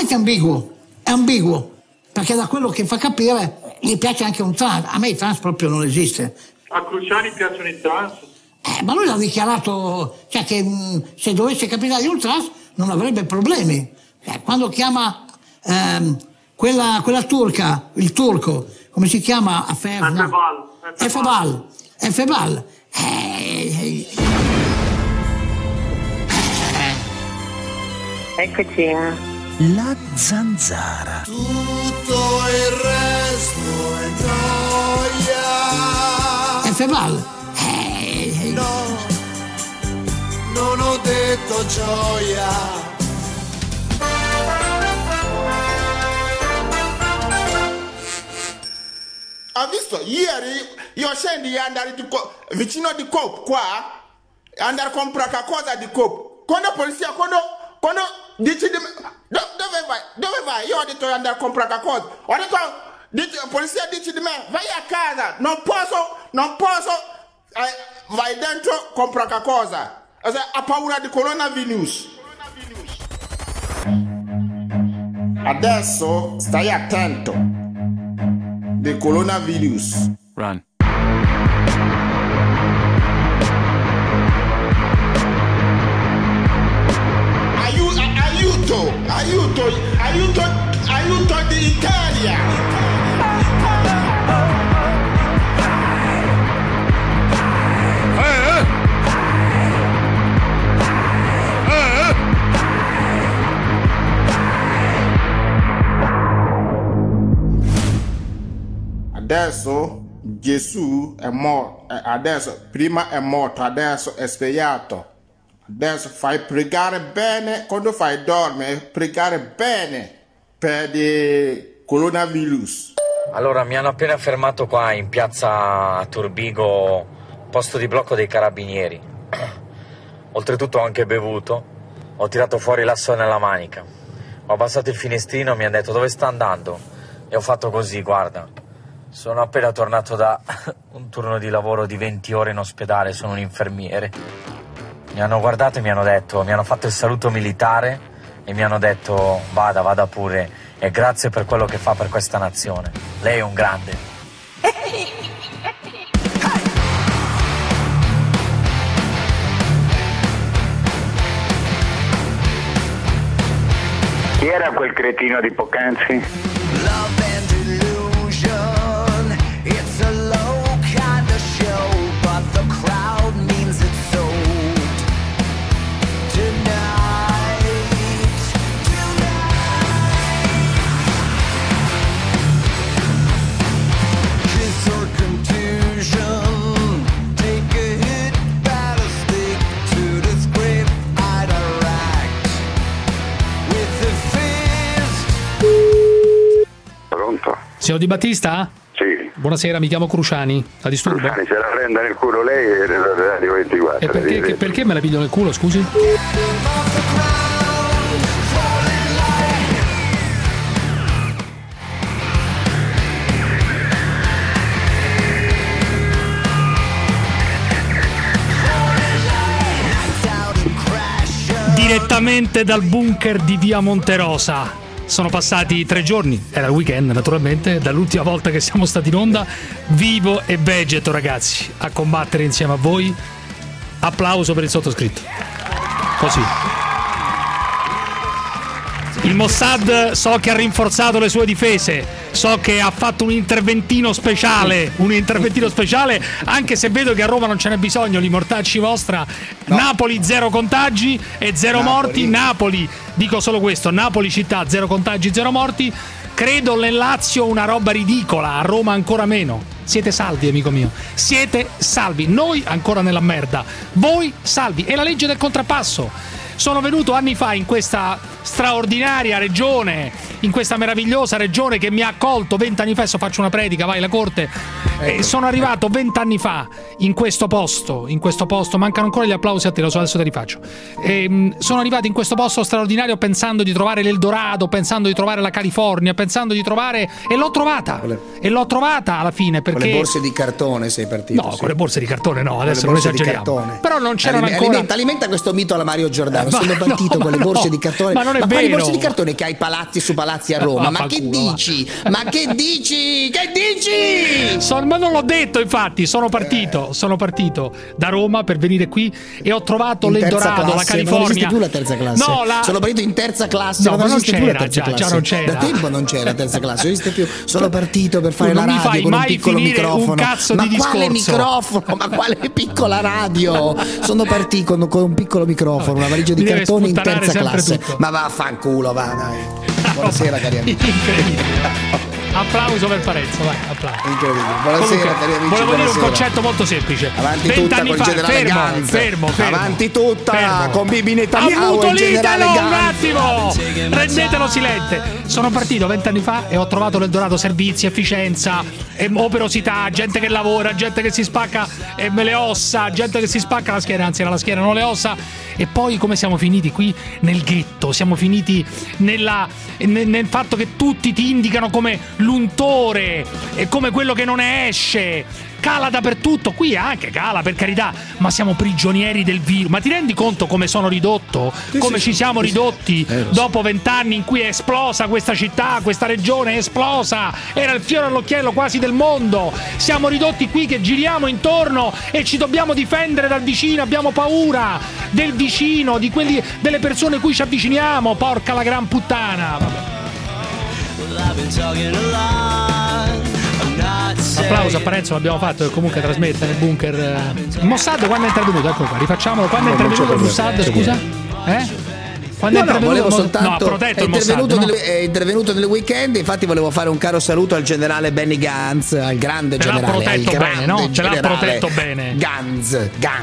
veramente ambiguo, perché da quello che fa capire gli piace anche un trans. A me i trans proprio non esiste. A Cruciani piacciono i trans? Ma lui l'ha dichiarato, cioè che se dovesse capitare un trans non avrebbe problemi. Quando chiama quella turca, il turco, come si chiama? Efebal. Eccoci. La zanzara. Tutto il resto è noia. Efebal. No, non ho detto gioia. Ha visto ieri io scendo di andare vicino di Coop qua, andare a comprare qualcosa di Coop. Quando la polizia quando dice di me, dove vai? Io ho detto di andare a comprare qualcosa. Ho detto la polizia dice di me vai a casa, non posso vai dentro compra qualcosa. Ha paura di coronavirus. Adesso stai attento del coronavirus. Run. Aiuto d'Italia. Adesso Gesù è morto, adesso prima è morto, adesso è svegliato. Adesso fai pregare bene, quando fai dormire, pregare bene per il coronavirus. Allora, mi hanno appena fermato qua in piazza Turbigo, posto di blocco dei carabinieri. Oltretutto ho anche bevuto, ho tirato fuori l'asso nella manica. Ho abbassato il finestrino, mi hanno detto dove sta andando e ho fatto così, guarda. Sono appena tornato da un turno di lavoro di 20 ore in ospedale, sono un infermiere. Mi hanno guardato e mi hanno fatto il saluto militare e mi hanno detto vada pure e grazie per quello che fa per questa nazione. Lei è un grande. Chi era quel cretino di poc'anzi? Signor Di Battista? Sì. Buonasera, mi chiamo Cruciani. La disturbo? Cruciani, se la prenda nel culo lei e Radio 24. E perché me la piglio nel culo, scusi? Direttamente dal bunker di Via Monterosa. Sono passati 3 giorni, era il weekend naturalmente, dall'ultima volta che siamo stati in onda, vivo e vegeto ragazzi, a combattere insieme a voi. Applauso per il sottoscritto. Così. Il Mossad so che ha rinforzato le sue difese, so che ha fatto un interventino speciale, anche se vedo che a Roma non ce n'è bisogno, li mortacci vostra. No. Napoli 0 contagi e 0 morti. Napoli, dico solo questo, Napoli città 0 contagi, 0 morti. Credo nel Lazio una roba ridicola, a Roma ancora meno. Siete salvi, amico mio, siete salvi. Noi ancora nella merda, voi salvi. E la legge del contrappasso. Sono venuto anni fa in questa straordinaria regione in questa meravigliosa regione che mi ha accolto 20 anni fa. Adesso faccio una predica, vai la corte. Sono arrivato 20 anni fa in questo posto, mancano ancora gli applausi a te, lo so, adesso te li faccio. Sono arrivato in questo posto straordinario pensando di trovare l'Eldorado, pensando di trovare la California, pensando di trovare, e l'ho trovata alla fine, perché con le borse di cartone sei partito. No, con le borse di cartone no, adesso non esageriamo. Però non c'erano ancora. Alimenta questo mito alla Mario Giordano. Sono partito con le borse di cartone. Ma non è vero. Quali borse di cartone che hai palazzi su palazzi a Roma? Ma che dici? Ma che dici? Che dici? Ma non l'ho detto, infatti, sono partito da Roma per venire qui e ho trovato l'Eldorado, la California. Non esiste più la terza classe. No, sono partito in terza classe. No, ma non c'era, già non c'era. Da tempo non c'era la terza classe, non esiste più. Sono partito per fare la radio con un piccolo microfono. Un cazzo di discorso. Quale microfono? Ma quale piccola radio? Sono partito con un piccolo microfono, una valigia di cartone in terza classe. Tutto. Ma vaffanculo, va, dai. Buonasera, cari amici. Incredibile. Applauso per Parenzo, vai, applauso. Incredibile. Buonasera, cari amici. Volevo dire un concetto molto semplice. Avanti tutta col generale Ganz. Fermo. Avanti tutta con Bibi Netanyahu. Ammutolitelo un attimo. Rendetelo silente. Sono partito 20 anni fa e ho trovato l'Eldorado: servizi, efficienza, operosità, gente che lavora, gente che si spacca le ossa, gente che si spacca la schiena, anzi la schiena, non le ossa. E poi come siamo finiti qui nel ghetto? Siamo finiti nel fatto che tutti ti indicano come l'untore e come quello che non ne esce. Cala dappertutto, qui anche cala, per carità, ma siamo prigionieri del virus. Ma ti rendi conto come sono ridotto? Come ci siamo ridotti dopo 20 anni in cui è esplosa questa città, questa regione è esplosa, era il fiore all'occhiello quasi del mondo. Siamo ridotti qui che giriamo intorno e ci dobbiamo difendere dal vicino, abbiamo paura del vicino, delle persone cui ci avviciniamo, porca la gran puttana. Applauso a Parenzo, l'abbiamo fatto, che comunque trasmette nel bunker. Mossad quando è intervenuto? Ecco qua, rifacciamolo. Quando è intervenuto il Mossad, scusa? Quando è intervenuto soltanto, ha protetto il Mossad, è intervenuto nel weekend, infatti volevo fare un caro saluto al generale Benny Gantz, al grande generale. Ce l'ha protetto bene. Gantz.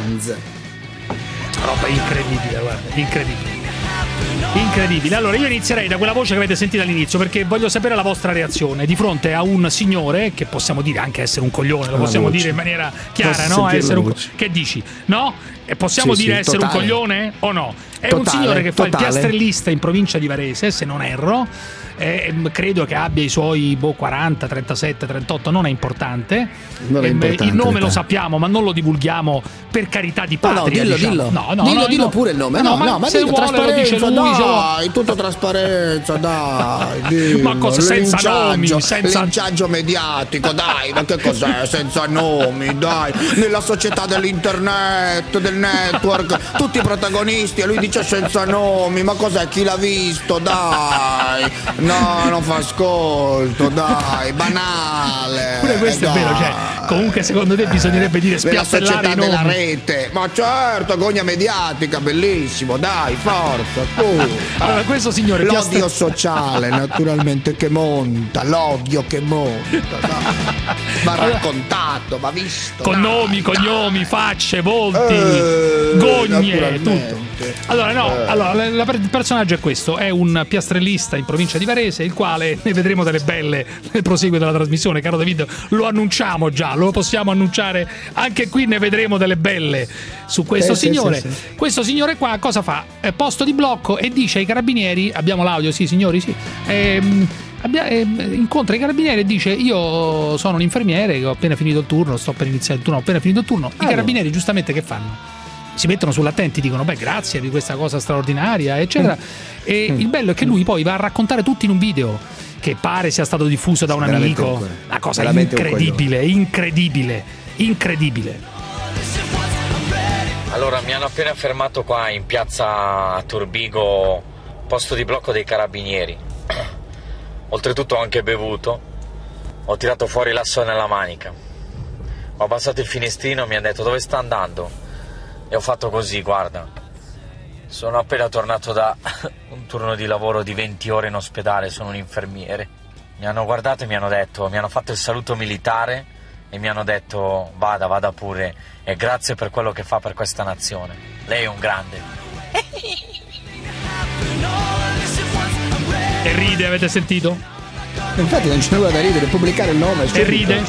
Roba incredibile, guarda, incredibile. Allora io inizierei da quella voce che avete sentito all'inizio, perché voglio sapere la vostra reazione di fronte a un signore che possiamo dire anche essere un coglione, lo possiamo dire in maniera chiara, no? Che dici? No? E possiamo dire essere un coglione o no? È un signore che fa il piastrellista in provincia di Varese, se non erro. Credo che abbia i suoi 40, 37, 38, non è importante. Il nome lo sappiamo, ma non lo divulghiamo per carità di patria. Dillo pure il nome. Ma se vuole lo dice lui. Dai, tutto trasparenza, dai. Ma cosa, senza nomi, linciaggio mediatico, dai, ma che cos'è senza nomi, dai. Nella società dell'internet, del network, tutti i protagonisti e lui dice senza nomi. Ma cos'è, chi l'ha visto, dai. No, non fa ascolto, dai, banale. Pure questo è vero, cioè, comunque secondo te bisognerebbe dire spiattellare i nomi. Della rete, ma certo, gogna mediatica, bellissimo, dai, forza, tu. Allora, questo signore l'odio sociale, naturalmente, che monta, l'odio che monta, dai. Va raccontato, va visto. Con nomi, cognomi, facce, volti, gogne, tutto. Allora, il personaggio è questo, è un piastrellista in provincia di Varese, il quale ne vedremo delle belle nel proseguo della trasmissione, caro David, lo annunciamo già, lo possiamo annunciare, anche qui ne vedremo delle belle su questo signore. Sì. Questo signore qua cosa fa? Posto di blocco e dice ai carabinieri, abbiamo l'audio, sì signori, sì. Incontra i carabinieri e dice: io sono un infermiere che ho appena finito il turno, sto per iniziare il turno, ho appena finito il turno. I carabinieri giustamente che fanno? Si mettono sull'attenti, dicono beh grazie di questa cosa straordinaria eccetera, e il bello è che lui poi va a raccontare tutto in un video che pare sia stato diffuso da un amico, una cosa incredibile. Allora mi hanno appena fermato qua in piazza Turbigo, posto di blocco dei carabinieri. Oltretutto ho anche bevuto, ho tirato fuori l'asso nella manica, ho abbassato il finestrino, mi hanno detto dove sta andando? E ho fatto così, guarda, sono appena tornato da un turno di lavoro di 20 ore in ospedale, sono un infermiere. Mi hanno guardato e mi hanno detto, mi hanno fatto il saluto militare e mi hanno detto vada pure e grazie per quello che fa per questa nazione. Lei è un grande. E ride, avete sentito? Infatti non c'è nulla da ridere, pubblicare il nome. E ride.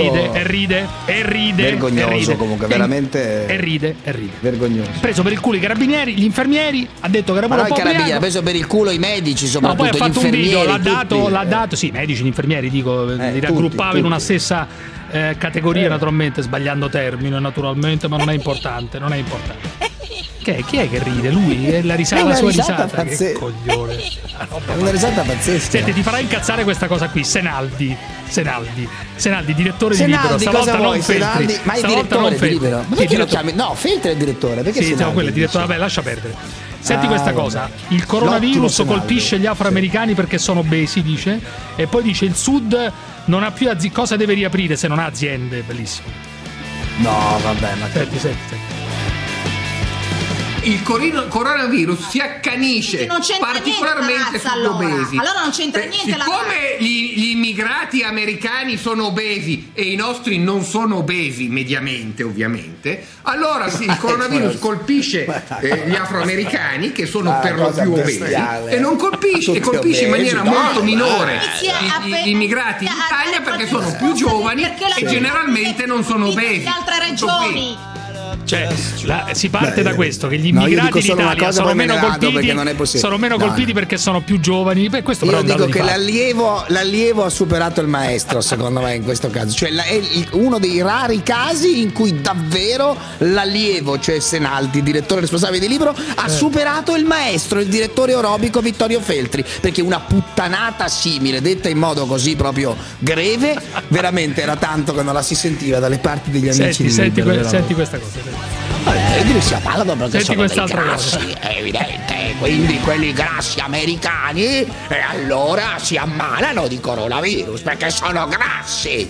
Vergognoso comunque, veramente. E ride. Vergognoso. Preso per il culo i carabinieri, gli infermieri, ha detto che era pure un po' carabinieri, ha preso per il culo i medici, soprattutto poi ha fatto un video, l'ha tutti. dato, sì, i medici, gli infermieri, dico, li raggruppava tutti. in una stessa categoria, naturalmente, sbagliando termine, naturalmente, ma non è importante. Chi è che ride? Lui? È la risata, la sua risata. Che coglione. È una risata pazzesca. Senti, ti farà incazzare questa cosa qui. Senaldi, direttore di Libero. Stavolta non Feltri. Ma è direttore di Libero? Ma perché lo chiami? No, Feltri è il direttore. Perché sì, siamo quello, il direttore. Vabbè, lascia perdere. Senti questa cosa. Il coronavirus colpisce gli afroamericani perché sono obesi, dice. E poi dice il Sud non ha più cosa deve riaprire se non ha aziende. Bellissimo. No, vabbè, ma senti. Il coronavirus si accanisce particolarmente sugli obesi. Allora non c'entra niente. Siccome gli immigrati americani sono obesi e i nostri non sono obesi mediamente, ovviamente, allora il coronavirus colpisce gli afroamericani che sono per lo più obesi e non colpisce in maniera molto minore gli immigrati in Italia perché sono più giovani e generalmente non sono obesi. Le altre regioni. Cioè, si parte da questo, che gli immigrati in Italia sono meno colpiti perché sono più giovani. Per questo io dico che l'allievo ha superato il maestro, secondo me, in questo caso. Cioè è uno dei rari casi in cui davvero l'allievo, cioè Senaldi, direttore responsabile di Libero, ha superato il maestro, il direttore orobico Vittorio Feltri, perché una puttanata simile, detta in modo così proprio greve, veramente era tanto che non la si sentiva dalle parti degli amici di Libero. Senti questa cosa. Si parlano perché sono dei grassi, è evidente, quindi quelli grassi americani e allora si ammalano di coronavirus perché sono grassi.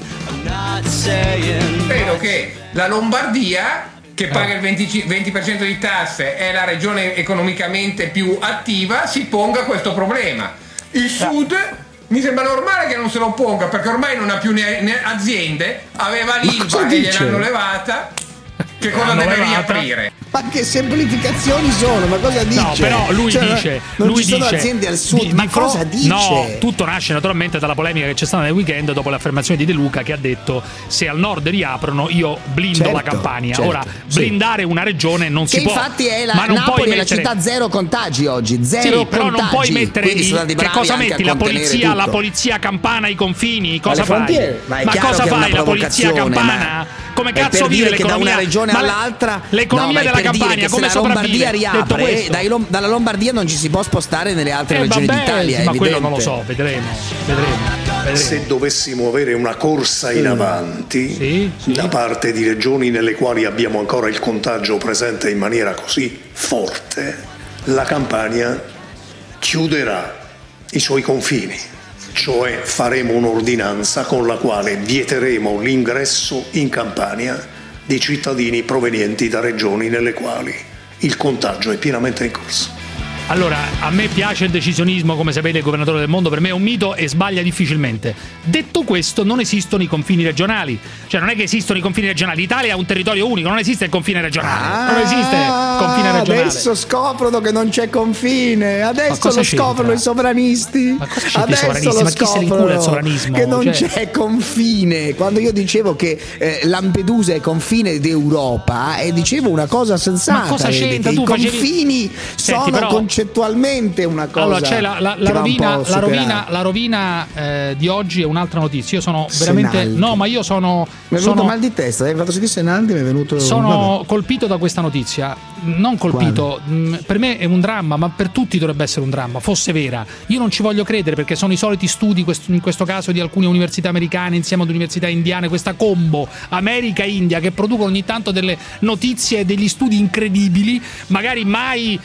Credo che la Lombardia, che paga il 20% di tasse, è la regione economicamente più attiva, si ponga questo problema. Il Sud mi sembra normale che non se lo ponga perché ormai non ha più né aziende, aveva l'ILVA e gliel'hanno levata. Che cosa deve riaprire? Ma che semplificazioni sono? Ma cosa dice? No, però lui dice non ci sono aziende al sud. Ma cosa dice? No, tutto nasce naturalmente dalla polemica che c'è stata nel weekend dopo l'affermazione di De Luca che ha detto se al nord riaprono io blindo la Campania. Ora blindare una regione non si può. Infatti è ma non Napoli puoi è la città zero contagi oggi, però non puoi mettere che cosa metti la polizia campana ai confini? Cosa fai? Ma cosa fai la polizia campana? Come cazzo vive l'economia? Da una regione all'altra l'economia della Campania come sopravvive? Riapre, dalla Lombardia non ci si può spostare nelle altre regioni d'Italia. Ma quello non lo so, vedremo. Se dovessimo avere una corsa in avanti da parte di regioni nelle quali abbiamo ancora il contagio presente in maniera così forte, la Campania chiuderà i suoi confini. Cioè faremo un'ordinanza con la quale vieteremo l'ingresso in Campania di cittadini provenienti da regioni nelle quali il contagio è pienamente in corso. Allora, a me piace il decisionismo, come sapete il governatore del mondo per me è un mito e sbaglia difficilmente. Detto questo, non esistono i confini regionali. Cioè non è che esistono i confini regionali, l'Italia è un territorio unico, non esiste il confine regionale. Non esiste il confine regionale. Adesso scoprono che non c'è confine, adesso lo scoprono i sovranisti. Ma cosa c'è i sovranisti? Ma chi se li cura il sovranismo? Che non c'è confine. Quando io dicevo che Lampedusa è confine d'Europa e dicevo una cosa sensata. Ma cosa c'entra? I confini sono concettualmente una cosa. Allora c'è la rovina di oggi è un'altra notizia. Io sono veramente Senaldi. no, ma io sono mi è venuto mal di testa, hai fatto sentire Senaldi, mi è venuto. Sono colpito da questa notizia. Non colpito, per me è un dramma, ma per tutti dovrebbe essere un dramma, fosse vera. Io non ci voglio credere perché sono i soliti studi, in questo caso di alcune università americane insieme ad università indiane, questa combo America-India che producono ogni tanto delle notizie e degli studi incredibili, magari mai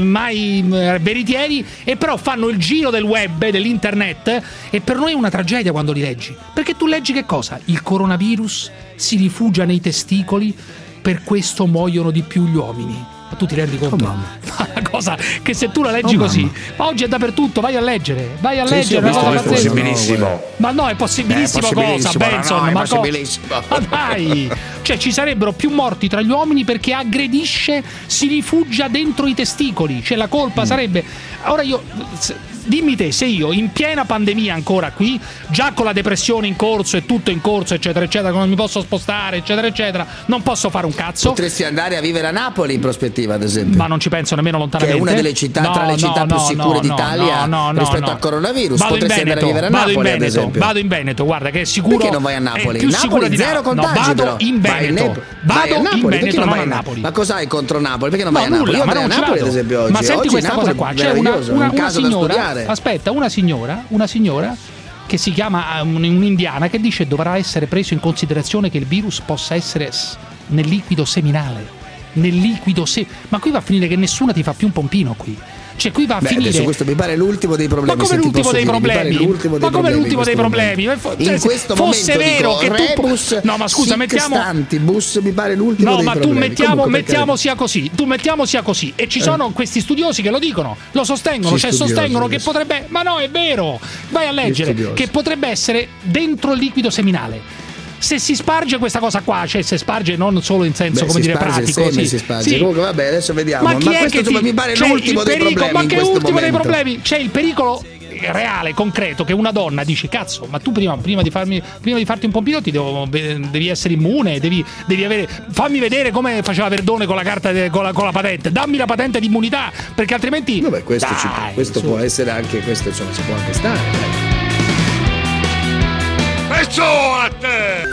veritieri, e però fanno il giro del web, dell'internet, e per noi è una tragedia quando li leggi, perché tu leggi che cosa? Il coronavirus si rifugia nei testicoli, per questo muoiono di più gli uomini. Ma tu ti rendi conto? Una cosa che se tu la leggi così, ma oggi è dappertutto, vai a leggere, è una cosa pazzesca. Possibilissimo. Ma no, è possibilissimo cosa, Benson, ma dai, Cioè ci sarebbero più morti tra gli uomini perché aggredisce, si rifugia dentro i testicoli, cioè la colpa sarebbe... Ora dimmi te, se io in piena pandemia ancora qui, già con la depressione in corso e tutto in corso eccetera eccetera, non mi posso spostare eccetera eccetera, non posso fare un cazzo. Potresti andare a vivere a Napoli in prospettiva, ad esempio. Ma non ci penso nemmeno lontanamente. Che è una delle città, tra le città più sicure d'Italia rispetto al coronavirus. Potresti andare a vivere a Napoli, ad esempio. Vado in Veneto, guarda che è sicuro. Perché non vai a Napoli? Più Napoli di zero contagi, vado in Veneto. Vado in Veneto, non a Napoli. Ma cos'hai contro Napoli? Perché non vai a Napoli? Io andrei a Napoli, ad esempio, oggi. Ma senti questa cosa qua, c'è una signora, aspetta, una signora che si chiama un'indiana che dice dovrà essere preso in considerazione che il virus possa essere nel liquido seminale. Ma qui va a finire che nessuno ti fa più un pompino qui. Cioè qui va a finire. Adesso questo mi pare l'ultimo dei problemi. Ma come l'ultimo dei problemi? In questo fosse momento vero che rebus, no, ma scusa, mettiamo bus mi pare l'ultimo dei problemi. No, ma tu mettiamo sia così. E ci sono questi studiosi che lo dicono, lo sostengono, sostengono che potrebbe, ma no, è vero. Vai a leggere che potrebbe essere dentro il liquido seminale. Se si sparge questa cosa qua, cioè se sparge non solo in senso come dire pratico, si sparge. Comunque vabbè, adesso vediamo. Ma questo mi pare l'ultimo dei problemi. Ma che ultimo dei momento. problemi? C'è il pericolo reale, concreto, che una donna dice cazzo, ma tu prima di farti un pompino devi essere immune, devi avere, fammi vedere come faceva Verdone con la carta con la patente, dammi la patente di immunità, perché altrimenti vabbè, questo può essere anche questo, insomma, si può anche stare. A te!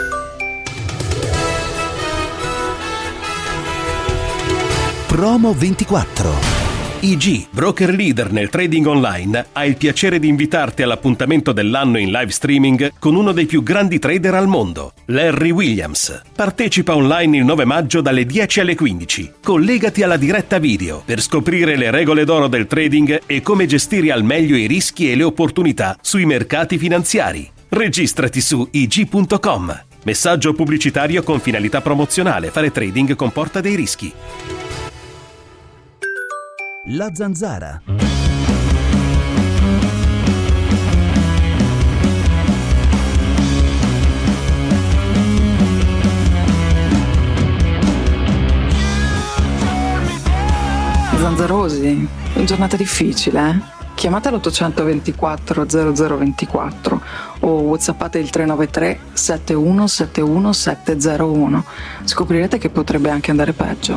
Promo 24. IG, broker leader nel trading online, ha il piacere di invitarti all'appuntamento dell'anno in live streaming con uno dei più grandi trader al mondo, Larry Williams. Partecipa online il 9 maggio dalle 10 alle 15. Collegati alla diretta video per scoprire le regole d'oro del trading e come gestire al meglio i rischi e le opportunità sui mercati finanziari. Registrati su ig.com. Messaggio pubblicitario con finalità promozionale. Fare trading comporta dei rischi. La Zanzara. Zanzarosi, giornata difficile, eh? Chiamate l'824 0024 o whatsappate il 393 7171 701. Scoprirete che potrebbe anche andare peggio.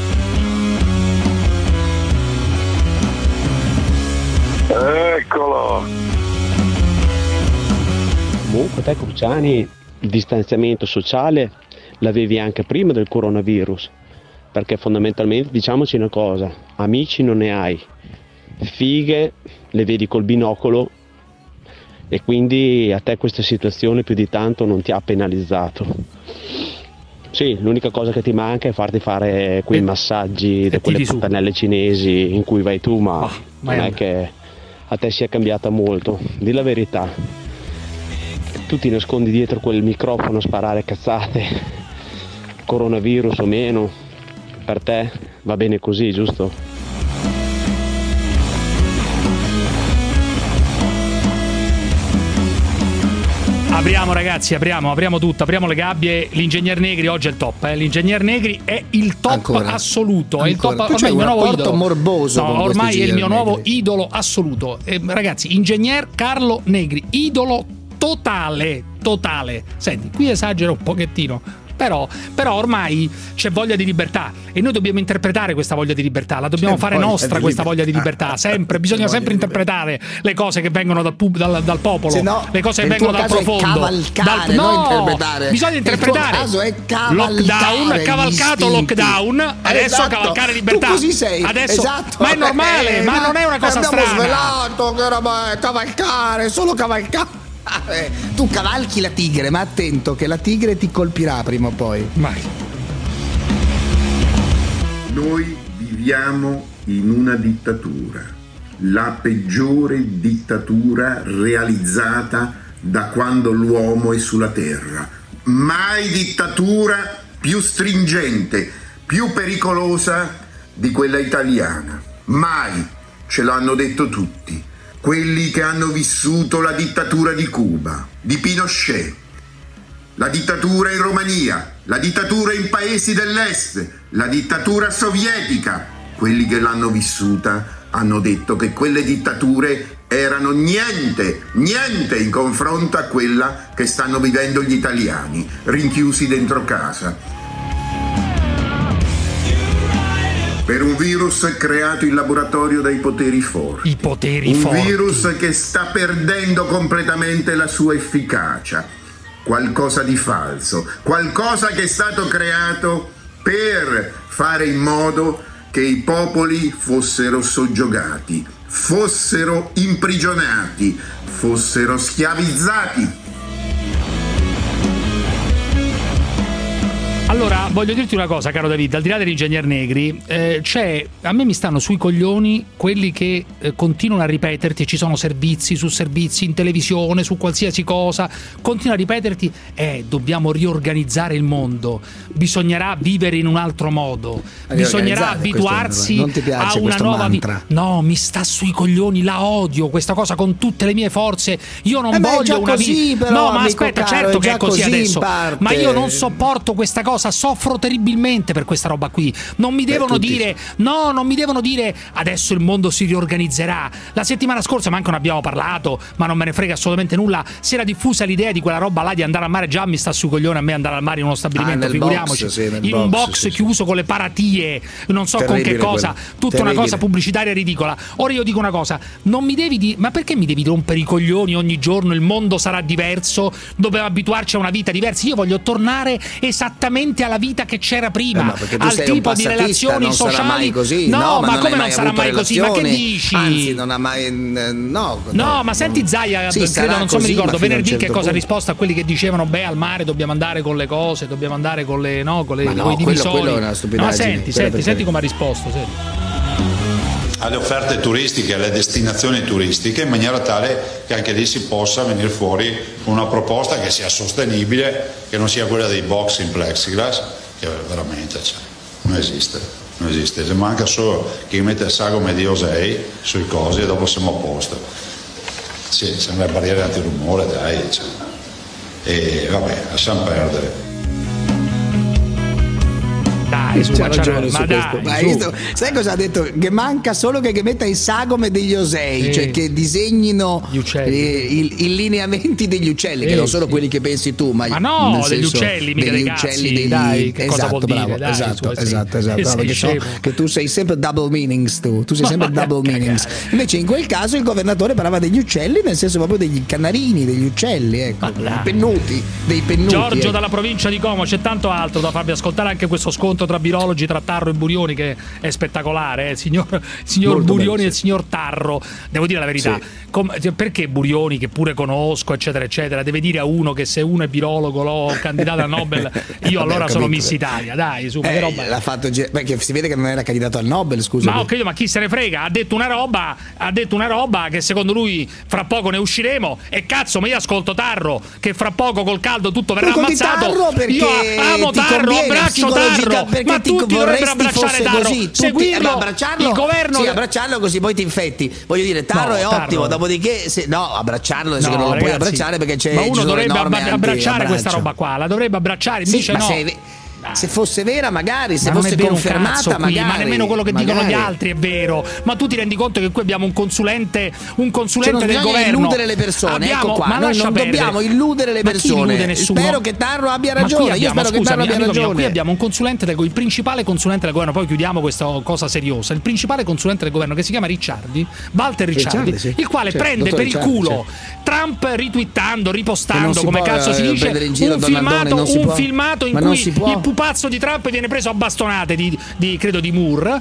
Eccolo! Comunque te Cruciani, il distanziamento sociale l'avevi anche prima del coronavirus, perché fondamentalmente diciamoci una cosa, amici non ne hai, fighe le vedi col binocolo e quindi a te questa situazione più di tanto non ti ha penalizzato. Sì, l'unica cosa che ti manca è farti fare quei massaggi da quelle puttanelle cinesi in cui vai tu, ma non è che a te sia cambiata molto, di la verità. Tu ti nascondi dietro quel microfono a sparare cazzate, coronavirus o meno, per te va bene così, giusto? Apriamo ragazzi, apriamo tutto, apriamo le gabbie. L'Ingegner Negri oggi è il top, L'Ingegner Negri è il top assoluto. È il top, ormai il mio nuovo idolo. Morboso ormai è il mio nuovo idolo assoluto. Ragazzi, Ingegner Carlo Negri, idolo totale. Senti, qui esagero un pochettino. Però ormai c'è voglia di libertà e noi dobbiamo interpretare questa voglia di libertà, la dobbiamo fare nostra questa voglia di libertà, sempre, bisogna sempre interpretare le cose che vengono dal popolo, no, le cose che vengono dal profondo. Interpretare. Bisogna interpretare. Caso è lockdown, cavalcato lockdown, adesso cavalcare libertà. Tu così sei. Adesso, esatto. Ma è normale, ma non è una cosa strana. Abbiamo svelato che era cavalcare, solo cavalcare. Tu cavalchi la tigre, ma attento che la tigre ti colpirà prima o poi. Vai. Noi viviamo in una dittatura, la peggiore dittatura realizzata da quando l'uomo è sulla terra. Mai dittatura più stringente, più pericolosa di quella italiana. Mai, ce l'hanno detto tutti. Quelli che hanno vissuto la dittatura di Cuba, di Pinochet, la dittatura in Romania, la dittatura in paesi dell'est, la dittatura sovietica. Quelli che l'hanno vissuta hanno detto che quelle dittature erano niente in confronto a quella che stanno vivendo gli italiani, rinchiusi dentro casa. Per un virus creato in laboratorio dai poteri forti. I poteri un forti. Virus che sta perdendo completamente la sua efficacia. Qualcosa di falso, qualcosa che è stato creato per fare in modo che i popoli fossero soggiogati, fossero imprigionati, fossero schiavizzati. Allora, voglio dirti una cosa, caro David, al di là dell'ingegner Negri, a me mi stanno sui coglioni quelli che continuano a ripeterti, ci sono servizi su servizi in televisione, su qualsiasi cosa, continuano a ripeterti, dobbiamo riorganizzare il mondo, bisognerà vivere in un altro modo, bisognerà abituarsi a una nuova vita. No, mi sta sui coglioni, la odio questa cosa con tutte le mie forze, io non voglio una vita. No, ma aspetta, caro, certo che è così adesso, ma io non sopporto questa cosa, soffro terribilmente per questa roba qui. Non mi devono dire adesso il mondo si riorganizzerà. La settimana scorsa, ma anche non abbiamo parlato, ma non me ne frega assolutamente nulla, si era diffusa l'idea di quella roba là di andare al mare. Già mi sta su coglione a me andare al mare in uno stabilimento, figuriamoci in un box chiuso con le paratie, non so con che cosa, tutta una cosa pubblicitaria ridicola. Ora io dico una cosa, non mi devi dire, ma perché mi devi rompere i coglioni ogni giorno? Il mondo sarà diverso, dobbiamo abituarci a una vita diversa. Io voglio tornare esattamente alla vita che c'era prima, al tipo di relazioni sociali. Sarà mai così. No, ma come non sarà mai così? Ma che dici? Anzi, non ha mai. No, ma senti Zaia, credo, non so, mi ricordo venerdì che cosa ha risposto a quelli che dicevano al mare dobbiamo andare con le cose, dobbiamo andare con le con i divisori. Quello è una stupidaggine. Ma senti come ha risposto, alle offerte turistiche, alle destinazioni turistiche, in maniera tale che anche lì si possa venire fuori con una proposta che sia sostenibile, che non sia quella dei box in plexiglass, che veramente non esiste. Se manca solo chi mette il sagome di Osei sui cosi e dopo siamo a posto. Sì, sembra barriere antirumore, dai. E vabbè, lasciamo perdere. C'ha ragione su questo. Sai cosa ha detto? Che manca solo che metta il sagome degli Osei, cioè che disegnino i lineamenti degli uccelli, che non sono quelli che pensi tu, ma no, degli uccelli, mica degli uccelli, dai, che cosa vuol dire? Esatto, perché so che tu sei sempre double meanings, tu sei sempre double meanings. Invece in quel caso il governatore parlava degli uccelli nel senso proprio degli canarini, degli uccelli, ecco, dei pennuti. Giorgio dalla provincia di Como, c'è tanto altro da farvi ascoltare, anche questo scontro tra virologi, tra Tarro e Burioni, che è spettacolare, il signor Burioni e il signor Tarro. Devo dire la verità, perché Burioni, che pure conosco eccetera eccetera, deve dire a uno che se uno è virologo l'ho candidato a Nobel, io allora sono Miss Italia, dai, su, che roba l'ha fatto, perché si vede che non era candidato al Nobel, scusa. Ma ho credo, ma chi se ne frega, ha detto una roba che secondo lui fra poco ne usciremo, e cazzo, ma io ascolto Tarro che fra poco col caldo tutto verrà ammazzato. Io amo Tarro, abbraccio Tarro, ma tutti dovrebbero abbracciare Tarro, seguirlo, abbracciarlo, il governo, sì, abbracciarlo così poi ti infetti. Voglio dire, Tarro è ottimo, dopodiché abbracciarlo se non lo puoi abbracciare perché c'è. Ma uno dovrebbe abbracciare questa roba qua, la dovrebbe abbracciare, invece no. Se fosse vera magari, se fosse confermata magari, ma nemmeno quello che dicono gli altri è vero. Ma tu ti rendi conto che qui abbiamo un consulente del governo? Illudere le persone, ecco qua, noi non dobbiamo illudere le persone. Spero che Tarro abbia ragione. Io spero che Tarro abbia ragione. Qui abbiamo un consulente il principale consulente del governo, poi chiudiamo questa cosa seriosa. Il principale consulente del governo, che si chiama Walter Ricciardi, sì, il quale prende per il culo Trump ritwittando, ripostando, come cazzo si dice, un filmato in cui il pupazzo di Trump viene preso a bastonate credo di Moore,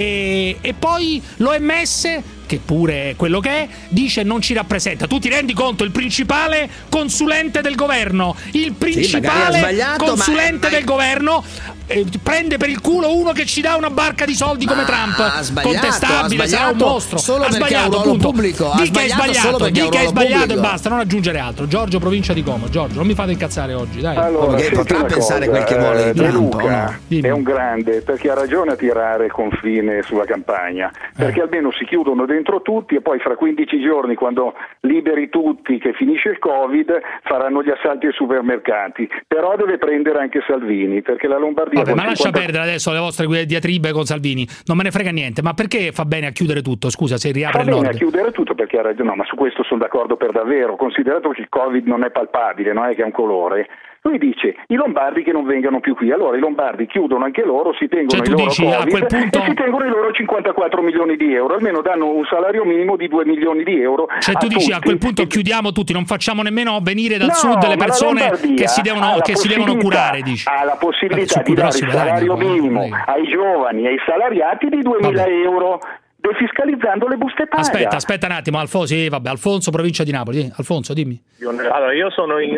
e poi l'OMS, che pure è quello che è, dice non ci rappresenta. Tu ti rendi conto? Il principale consulente del governo, del governo prende per il culo uno che ci dà una barca di soldi come Trump. Contestabile, sarà un mostro. Solo perché ha un ruolo pubblico. Di che è sbagliato e basta, non aggiungere altro. Giorgio, provincia di Como. Giorgio, non mi fate incazzare oggi, dai. Allora, potrà pensare quel che vuole di Trump, Luca è un grande, perché ha ragione a tirare confine sulla campagna, perché almeno si chiudono dentro tutti e poi fra 15 giorni, quando liberi tutti, che finisce il Covid, faranno gli assalti ai supermercati. Però deve prendere anche Salvini, perché la Lombardia... Vabbè, ma lascia perdere adesso le vostre diatribe con Salvini, non me ne frega niente. Ma perché fa bene a chiudere tutto? Scusa, se riapre il nord. Fa bene a chiudere tutto perché ha ragione, no, ma su questo sono d'accordo per davvero, considerato che il Covid non è palpabile, non è che ha un colore. Lui dice i lombardi che non vengano più qui, allora i lombardi chiudono anche loro, si tengono i loro Covid a quel punto... e si tengono i loro 54 milioni di euro, almeno danno un salario minimo di 2 milioni di euro. Cioè tu dici a quel punto chiudiamo tutti, non facciamo nemmeno venire dal sud le persone che si devono curare, dici. Ha la possibilità di dare il salario minimo ai giovani e ai salariati di 2.000 euro. Defiscalizzando le buste paga. Aspetta un attimo, Alfonso, provincia di Napoli. Alfonso, dimmi. Allora, io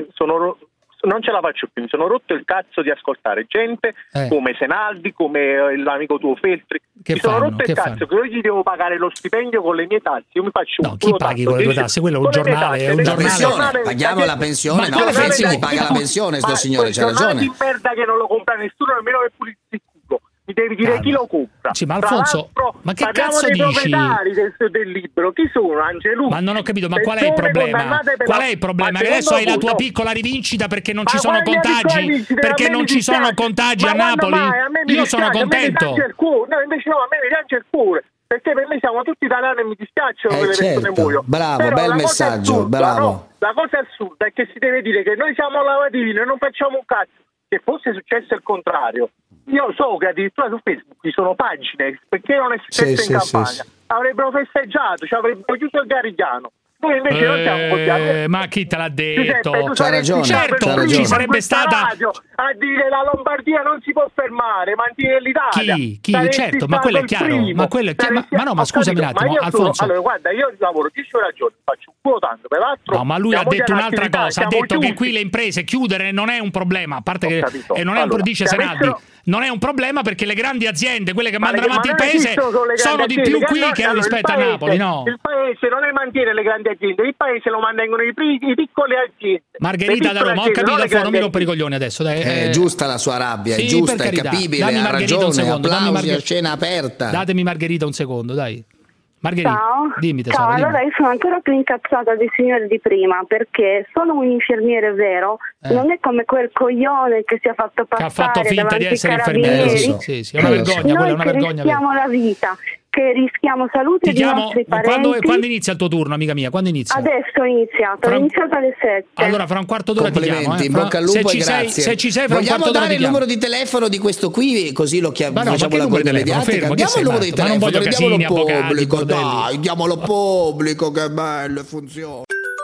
non ce la faccio più, mi sono rotto il cazzo di ascoltare gente come Senaldi, come l'amico tuo Feltri. Sono rotto il cazzo che io gli devo pagare lo stipendio con le mie tasse. Io mi faccio un chi paghi con le tue tasse? Quello è un giornale. Paghiamo la pensione, ma Feltri gli paga la pensione, sto signore, c'ha ragione. Di merda che non lo compra nessuno, nemmeno per pulire il culo. Mi devi dire chi lo compra. Sì, ma Alfonso, ma che cazzo dici? Proprietari del libro, chi sono? Angelù. Ma non ho capito, ma qual è il problema? Qual è il problema? Che adesso hai la tua piccola rivincita perché non ci sono contagi? Perché non ci sono contagi a Napoli? Io sono contento. No, invece no, a me mi piace il cuore. Perché per me siamo tutti italiani e mi dispiacciono che le persone muoiono. Bravo, però bel messaggio, assurda, bravo. No? La cosa assurda è che si deve dire che noi siamo lavativi, noi non facciamo un cazzo. Che fosse successo il contrario. Io so che addirittura su Facebook ci sono pagine, perché non è successo in campagna. Avrebbero festeggiato, cioè avrebbero chiuso il Garigliano. Noi invece non siamo così. Ma chi te l'ha detto? C'ha ragione. Certo, ci sarebbe stata a dire la Lombardia non si può fermare, mantiene l'Italia. Chi? Certo, ma quello è chiaro. Ma quello è chiaro. Ma no, ma scusami un attimo, Alfonso. Allora, guarda, io lavoro 10 ore al giorno, faccio un culo tanto, per l'altro. No, ma lui ha detto un'altra cosa. Ha detto che qui le imprese chiudere non è un problema, a parte che non è un dice Senaldi. Non è un problema perché le grandi aziende, quelle che mandano avanti il paese, sono di più qui che rispetto a Napoli, no? Il paese non è mantiene le grandi aziende, il paese lo mantengono i piccole aziende. Margherita da Roma, ho capito, non mi rompo i coglioni adesso. Dai, è giusta la sua rabbia, è giusta, è capibile, ha ragione, applausi a scena aperta. Datemi Margherita un secondo, dai. Margherita, ciao. Dimmi tesoro. Ciao, allora io sono ancora più incazzata del signore di prima, perché sono un infermiere vero, non è come quel coglione che si è fatto passare, che ha fatto finta di essere infermiere. Sì, è una vergogna, quella è una vergogna. Noi rischiamo la vita, che rischiamo salute di nostri parenti. Quando inizia il tuo turno, amica mia? Quando inizia? Adesso è iniziato, è iniziato alle 7. Allora fra un quarto d'ora ti chiamo. In bocca al lupo e grazie. Se ci sei, fra un quarto d'ora ti chiamo. Vogliamo dare il numero di telefono di questo qui, così lo chiamiamo, facciamo la guardia mediatica. Diamo il numero di telefono, diamolo pubblico, dai, diamolo pubblico, che bello, funziona.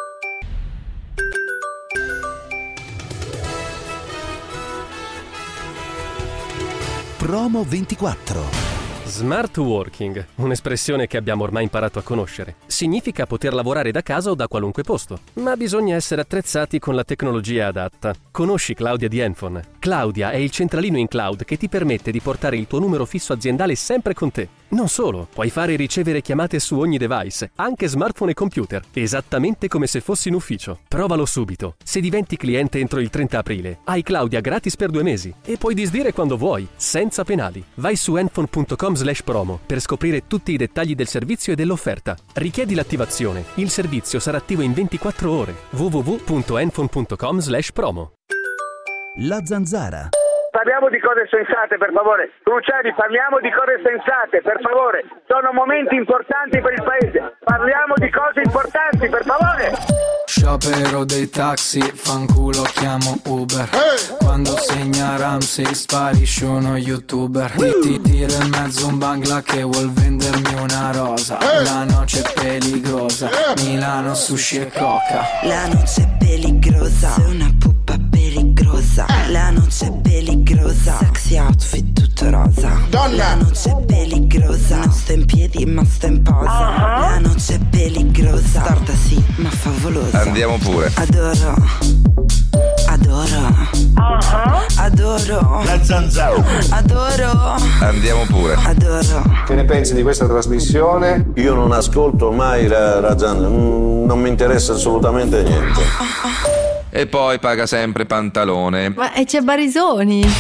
Promo 24. Smart working, un'espressione che abbiamo ormai imparato a conoscere. Significa poter lavorare da casa o da qualunque posto, ma bisogna essere attrezzati con la tecnologia adatta. Conosci Claudia di Enfone? Claudia è il centralino in cloud che ti permette di portare il tuo numero fisso aziendale sempre con te. Non solo, puoi fare e ricevere chiamate su ogni device, anche smartphone e computer, esattamente come se fossi in ufficio. Provalo subito. Se diventi cliente entro il 30 aprile, hai Claudia gratis per 2 mesi e puoi disdire quando vuoi, senza penali. Vai su enfone.com/promo per scoprire tutti i dettagli del servizio e dell'offerta. Richiedi l'attivazione. Il servizio sarà attivo in 24 ore. www.enfone.com/promo. La Zanzara. Parliamo di cose sensate, per favore. Cruciani, parliamo di cose sensate, per favore. Sono momenti importanti per il paese. Parliamo di cose importanti, per favore. Sciopero dei taxi, fanculo chiamo Uber. Quando segna Ramsey sparisce uno youtuber. Ti tiro in mezzo un bangla che vuol vendermi una rosa. La noce peligrosa, Milano sushi e coca. La noce peligrosa, sei una puppa peligrosa. La noce peligrosa, sexy outfit tutto rosa. La noce peligrosa, non sto in piedi ma sto in posa. La noce peligrosa, storta sì ma favolosa. Andiamo pure. Adoro Adoro. Adoro. La zanzara. Adoro. Andiamo pure. Adoro. Che ne pensi di questa trasmissione? Io non ascolto mai la zanzara, non mi interessa assolutamente niente. E poi paga sempre Pantalone. Ma c'è Barisoni.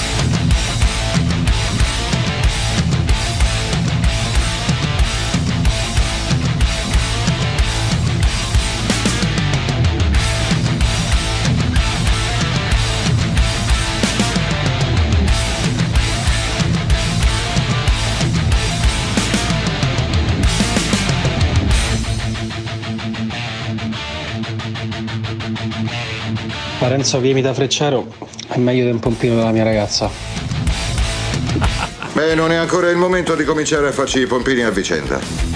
Parenzo che imita Freccero è meglio di un pompino della mia ragazza. Beh, non è ancora il momento di cominciare a farci i pompini a vicenda.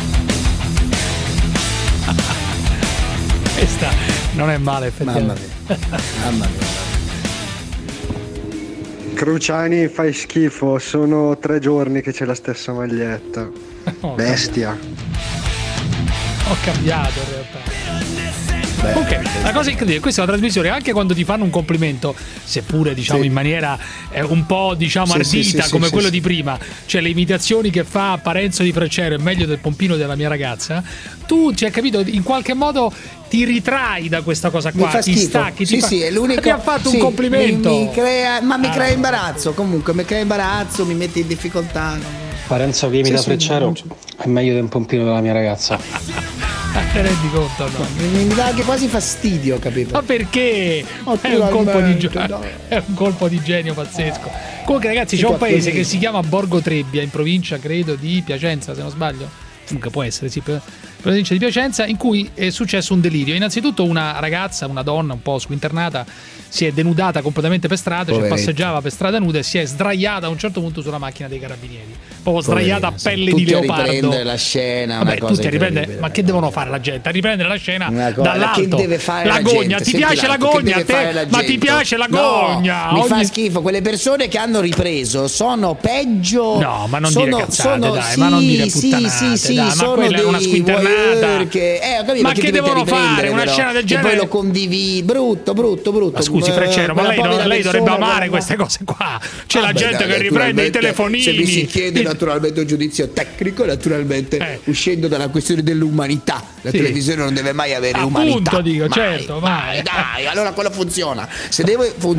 Questa non è male, effettivamente. Mamma mia. Cruciani, fai schifo, sono 3 giorni che c'è la stessa maglietta. Bestia. Ho cambiato in realtà. Ok, la cosa incredibile, questa è una trasmissione, anche quando ti fanno un complimento, seppure diciamo in maniera un po' diciamo ardita come quello di prima, cioè le imitazioni che fa Parenzo di Freccero è meglio del pompino della mia ragazza, tu ci hai capito, in qualche modo ti ritrai da questa cosa qua, ti stacchi, sì, è l'unico. Ti ha fatto un complimento. Mi crea imbarazzo, comunque mi crea imbarazzo, mi mette in difficoltà. Parenzo che imita Freccero è meglio di un pompino della mia ragazza. Te rendi conto? No? Mi dà anche quasi fastidio, capito? Ma perché? È un colpo di genio pazzesco. Comunque ragazzi, c'è un paese che si chiama Borgo Trebbia, in provincia credo di Piacenza, se non sbaglio. Comunque può essere, sì, provincia di Piacenza, in cui è successo un delirio. Innanzitutto una ragazza, una donna un po' squinternata, si è denudata completamente per strada, cioè passeggiava per strada nuda e si è sdraiata a un certo punto sulla macchina dei carabinieri. Proprio sdraiata a pelle di leopardo. A riprendere la scena. Vabbè, tutti a riprendere, ma che devono fare la gente? A riprendere la scena dall'alto. Che deve fare la gogna, ti piace la gogna? Ma ti piace la gogna? Mi fa schifo, quelle persone che hanno ripreso sono peggio. No, ma non dire cazzate, dai, ma non dire puttanate, sì, dai, ma quella è una squinternata. Ma che devono fare? Una scena del genere? E poi lo condividi, brutto. Ma scusi Freccero, ma lei dovrebbe amare queste cose qua. C'è la gente che riprende i telefonini. Se mi si chiede naturalmente un giudizio tecnico, naturalmente uscendo dalla questione dell'umanità, la televisione non deve mai avere umanità. Appunto dico, certo, vai. Dai, allora quello funziona. Se devo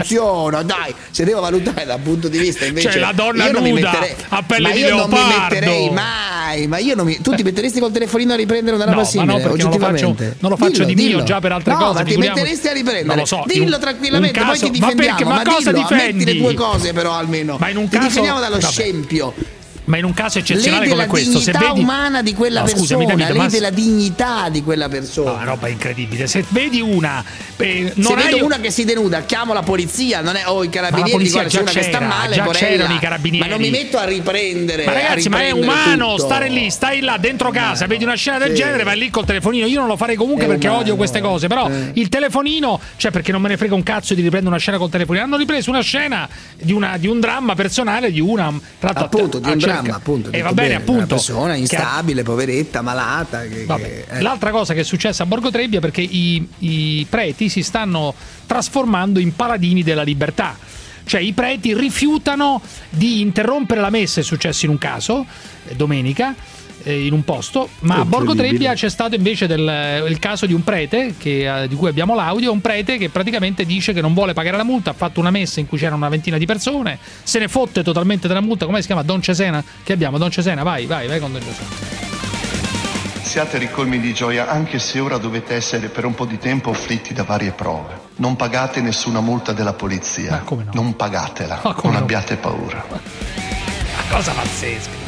valutare dal punto di vista invece, cioè la donna nuda a pelle di leopardo. Non mi metterei mai, tu ti metteresti col telefonino a riprendere una roba simile? Ma no, perché non lo faccio di mio già per altre cose. Ma ti metteresti a riprendere? Non lo so. Dillo tranquillamente, poi ti difendiamo. Ma cosa difendi? Metti le tue cose però almeno. Ma in un ti caso difendiamo dallo scempio. Ma in un caso eccezionale come questo, se vedi la dignità umana di quella persona, lede la dignità di quella persona. No, roba incredibile. Se vedi una una che si denuda, chiamo la polizia, non è i carabinieri, dico, c'è una che sta male, già c'erano i carabinieri. Ma non mi metto a riprendere. Ma ragazzi, ma è umano stare lì, stai là dentro casa, vedi una scena del genere, vai lì col telefonino. Io non lo farei comunque perché odio queste cose, però il telefonino, cioè perché non me ne frega un cazzo di riprendere una scena col telefonino. Hanno ripreso una scena di un dramma personale di una appunto di un dramma, appunto. E va bene, appunto. Una persona instabile, poveretta, malata. L'altra cosa che è successa a Borgo Trebbia, perché i preti si stanno trasformando in paladini della libertà. Cioè i preti rifiutano di interrompere la messa, è successo in un caso, domenica, in un posto, ma a Borgo Trebbia c'è stato invece il caso di un prete di cui abbiamo l'audio, un prete che praticamente dice che non vuole pagare la multa, ha fatto una messa in cui c'erano una ventina di persone, se ne fotte totalmente della multa. Come si chiama? Don Cesena? Che abbiamo? Don Cesena, vai con Don Cesena. Siate ricolmi di gioia anche se ora dovete essere per un po' di tempo afflitti da varie prove. Non pagate nessuna multa della polizia. Come no? Non pagatela, non abbiate paura. Una cosa pazzesca.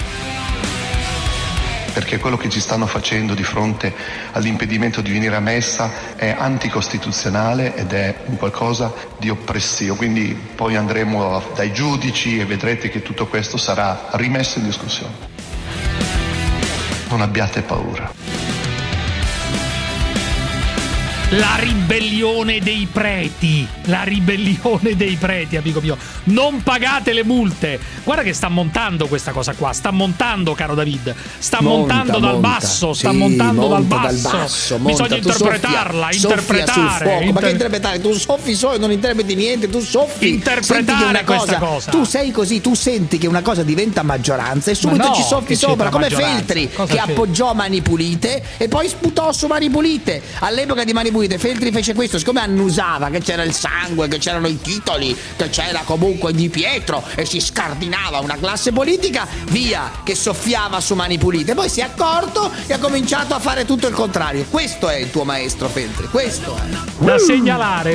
Perché quello che ci stanno facendo di fronte all'impedimento di venire a messa è anticostituzionale ed è un qualcosa di oppressivo. Quindi poi andremo dai giudici e vedrete che tutto questo sarà rimesso in discussione. Non abbiate paura. La ribellione dei preti, amico mio. Non pagate le multe. Guarda che sta montando questa cosa qua, sta montando, caro David. Sta montando dal basso, sta montando dal basso. Bisogna interpretarla, interpretare. Ma che interpretare? Tu soffi solo e non interpreti niente, tu soffi. Interpretare questa cosa. Tu sei così, tu senti che una cosa diventa maggioranza e subito ci soffi sopra, come Feltri che appoggiò Mani Pulite e poi sputò su Mani Pulite. All'epoca di Mani Pulite Feltri fece questo, siccome annusava che c'era il sangue, che c'erano i titoli, che c'era comunque Di Pietro e si scardinava una classe politica, via, che soffiava su Mani Pulite. Poi si è accorto e ha cominciato a fare tutto il contrario. Questo è il tuo maestro Feltri, questo è. Da segnalare.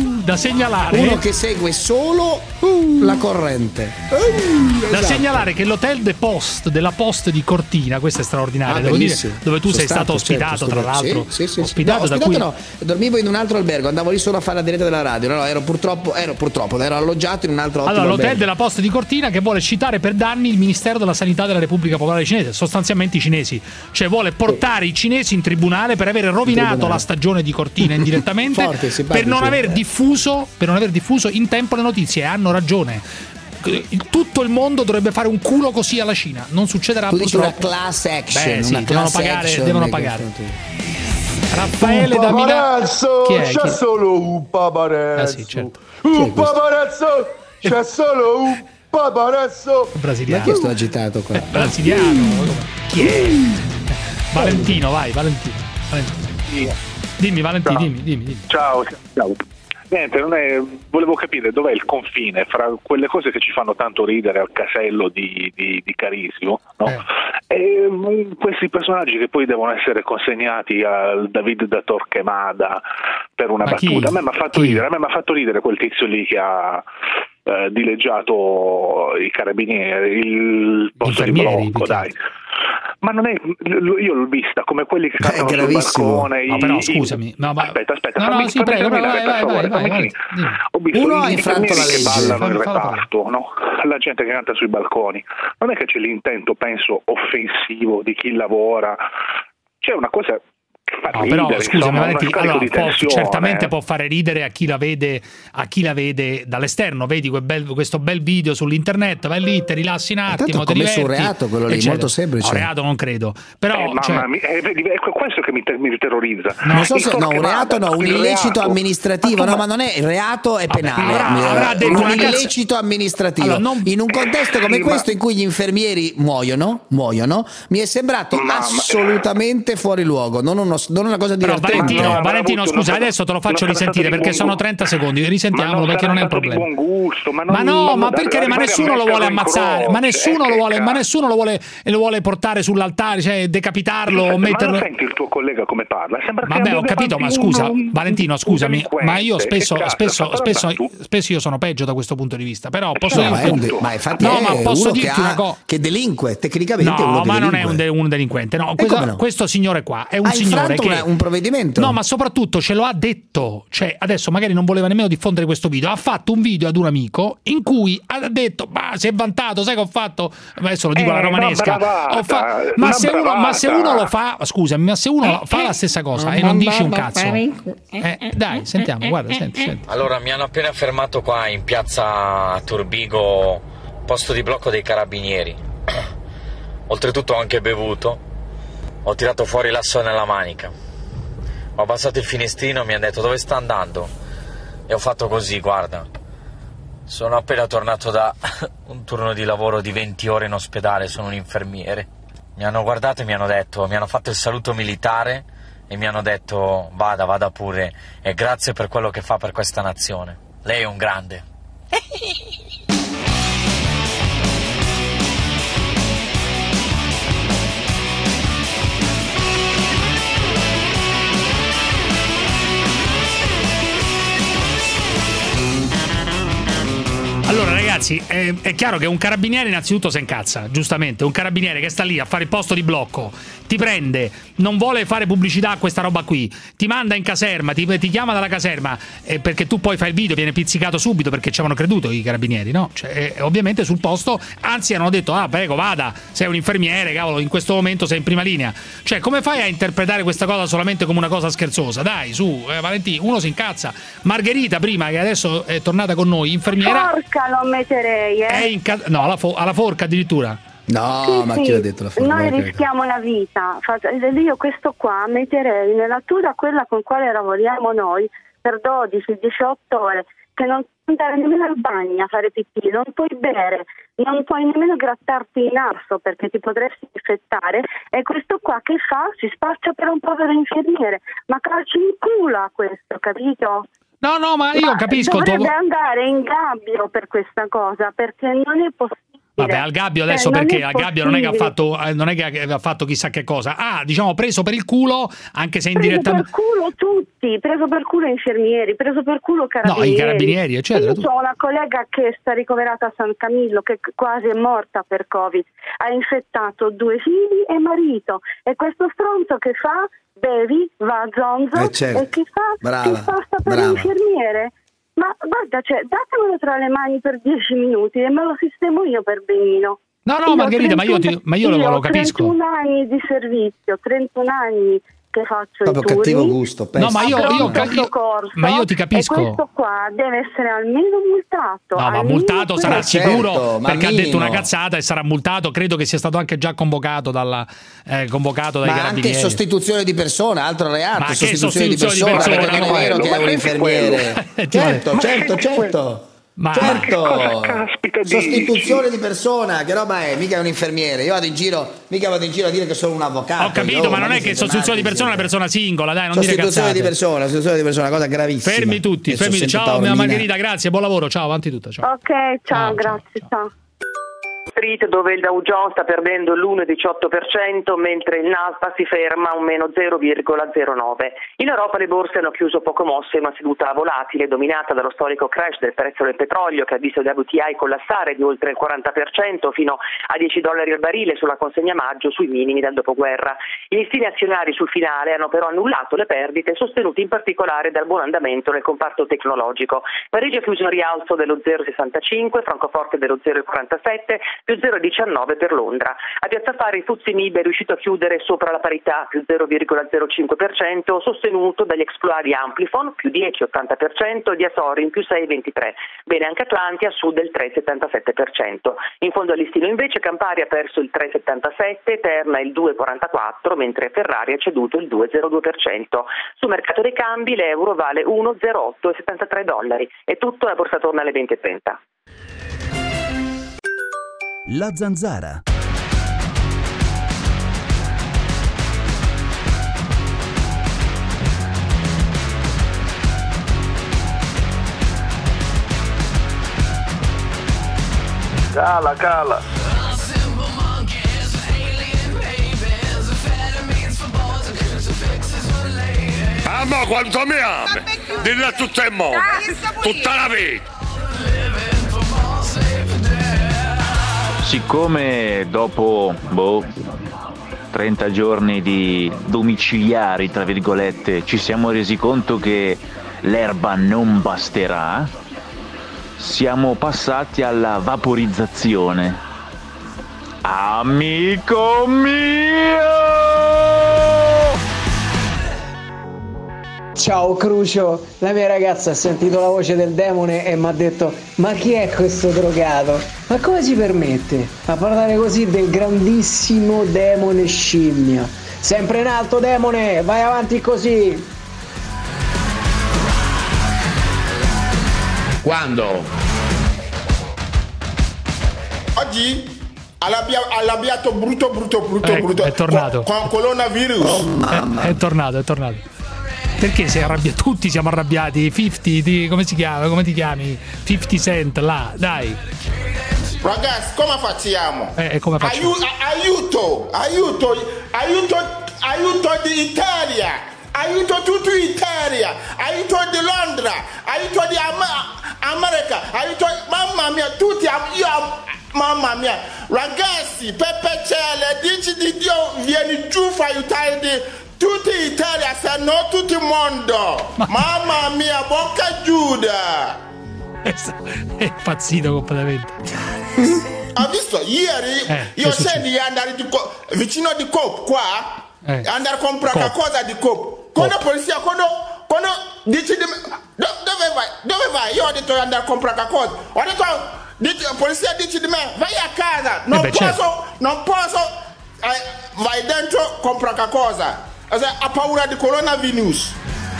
Uno che segue solo la corrente. Da segnalare che l'hotel della Post di Cortina, questo è straordinario, devo dire, dove tu sei stato ospitato, tra l'altro. Ospitato da cui... no, dormivo in un altro albergo, andavo lì solo a fare la diretta della radio. No, ero alloggiato in un altro ottimo l'hotel albergo. della Post di Cortina, che vuole citare per danni il Ministero della Sanità della Repubblica Popolare Cinese, sostanzialmente i cinesi, cioè vuole portare i cinesi in tribunale per aver rovinato la stagione di Cortina indirettamente. Per non aver diffuso in tempo le notizie, e hanno ragione. Tutto il mondo dovrebbe fare un culo così alla Cina. Non succederà purtroppo. Una class action. Devono pagare. Raffaele da Milano. C'è solo un paparazzo. Sì, certo. Un paparazzo. C'è solo un paparazzo. Brasiliano. Ma chi è sto agitato qua? Brasiliano. Chi è? Valentino, vai, Valentino. Dimmi, Valentino, dimmi. Ciao. Niente, volevo capire dov'è il confine fra quelle cose che ci fanno tanto ridere al casello di Carisio, no? E questi personaggi che poi devono essere consegnati al David da Torquemada per una battuta. A me mi ha fatto ridere quel tizio lì che ha dileggiato i carabinieri, il posto di blocco, dai. Ma non è, io l'ho vista come quelli che cantano sul balcone. No, però scusami. Aspetta, prego, vai. Ho visto uno gli infranto la che legge. ballano il reparto, no? La gente che canta sui balconi. Non è che c'è l'intento, penso, offensivo di chi lavora. C'è una cosa che fa ridere, però scusami, insomma, allora, certamente può fare ridere a chi la vede dall'esterno. Vedi questo bel video sull'internet, vai lì, ti rilassi un attimo, ti diverti. È un reato quello lì, molto semplice. Un reato non credo, però è questo che mi terrorizza. Non so se un reato, un illecito amministrativo, ma non è, il reato è penale. Un illecito amministrativo. In un contesto come questo in cui gli infermieri muoiono, mi è sembrato assolutamente fuori luogo, non una cosa divertente. Valentino, scusa, adesso te lo faccio risentire perché sono 30 secondi, risentiamolo perché non è un problema. Ma nessuno lo vuole ammazzare, ma nessuno lo vuole portare sull'altare, cioè decapitarlo o metterlo. Ma non senti il tuo collega come parla? Vabbè, ho capito, ma scusa, Valentino, scusami, ma io spesso io sono peggio da questo punto di vista, però posso dirti ma infatti posso dirti una cosa che delinque tecnicamente. No, ma non è un delinquente, no, questo signore qua è un signore che un provvedimento. No, ma soprattutto ce lo ha detto. Cioè, adesso magari non voleva nemmeno diffondere questo video. Ha fatto un video ad un amico in cui ha detto: ma si è vantato, sai che ho fatto? Adesso lo dico alla romanesca. Ma se uno lo fa, scusami, ma se uno fa la stessa cosa e non dici un cazzo. Dai, sentiamo, guarda, senti. Allora, mi hanno appena fermato qua in piazza Turbigo, posto di blocco dei carabinieri. Oltretutto ho anche bevuto. Ho tirato fuori l'asso nella manica. Ho abbassato il finestrino, mi hanno detto dove sta andando? E ho fatto così, guarda. Sono appena tornato da un turno di lavoro di 20 ore in ospedale, sono un infermiere. Mi hanno guardato e mi hanno fatto il saluto militare e mi hanno detto vada pure e grazie per quello che fa per questa nazione. Lei è un grande. Allora ragazzi, è chiaro che un carabiniere innanzitutto si incazza, giustamente, un carabiniere che sta lì a fare il posto di blocco, ti prende, non vuole fare pubblicità a questa roba qui, ti manda in caserma, ti chiama dalla caserma, perché tu poi fai il video, viene pizzicato subito perché ci avevano creduto i carabinieri, no? Cioè, ovviamente sul posto, anzi hanno detto prego vada, sei un infermiere, cavolo, in questo momento sei in prima linea. Cioè, come fai a interpretare questa cosa solamente come una cosa scherzosa? Dai, su, Valentino, uno si incazza. Margherita prima, che adesso è tornata con noi, infermiera. Forca lo metterei, no, alla forca addirittura. No, sì, ma sì. chi l'ha detto la forca? Noi rischiamo la vita. Io questo qua metterei nella tuta, quella con quale lavoriamo noi, per 12-18 ore, che non puoi andare nemmeno al bagno a fare pipì, non puoi bere, non puoi nemmeno grattarti il naso perché ti potresti infettare, e questo qua che fa? Si spaccia per un povero infermiere, ma calci in culo a questo, capito? No, ma io capisco. Dovrebbe andare in gabbio per questa cosa, perché non è possibile. Vabbè, al gabbio adesso, perché al gabbio non è che ha fatto chissà che cosa. Diciamo preso per il culo, anche se indirettamente. Preso per culo tutti, preso per culo infermieri, preso per culo carabinieri. No, i carabinieri, eccetera. Io ho una collega che sta ricoverata a San Camillo, che quasi è morta per Covid, ha infettato 2 figli e marito, e questo stronzo che fa? Bevi, va a zonzo, certo. E che fa? Brava, Che passa per l'infermiere? Ma guarda, datemelo tra le mani per 10 minuti e me lo sistemo io per benino. No, Margherita, ma io lo capisco. 31 anni di servizio, 31 anni che faccio proprio i turni. Cattivo gusto, no, ma io ti capisco. E questo qua deve essere almeno multato. No, ma multato sarà sicuro, perché minimo. ha detto una cazzata e sarà multato. Credo che sia stato anche già convocato dai carabinieri. Anche sostituzione di persona, altro reato. Ma che sostituzione di persona, perché non è vero che è un infermiere. Certo. Ma certo, sostituzione di persona, che roba è? Mica è un infermiere. Io vado in giro a dire che sono un avvocato. Ho capito, ma non è che sostituzione di persona è una persona singola, dai, non dire cazzate. Sostituzione di persona, cosa gravissima. Fermi tutti. Ciao Margherita, grazie, buon lavoro, ciao, avanti tutta. Ciao. Ok, ciao, grazie, ciao. Street, dove il Dow Jones sta perdendo l'1,18%, mentre il Nasdaq si ferma a un meno 0,09. In Europa le borse hanno chiuso poco mosse in una seduta volatile dominata dallo storico crash del prezzo del petrolio, che ha visto il WTI collassare di oltre il 40% fino a $10 al barile sulla consegna maggio, sui minimi dal dopoguerra. I listini azionari sul finale hanno però annullato le perdite, sostenute in particolare dal buon andamento nel comparto tecnologico. Parigi ha chiuso un rialzo dello 0,65, Francoforte dello 0,47, più 0,19 per Londra. A Piazza Affari FTSE MIB è riuscito a chiudere sopra la parità, più 0,05%, sostenuto dagli exploit di Amplifon, più 10,80%, e di Asorin, più 6,23%. Bene anche Atlantia, a sud del 3,77%. In fondo al listino invece Campari ha perso il 3,77%, Terna il 2,44%, mentre Ferrari ha ceduto il 2,02%. Sul mercato dei cambi l'euro vale 1,0873 dollari. È tutto, la borsa torna alle 20:30. La Zanzara. Cala. Mamma quanto mi ami! Dillo a tutto il mondo! Tutta la vita! Siccome dopo 30 giorni di domiciliari, tra virgolette, ci siamo resi conto che l'erba non basterà, siamo passati alla vaporizzazione. Amico mio! Ciao Crucio, la mia ragazza ha sentito la voce del demone e mi ha detto: ma chi è questo drogato? Ma come si permette a parlare così del grandissimo demone scimmia? Sempre in alto demone, vai avanti così. Quando? Oggi all'abbiato brutto. È tornato. Con coronavirus. È tornato. Perché sei arrabbiato? Tutti siamo arrabbiati. 50, come si chiama? Come ti chiami? 50 Cent, là, dai. Ragazzi, come facciamo? Come facciamo? Aiuto d'Italia. Aiuto tutta l'Italia. Aiuto di Londra. Aiuto di America. Aiuto, mamma mia, tutti. Mamma mia. Ragazzi, Pepe Celle, dici di Dio, vieni giù, fai aiutare tutti l'Italia, se no tutto il mondo. Mamma mia, bocca Giuda. È impazzito completamente. Ho visto ieri, io sento di andare vicino di Coop qua, andare a comprare qualcosa di Coop. Quando la polizia, quando dici di me, dove vai? Io ho detto di andare a comprare qualcosa. Ho detto, la polizia dice di me, vai a casa, non posso, vai dentro, compra qualcosa. Ha paura di coronavirus.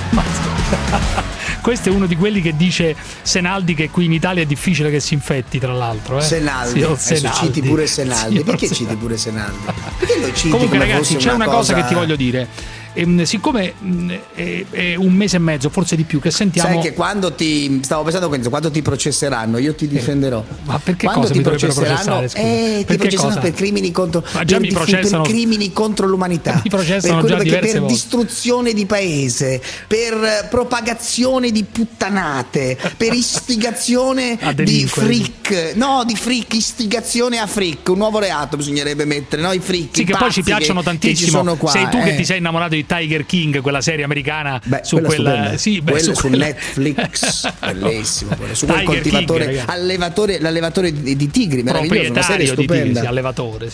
Questo è uno di quelli che dice Senaldi che qui in Italia è difficile che si infetti, tra l'altro. Senaldi, citi pure Senaldi. Perché citi pure Senaldi? Perché lo citi? Comunque ragazzi, c'è una cosa che ti voglio dire. Siccome è un mese e mezzo, forse di più, che sentiamo. Sai che stavo pensando quando ti processeranno, io ti difenderò. Ma perché quando cosa ti mi processeranno? Ti processano per crimini contro crimini contro l'umanità. Mi processano già diverse volte. Per distruzione di paese, per propagazione di puttanate, per istigazione di freak. No, di freak, istigazione a freak, un nuovo reato bisognerebbe mettere, no? I freak. Sì, che poi ci piacciono tantissimo. Sei tu che ti sei innamorato di Tiger King, quella serie americana su quella su Netflix, bellissimo, su quel coltivatore, l'allevatore di tigri, meraviglioso, una serie stupenda. Allevatore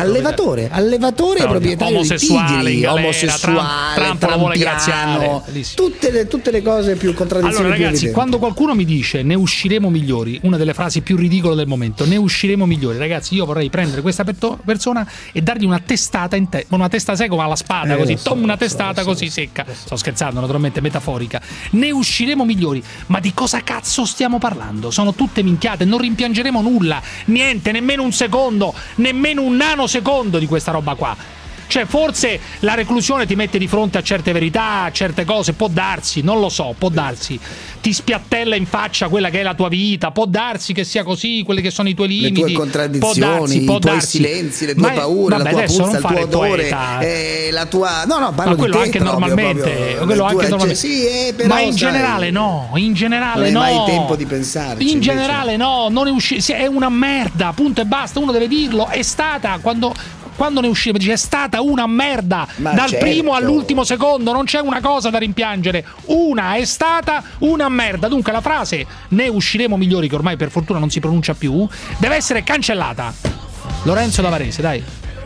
e proprietario di tigri, omosessuale, Trump lo vuole graziare, tutte le cose più contraddizioni. Allora ragazzi, quando qualcuno mi dice ne usciremo migliori, una delle frasi più ridicole del momento, ne usciremo migliori, ragazzi, io vorrei prendere questa persona e dargli una testata una testa secca come alla spada, così, una testata così secca. Sto scherzando, naturalmente, metaforica. Ne usciremo migliori. Ma di cosa cazzo stiamo parlando? Sono tutte minchiate, non rimpiangeremo nulla, niente, nemmeno un secondo, nemmeno un nanosecondo di questa roba qua. Cioè, forse la reclusione ti mette di fronte a certe verità, a certe cose, può darsi, non lo so, può darsi. Ti spiattella in faccia quella che è la tua vita, può darsi che sia così, quelli che sono i tuoi limiti, le tue contraddizioni, i tuoi silenzi, le tue paure, la tua puzza, il tuo odore, la tua... No, parlo quello di te, anche normalmente, quello anche normalmente. Sì, però, ma in generale no, in generale non no. hai mai tempo di pensarci. In generale no, non è una merda, punto e basta, uno deve dirlo, è stata quando ne usciva, dice, è stata una merda, dal primo all'ultimo secondo, non c'è una cosa da rimpiangere, è stata una merda. Dunque la frase ne usciremo migliori, che ormai per fortuna non si pronuncia più, deve essere cancellata. Lorenzo da Varese, dai.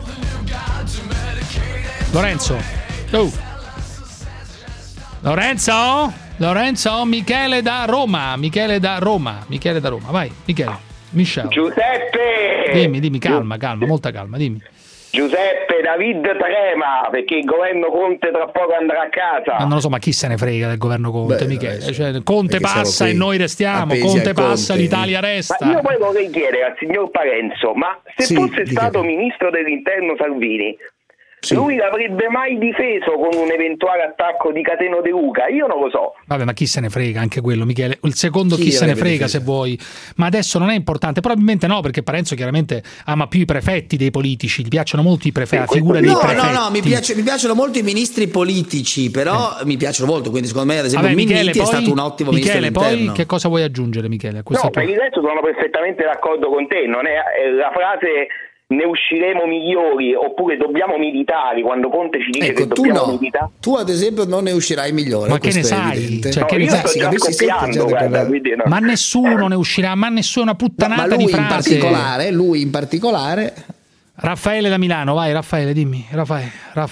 Lorenzo, Michele da Roma, vai, Michele. Giuseppe! Dimmi, calma, molta calma, dimmi. Giuseppe, David trema perché il governo Conte tra poco andrà a casa. Ma non lo so, ma chi se ne frega del governo Conte, Michele? Cioè, Conte passa e noi restiamo, Conte passa, l'Italia resta. Ma io poi vorrei chiedere al signor Parenzo, ma se fosse stato ministro dell'interno Salvini, lui l'avrebbe mai difeso con un eventuale attacco di Cateno De Luca? Io non lo so. Vabbè, ma chi se ne frega, anche quello, Michele. Il secondo chi se ne frega, se vuoi. Ma adesso non è importante, probabilmente no, perché Parenzo chiaramente ama più i prefetti dei politici, gli piacciono molto i prefetti, la figura dei prefetti. No, mi piacciono molto i ministri politici, però mi piacciono molto, quindi secondo me ad esempio Minniti è stato un ottimo ministro dell'interno. Poi che cosa vuoi aggiungere, Michele? No, per il resto sono perfettamente d'accordo con te, non è la frase ne usciremo migliori oppure dobbiamo militari, quando Conte ci dice che dobbiamo militare. Tu ad esempio non ne uscirai migliore, ma che ne sai? Cioè, che ne sai? Ma nessuno ne uscirà, ma nessuna puttanata ma di frase. Lui in particolare. Raffaele da Milano, vai Raffaele, dimmi. Raffaele.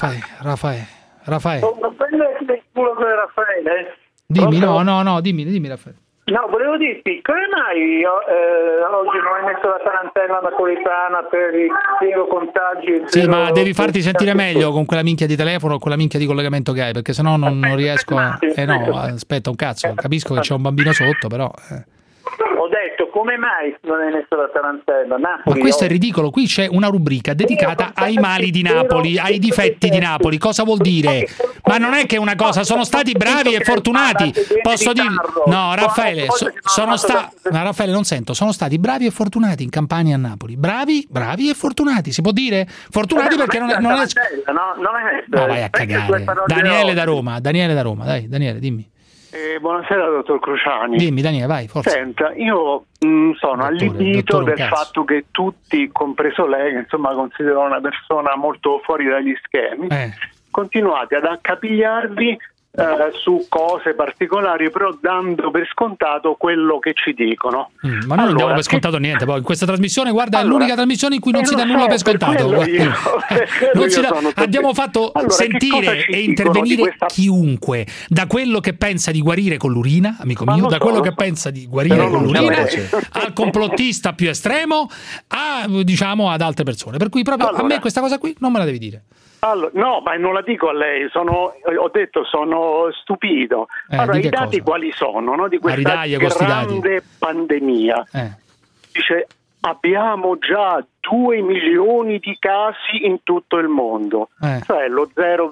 Non prendere il culo con Raffaele? Dimmi, no, dimmi Raffaele. No, volevo dirti, come mai oggi non hai messo la tarantella napoletana per i zero contagi? Sì, ma devi farti sentire meglio con quella minchia di telefono o quella minchia di collegamento che hai, perché sennò non riesco a... no, aspetta un cazzo, capisco che c'è un bambino sotto, però... Ho detto, come mai non hai messo la tarantella? Napoli, ma questo è ridicolo, qui c'è una rubrica dedicata ai mali di Napoli, ai difetti di Napoli. Cosa vuol dire? Ma non è che una cosa, sono stati bravi e fortunati, posso dire? No, Raffaele, Raffaele, non sento, sono stati bravi e fortunati in Campania e a Napoli. Bravi e fortunati, si può dire? Fortunati perché non è... No, vai a cagare. Daniele da Roma, dai, Daniele, dimmi. Buonasera dottor Cruciani. Dimmi Daniele, vai, forza. Senta, io sono allibito del fatto che tutti, compreso lei, che insomma considero una persona molto fuori dagli schemi, continuate ad accapigliarvi su cose particolari, però dando per scontato quello che ci dicono. Ma noi non diamo per scontato niente. Poi in questa trasmissione, guarda, è l'unica trasmissione in cui non si dà nulla per scontato. Abbiamo fatto sentire e intervenire chiunque, da quello che pensa di guarire con l'urina, amico mio, da quello che pensa di guarire con l'urina, al complottista più estremo, diciamo ad altre persone. Per cui proprio a me questa cosa qui non me la devi dire. No, ma non la dico a lei, ho detto sono stupito. Allora, i dati quali sono, no? Di questa grande pandemia? Dice, abbiamo già 2 milioni di casi in tutto il mondo, cioè lo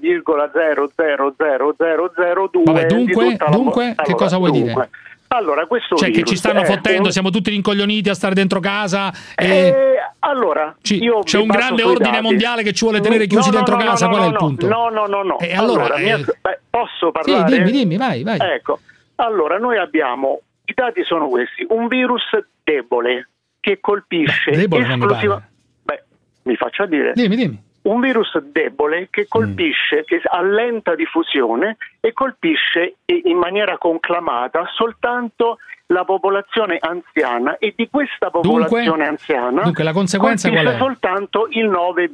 0,0000002. Vabbè, dunque che cosa vuoi dire? Allora, questo virus che ci stanno fottendo, siamo tutti rincoglioniti a stare dentro casa. Allora, c'è un grande ordine mondiale che ci vuole tenere chiusi dentro casa. Qual è il punto? No. Allora, posso parlare? Sì, dimmi, vai. Ecco, allora noi abbiamo, i dati sono questi: un virus debole che colpisce esclusivamente. Mi faccia dire. Dimmi. Un virus debole che colpisce, che ha lenta diffusione e colpisce in maniera conclamata soltanto la popolazione anziana, e di questa popolazione anziana la conseguenza qual è? Soltanto il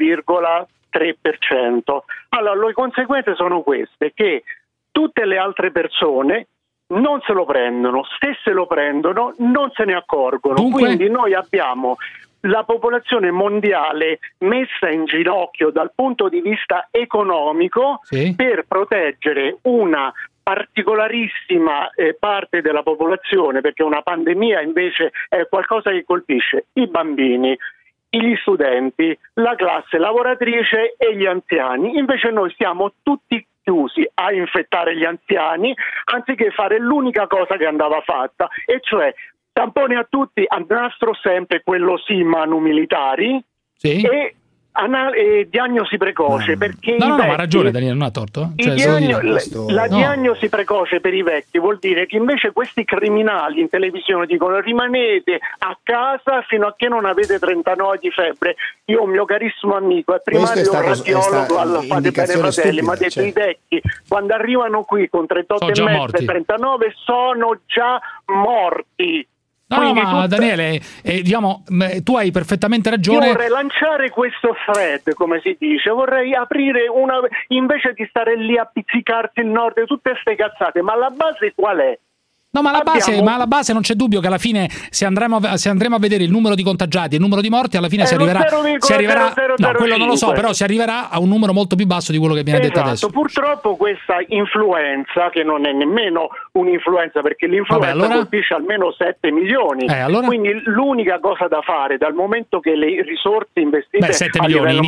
9,3%. Allora, le conseguenze sono queste, che tutte le altre persone non se lo prendono, se se lo prendono non se ne accorgono. Quindi noi abbiamo la popolazione mondiale messa in ginocchio dal punto di vista economico per proteggere una particolarissima parte della popolazione, perché una pandemia invece è qualcosa che colpisce i bambini, gli studenti, la classe lavoratrice e gli anziani. Invece noi siamo tutti chiusi a infettare gli anziani, anziché fare l'unica cosa che andava fatta, e cioè tamponi a tutti, a nastro sempre, quello sì, manu militari, e diagnosi precoce, perché no, ha ragione Daniele, non ha torto. La diagnosi precoce per i vecchi vuol dire che invece questi criminali in televisione dicono rimanete a casa fino a che non avete 39 di febbre. Io, un mio carissimo amico, è primario radiologo alla Fate Bene Fratelli, mi ha detto i vecchi quando arrivano qui con 38 e mezzo e 39 sono già morti. No, ma Daniele, diciamo, tu hai perfettamente ragione. Io vorrei lanciare questo thread, come si dice, vorrei aprire invece di stare lì a pizzicarsi il nord e tutte ste cazzate, ma la base qual è? No, ma alla base non c'è dubbio che alla fine, se andremo a vedere il numero di contagiati e il numero di morti, alla fine si arriverà no, quello non lo so, però si arriverà a un numero molto più basso di quello che viene detto adesso. Purtroppo questa influenza, che non è nemmeno un'influenza, perché l'influenza colpisce almeno 7 milioni, quindi l'unica cosa da fare, dal momento che le risorse investite 7 milioni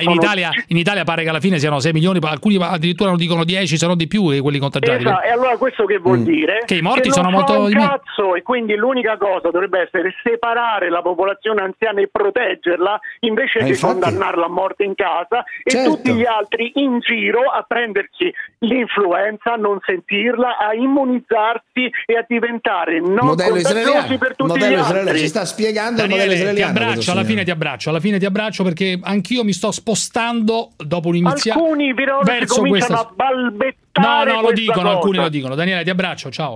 in Italia pare che alla fine siano 6 milioni, alcuni addirittura non dicono 10, se non di più quelli contagiati. E allora questo che vuol dire? Che i morti sono non molto un cazzo, e quindi l'unica cosa dovrebbe essere separare la popolazione anziana e proteggerla, invece che condannarla a morte in casa, e tutti gli altri in giro a prendersi l'influenza, a non sentirla, a immunizzarsi e a diventare non contagiosi per tutti gli altri. Ci sta spiegando Daniele, il modello israeliano. Alla fine ti abbraccio perché anchio mi sto spostando dopo un'iniziale. Alcuni virologi cominciano a balbettare. No, lo dicono, alcuni lo dicono. Daniele, ti abbraccio, ciao.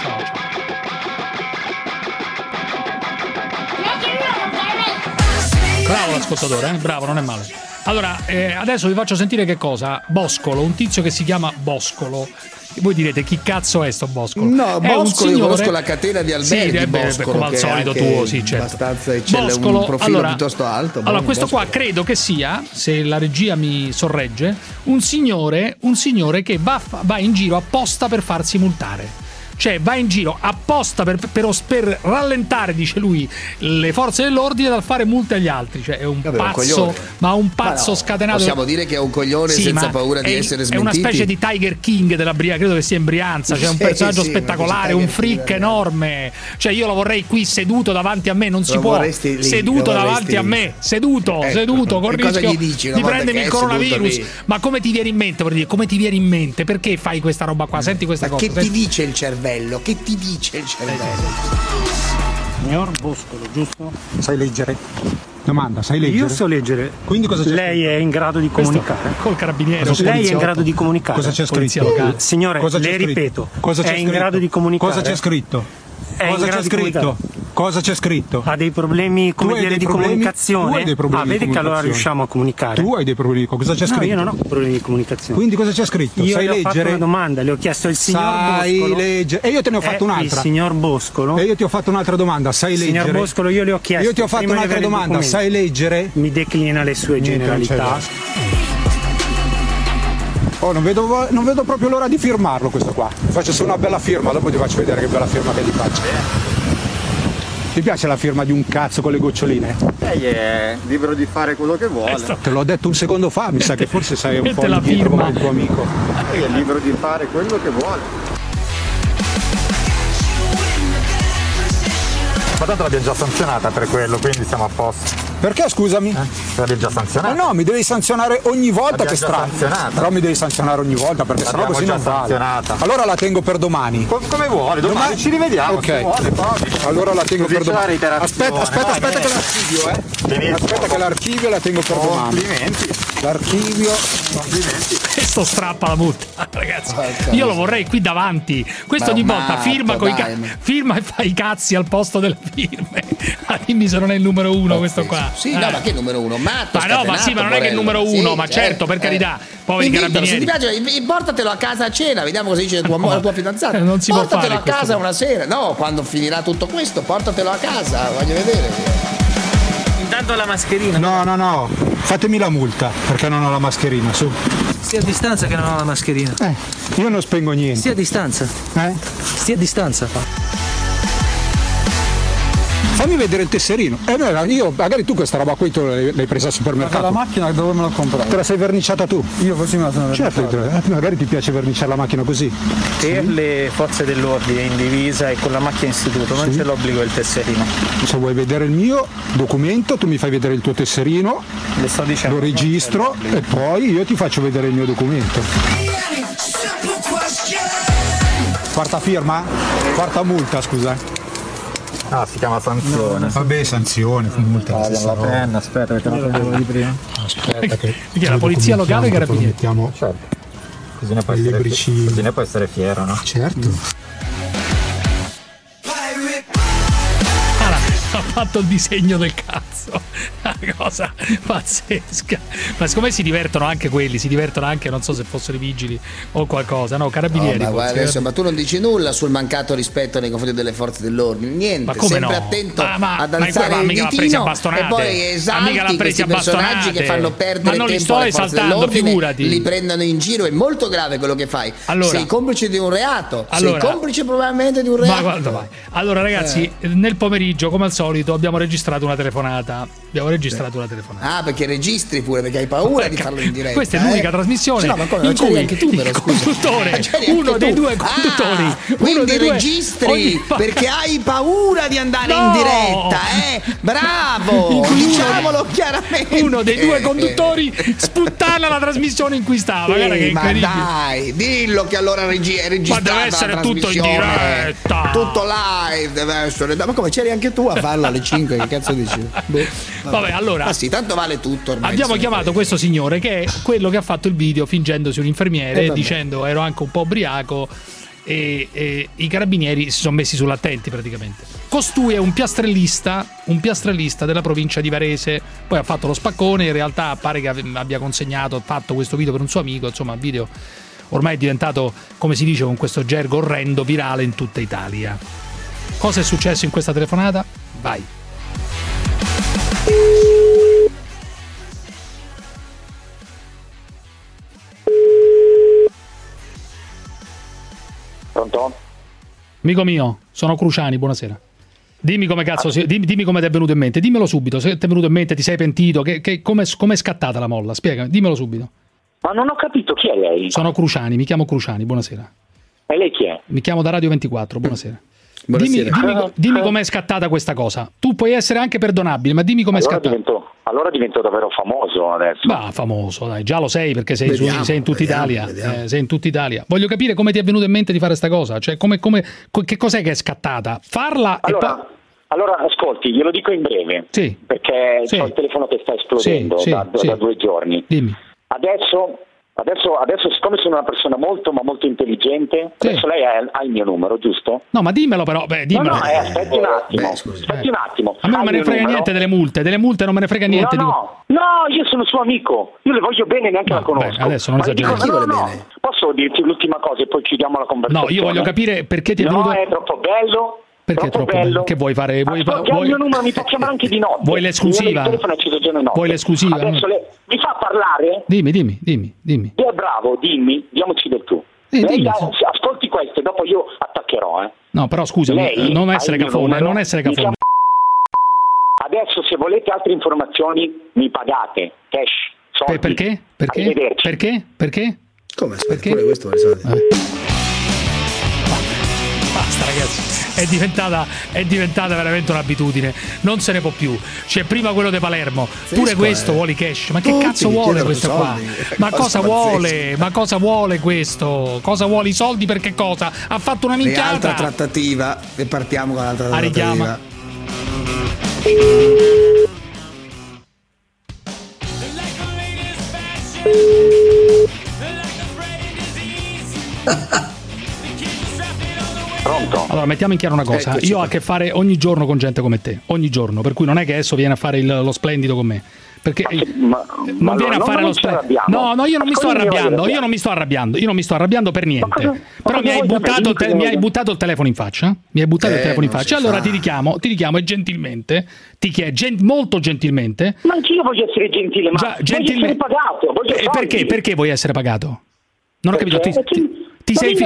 Bravo l'ascoltatore, bravo, non è male. Allora, adesso vi faccio sentire che cosa? Boscolo, un tizio che si chiama Boscolo. Voi direte, chi cazzo è sto Boscolo? No, Boscolo, io conosco la catena di alberghi Boscolo, come al solito tuo, sì, certo. Abbastanza Boscolo, un profilo piuttosto alto. Allora, questo Boscolo. Qua credo che sia, se la regia mi sorregge, un signore che va in giro apposta per farsi multare. cioè va in giro apposta per rallentare, dice lui, le forze dell'ordine dal fare multe agli altri, cioè è un pazzo, ma un pazzo scatenato. Possiamo dire che è un coglione senza paura di essere smentiti. È una specie di Tiger King della Brianza, credo che sia in Brianza, cioè un personaggio spettacolare, un freak enorme, cioè io lo vorrei qui seduto davanti a me, non si può, seduto davanti a me, seduto con il rischio di prendermi il coronavirus. Ma come ti viene in mente, vorrei dire, come ti viene in mente? Perché fai questa roba qua? Senti questa cosa. Che ti dice il cervello? Che ti dice il cervello? Signor Boscolo, giusto? Sai leggere? Domanda, sai leggere? Io so leggere. Quindi cosa c'è Lei scritto? È in grado di comunicare? Col carabiniere. Lei è in grado di comunicare? Cosa c'è scritto? Signore, cosa le ripeto, cosa c'è è in grado di comunicare? Cosa c'è scritto? Cosa c'è scritto? Cosa c'è scritto? Ha dei problemi, come dire, di comunicazione? Tu hai dei problemi vedi che allora riusciamo a comunicare. Tu hai dei problemi, cosa c'è scritto? No, io non ho problemi di comunicazione. Quindi cosa c'è scritto? Io sai le ho leggere? fatto una domanda, le ho chiesto il signor Boscolo. E io te ne ho fatto un'altra. Il signor Boscolo. E io ti ho fatto un'altra domanda, sai leggere? Signor Boscolo, io le ho chiesto. Io ti ho fatto un'altra domanda, sai leggere? Mi declina le sue generalità. Oh, non vedo proprio l'ora di firmarlo questo qua. Faccio solo una bella firma, dopo ti faccio vedere che bella firma che gli faccio. Ti piace la firma di un cazzo con le goccioline? Lei è libero di fare quello che vuole. Te l'ho detto un secondo fa, mi sa che forse sei un po' indietro come il tuo amico. Lei è libero di fare quello che vuole. Ma tanto l'abbiamo già sanzionata per quello, quindi siamo a posto. Perché, scusami? L'abbiamo già sanzionata. Ma no, mi devi sanzionare ogni volta, che strano. Però mi devi sanzionare ogni volta perché sennò così non vale. Allora la tengo per domani. Come vuole, domani ci rivediamo. Ok. Vuole, allora la tengo per domani. Aspetta che l'archivio, Aspetta che l'archivio la tengo per domani. Complimenti. L'archivio. Complimenti. Questo strappa la multa, ragazzi. Io lo vorrei qui davanti. Questo ogni volta firma firma e fa i cazzi al posto delle firme. Dimmi se non è il numero uno questo qua. Sì, no, ma che numero uno? Matto, ma no, ma sì, ma non è che è il numero uno, ma certo, per carità. Poi i carabinieri. Se ti piace, portatelo a casa a cena, vediamo cosa dice la tua fidanzata. Non si può fare. Portatelo a casa una sera. No, quando finirà tutto questo, portatelo a casa, voglio vedere. Intanto la mascherina. No. Fatemi la multa perché non ho la mascherina, su. Stia a distanza che non ho la mascherina. Io non spengo niente. Stia a distanza. Stia a distanza. Fammi vedere il tesserino. Io, magari tu questa roba qui tu l'hai presa al supermercato. La macchina dove me l'ho comprata? Te la sei verniciata tu? Io così me la sono verniciata. Certo, magari ti piace verniciare la macchina così. Per le forze dell'ordine in divisa e con la macchina istituto non c'è l'obbligo del tesserino. Se vuoi vedere il mio documento, tu mi fai vedere il tuo tesserino, le sto dicendo, lo registro e poi io ti faccio vedere il mio documento. Quarta firma? Quarta multa, scusa. Ah, si chiama sanzione. Vabbè, sanzione, multa. La penna, aspetta, perché la prendevo di prima. Aspetta che la polizia locale e i carabinieri. Mettiamo così ne può essere fiero, no? Certo. Ha fatto il disegno del cazzo, una cosa pazzesca. Ma siccome si divertono anche quelli, non so se fossero i vigili o qualcosa, no, carabinieri. No, ma tu non dici nulla sul mancato rispetto nei confronti delle forze dell'ordine, niente. Ma come sempre attento ad alzare il ditino e poi esalti questi personaggi che fanno perdere tempo alle forze dell'ordine, figurati. Li prendono in giro, è molto grave quello che fai. Sei complice di un reato, sei complice probabilmente di un reato. Ma guarda, vai. Allora ragazzi, nel pomeriggio come al solito abbiamo registrato una telefonata. Ah, perché registri pure, perché hai paura di farlo in diretta. Questa è l'unica trasmissione ma come, in cui anche tu, il conduttore, uno dei due conduttori, quindi registri perché hai paura di andare in diretta, bravo, diciamolo chiaramente. Uno dei due conduttori sputtana la trasmissione in cui stava. Guarda che ma dai, dillo che allora è registrata. Ma deve essere tutto in diretta, tutto live deve essere. Ma come c'eri anche tu a farlo alle 5? Che cazzo dici? Vabbè, allora. Ma sì, tanto vale tutto ormai. Abbiamo chiamato questo signore che è quello che ha fatto il video fingendosi un infermiere, dicendo ero anche un po' ubriaco e i carabinieri si sono messi sull'attenti praticamente. Costui è un piastrellista della provincia di Varese, poi ha fatto lo spaccone, in realtà pare che abbia fatto questo video per un suo amico, insomma il video ormai è diventato, come si dice con questo gergo orrendo, virale in tutta Italia. Cosa è successo in questa telefonata? Vai. Pronto? Amico mio, sono Cruciani, buonasera. Dimmi come cazzo, dimmi come ti è venuto in mente, dimmelo subito, se ti è venuto in mente, ti sei pentito, come è scattata la molla, spiegami, dimmelo subito. Ma non ho capito, chi è lei? Sono Cruciani, mi chiamo Cruciani, buonasera. E lei chi è? Mi chiamo da Radio 24, buonasera. Dimmi com'è scattata questa cosa. Tu puoi essere anche perdonabile, ma dimmi com'è scattata. Allora divento davvero famoso adesso. Ma famoso, dai, già lo sei perché sei in tutta Italia. Sei in tutta Italia. Voglio capire come ti è venuto in mente di fare sta cosa. Cioè, che cos'è che è scattata? Farla Allora, ascolti, glielo dico in breve. Sì. Perché ho il telefono che sta esplodendo da 2 giorni. Dimmi. Adesso, siccome sono una persona molto ma molto intelligente, adesso lei ha il mio numero, giusto? No, ma dimmelo però, dimmelo. No, aspetti un attimo. A me non me ne frega niente delle multe non me ne frega niente. No, io sono suo amico, io le voglio bene, neanche la conosco. Adesso non esageriamo. No. Posso dirti l'ultima cosa e poi chiudiamo la conversazione? No, io voglio capire perché ti è venuto... No, è troppo bello. Perché è troppo bello? Che vuoi fare? Vuoi il mio numero, mi fa chiamare anche di notte. Vuoi l'esclusiva? Vuoi l'esclusiva? Adesso mi fa parlare? Dimmi. È bravo, diamoci del tu. Lei ascolti questo e dopo io attaccherò, No, però scusami, non essere cafone. Adesso se volete altre informazioni mi pagate, cash, soldi. Perché? Come? Perché? Pure questo Basta ragazzi, è diventata veramente un'abitudine, non se ne può più. C'è prima quello di Palermo, pure questo vuole cash, ma che cazzo vuole questo qua? Ma cosa vuole? Ma cosa vuole questo? Cosa vuole i soldi per che cosa? Ha fatto una minchiata. Altra trattativa e partiamo con l'altra trattativa. Pronto? Allora, mettiamo in chiaro una cosa. Io ho a che fare ogni giorno con gente come te, ogni giorno, per cui non è che adesso viene a fare lo splendido con me. Perché non viene a fare lo splendido. No, io non mi sto arrabbiando, io non mi sto arrabbiando per niente. Però mi hai buttato il telefono in faccia. Allora ti richiamo e gentilmente, molto gentilmente. Ma anch'io voglio essere gentile, ma voglio essere pagato. Perché vuoi essere pagato? Non ho capito. Ti sei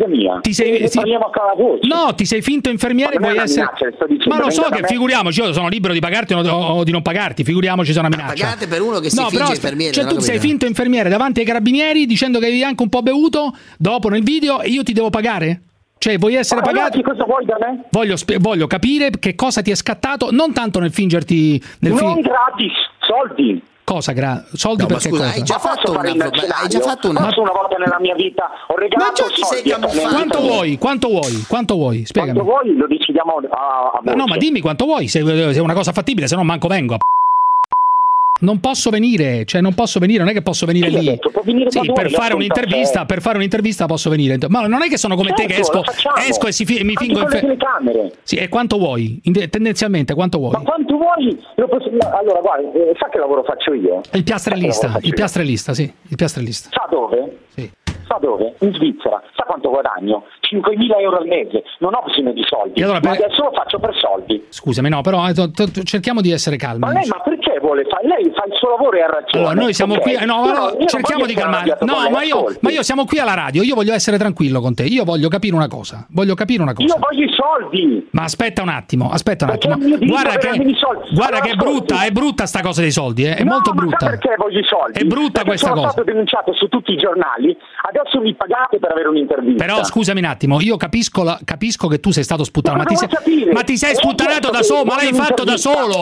finto infermiere, vuoi essere. Ma lo so che figuriamoci, io sono libero di pagarti o di non pagarti, figuriamoci se è una minaccia. Pagate per uno che si finge infermiere. Cioè tu sei finto infermiere davanti ai carabinieri dicendo che avevi anche un po' bevuto dopo nel video e io ti devo pagare? Cioè vuoi essere pagato? Cosa vuoi da me? Voglio capire che cosa ti è scattato, non tanto nel fingerti non gratis, soldi. Cosa soldi per che cosa? Hai già fatto una volta nella mia vita, ho regalato soldi. Quanto vuoi? Spiegami. Quanto vuoi lo decidiamo a voce. No, ma dimmi quanto vuoi, se è una cosa fattibile, se no manco vengo. Non posso venire, non è che posso venire lì. Sì, per fare un'intervista posso venire. Ma non è che sono come te che esco e mi fingo in telecamere. Sì, e quanto vuoi? Tendenzialmente quanto vuoi? Ma quanto vuoi? Allora, guarda, sa che lavoro faccio io? Il piastrellista. Sa dove? Sì. Sa dove? In Svizzera. Sa quanto guadagno? 5.000 euro al mese. Non ho bisogno di soldi. Allora, ma adesso lo faccio per soldi. Scusami, no, però cerchiamo di essere calmi. Ma perché vuole fare? Lei fa il suo lavoro e ha ragione. Allora, noi siamo qui. Cerchiamo di calmare. No, ma io siamo qui alla radio. Io voglio essere tranquillo con te. Io voglio capire una cosa. Io voglio i soldi. Ma aspetta un attimo. Guarda che è brutta sta cosa dei soldi. È molto brutta. Ma perché voglio i soldi? È brutta questa cosa. Sono stato denunciato su tutti i giornali. Adesso mi pagate per avere un'intervista. Però scusami un attimo, io capisco che tu sei stato sputtanato. Ma ti sei sputtanato da solo, ma l'hai fatto da solo.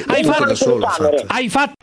Hai fatto.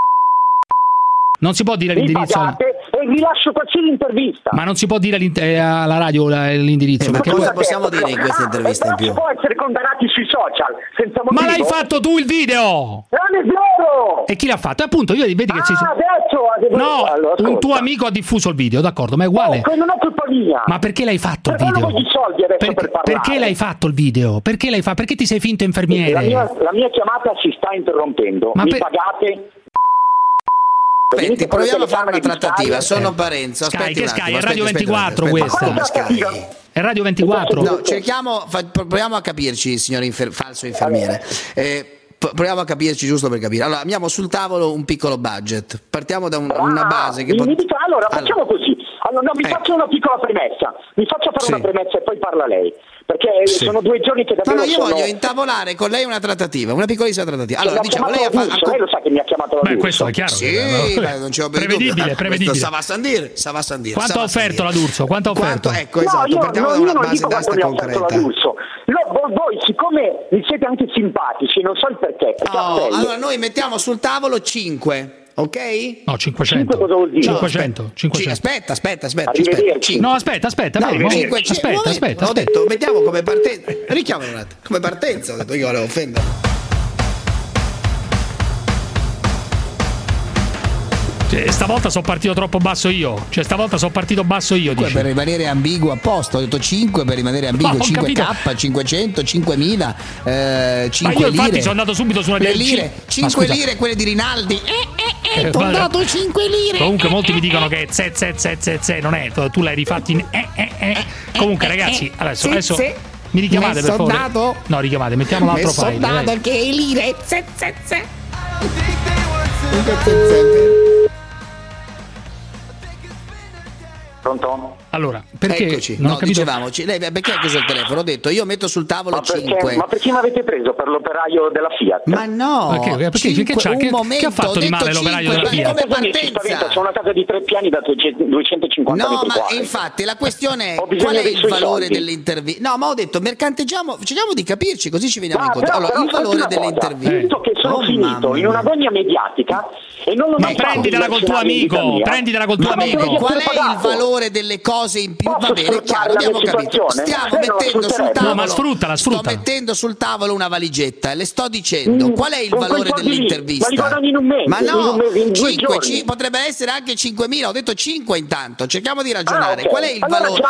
Non si può dire l'indirizzo. E vi lascio qualsiasi intervista. Ma non si può dire alla radio l'indirizzo. Ma cosa possiamo dire in questa intervista in più? Non si può essere condannati sui social senza motivo. Ma l'hai fatto tu il video? Non è vero! E chi l'ha fatto? Appunto, io vedi che No, allora, un tuo amico ha diffuso il video, d'accordo, ma è uguale. No, non è colpa mia. Ma perché l'hai fatto il video? Non voglio i soldi adesso per parlare. Perché l'hai fatto il video? Perché ti sei finto infermiere? La mia chiamata si sta interrompendo. Mi pagate? Aspetti, proviamo a fare una trattativa. Sono Parenzo. Sky, è Radio 24 questa. È Radio 24. No, proviamo a capirci, signor falso infermiere. Proviamo a capirci giusto per capire. Allora, abbiamo sul tavolo un piccolo budget. Partiamo da una base che allora, facciamo così. Allora, mi faccio una piccola premessa. Mi faccia fare una premessa e poi parla lei. Perché sono 2 giorni che davvero io voglio intavolare con lei una trattativa, una piccolissima trattativa. Allora, diciamo, lei lei lo sa che mi ha chiamato la D'Urso. Questo è chiaro. Sì, non c'è prevedibile. Sa va a Sandir. Quanto ha offerto la D'Urso? Quanto ha offerto? Ecco, esatto, partiamo da una base d'asta concreta. Voi, siccome mi siete anche simpatici, non so il perché. Allora noi mettiamo sul tavolo 5. Ok? No, 500. 500. Aspetta. No, aspetta. 500. Aspetta. Ho detto, mettiamo come partenza. Richiamalo un attimo. Come partenza, ho detto io volevo offendere. Stavolta sono partito troppo basso io. Dici. Per rimanere ambiguo apposta, ho detto 5 per rimanere ambiguo, 5K, 500, 5000, 5 lire. Infatti sono andato subito su una lire. 5 lire quelle di Rinaldi. Ti ho dato 5 lire. Comunque molti mi dicono che non è, tu l'hai rifatto in Comunque ragazzi, adesso mi richiamate per favore. Dato? No, richiamate, mettiamo l'altro file. Dato che lire. Pronto? Allora, perché Eccoci, non ho capito... dicevamo, lei perché ha chiuso il telefono? Ho detto io metto sul tavolo 5. Ma perché mi avete preso per l'operaio della Fiat? Ma no, perché che ha fatto di male l'operaio della Fiat? C'è una casa di 3 piani da 250 no, metri ma quadri. Infatti la questione è qual è il valore dell'intervista? No, ma ho detto mercanteggiamo, cerchiamo di capirci, così ci veniamo incontro. Allora, il valore dell'intervista. Visto che sono finito in una gogna mediatica e non ma prenditela col tuo amico, Qual è il valore delle cose in più? Va bene, chiaro, abbiamo capito. Stiamo mettendo sul tavolo. Ma sfruttala. Sto mettendo sul tavolo una valigetta e le sto dicendo qual è il valore dell'intervista. Ma li guadagni in un mese. Ma no, in 5 potrebbe essere anche 5.000. Ho detto 5 intanto. Cerchiamo di ragionare. Qual è il valore?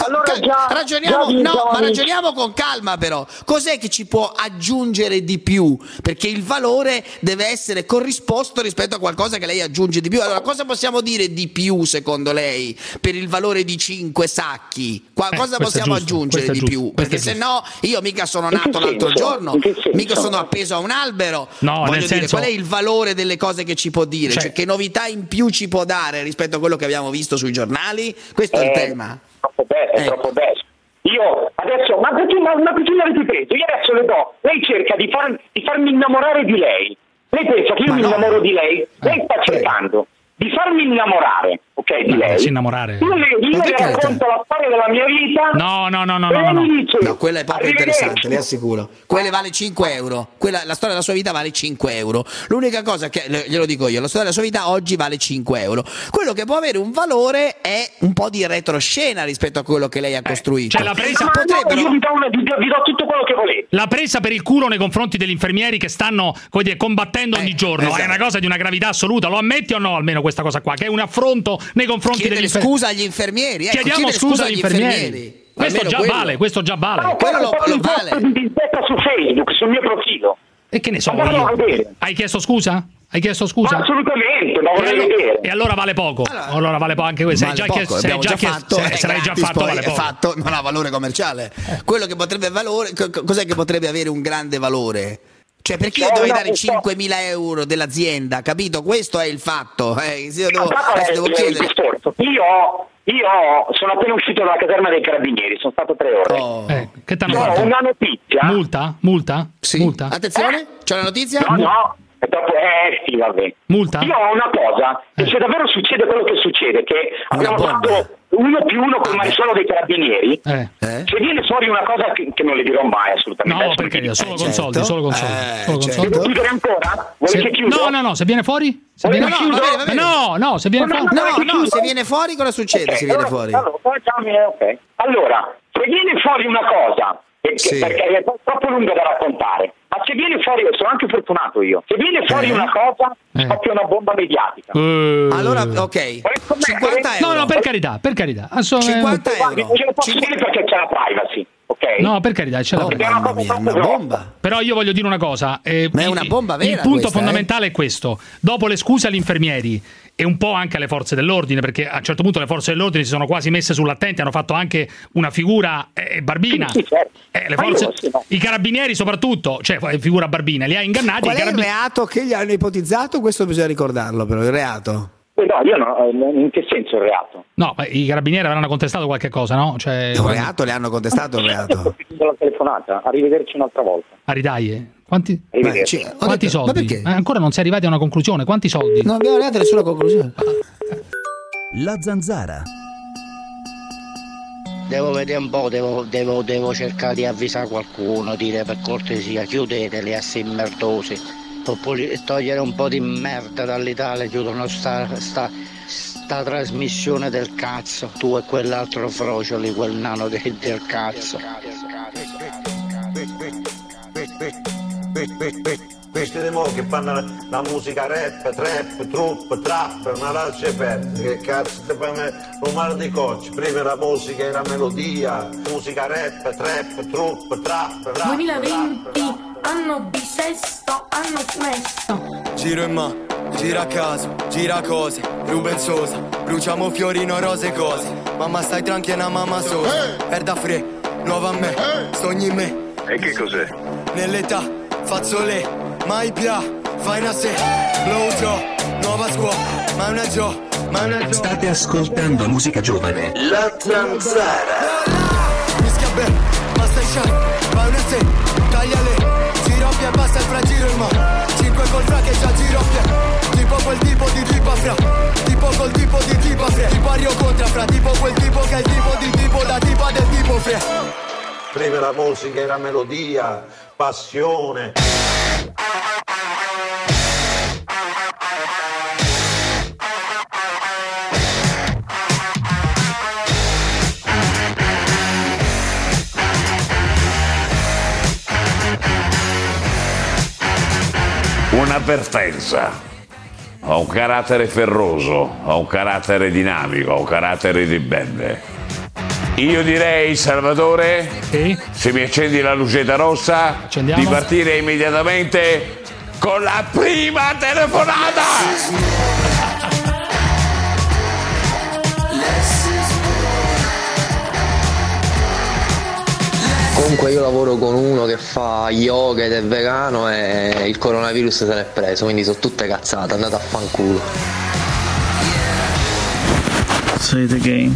Ragioniamo con calma, però. Cos'è che ci può aggiungere di più? Perché il valore deve essere corrisposto rispetto a qualcosa che lei aggiunge di più. Allora, cosa possiamo dire di più secondo lei per il valore di 5 sacchi? Cosa possiamo aggiungere di più? Perché se no io mica sono nato l'altro giorno, mica sono appeso a un albero. No, voglio dire, qual è il valore delle cose che ci può dire? Cioè che novità in più ci può dare rispetto a quello che abbiamo visto sui giornali? Questo è il tema. È troppo bello. Io adesso, ma perché l'avete preso? Io adesso le do. Lei cerca di farmi innamorare di lei. Lei pensa che io mi innamoro di lei? Lei sta cercando di farmi innamorare, ok, di lei. Innamorare. Io le racconto la storia della mia vita. No, quella è proprio interessante, le assicuro. Quella vale 5 euro. La storia della sua vita vale 5 euro. L'unica cosa che, glielo dico io, la storia della sua vita oggi vale 5 euro. Quello che può avere un valore è un po' di retroscena rispetto a quello che lei ha costruito. Cioè la presa io vi do tutto quello che volete. La presa per il culo nei confronti degli infermieri che stanno combattendo ogni giorno è una cosa di una gravità assoluta. Lo ammetti o no almeno questa cosa qua? Che è un affronto nei confronti degli infermieri. Scusa agli infermieri. Chiediamo scusa agli infermieri. Questo già vale. Quello lo vale. Su Facebook, sul mio profilo. E che ne so io? Hai chiesto scusa? Assolutamente, ma vorrei vedere. E allora vale poco. Allora vale poco anche questo. Se l'hai già fatto, vale poco. Fatto, non ha valore commerciale. Quello che potrebbe cos'è che potrebbe avere un grande valore? Cioè, perché io dovrei dare 5.000 euro dell'azienda, capito? Questo è il fatto. Devo chiedere. Io sono appena uscito dalla caserma dei Carabinieri, sono stato 3 ore. Che t'hanno fatto? Una notizia. Multa? Sì. Multa. Attenzione, c'è una notizia? No. E dopo sì, vabbè. Multa? Io ho una cosa, se davvero succede quello che succede, che abbiamo fatto 1+1 con Marisolo dei Carabinieri, se viene fuori una cosa che non le dirò mai assolutamente. No, perché solo con soldi. Devo chiudere ancora? Vuole che chiudo? No, se viene fuori? Se viene fuori. No, se viene fuori cosa succede se viene fuori? Allora, se viene fuori una cosa, perché è troppo lunga da raccontare, ma se viene fuori, sono anche fortunato io, se viene fuori una cosa scoppia una bomba mediatica. Allora, ok, 50 euro. No, per carità, 50 euro. Non ce lo posso dire perché c'è la privacy. Okay. No, per carità, c'è una bomba. Però io voglio dire una cosa. Ma è una bomba vera. Il punto fondamentale è questo. Dopo le scuse agli infermieri e un po' anche alle forze dell'ordine, perché a un certo punto le forze dell'ordine si sono quasi messe sull'attenti, hanno fatto anche una figura Barbina. Sì, certo. I carabinieri soprattutto, cioè figura Barbina, li ha ingannati. Qual è il reato che gli hanno ipotizzato? Questo bisogna ricordarlo, però il reato. No, io no, in che senso il reato? No, i carabinieri avranno contestato qualche cosa, no? Cioè, un reato, le hanno contestato il reato. La telefonata, arrivederci un'altra volta. A ridaglie. Quanti detto, soldi? ma perché? Ancora non si è arrivati a una conclusione. Quanti soldi? Non abbiamo arrivato a nessuna conclusione. La Zanzara. Devo vedere un po', devo cercare di avvisare qualcuno, dire per cortesia chiudeteli a sti merdosi. Oppure togliere un po' di merda dall'Italia, chiudono sta trasmissione del cazzo. Tu e quell'altro frocioli, quel nano del cazzo. Questi di mo che fanno la musica rap, trap, trap, una lascia perdere, che cazzo ti fai un mare di cocci, prima la musica e la melodia, musica rap, trap, trap. 2020, anno bisesto, anno fumesto. Giro in ma, gira a caso, gira cose, rubenzosa, bruciamo fiorino, rose cose, mamma stai tranquilla, mamma sosa, perda fre, nuova a me, sogni in me. E che cos'è? Nell'età, fazzole. Mai pia, fai una se, blow job, nuova scuola, ma è una State ascoltando musica giovane. La Zanzara. Mischia bene, basta il shine, fai una se, tagliale, giroppia e basta il fragiro il ma. 5 col fra che già giroppia, tipo quel tipo di tipa fra, tipo col tipo di tipa fra, tipo Ario contra fra, tipo quel tipo che è il tipo di tipo da tipa del tipo fra. Prima la musica e la melodia, passione. Un'avvertenza. Ho un carattere ferroso, ho un carattere dinamico, ho un carattere ribelle. Io direi, Salvatore, se mi accendi la lucetta rossa, di partire immediatamente con la prima telefonata! Comunque io lavoro con uno che fa yoga ed è vegano e il coronavirus se l'è preso, quindi sono tutte cazzate, andate a fanculo. Say the game.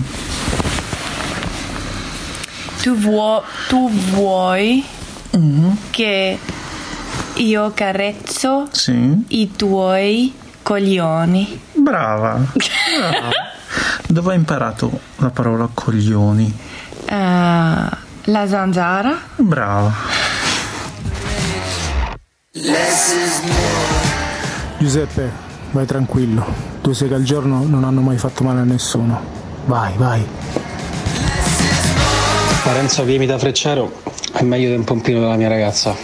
Tu vuoi che io carezzo i tuoi coglioni? Brava. Dove hai imparato la parola coglioni? La Zanzara. Brava. Giuseppe, vai tranquillo. 2 seghe al giorno non hanno mai fatto male a nessuno. Vai. Parenzo che imita Freccero è meglio di un pompino della mia ragazza.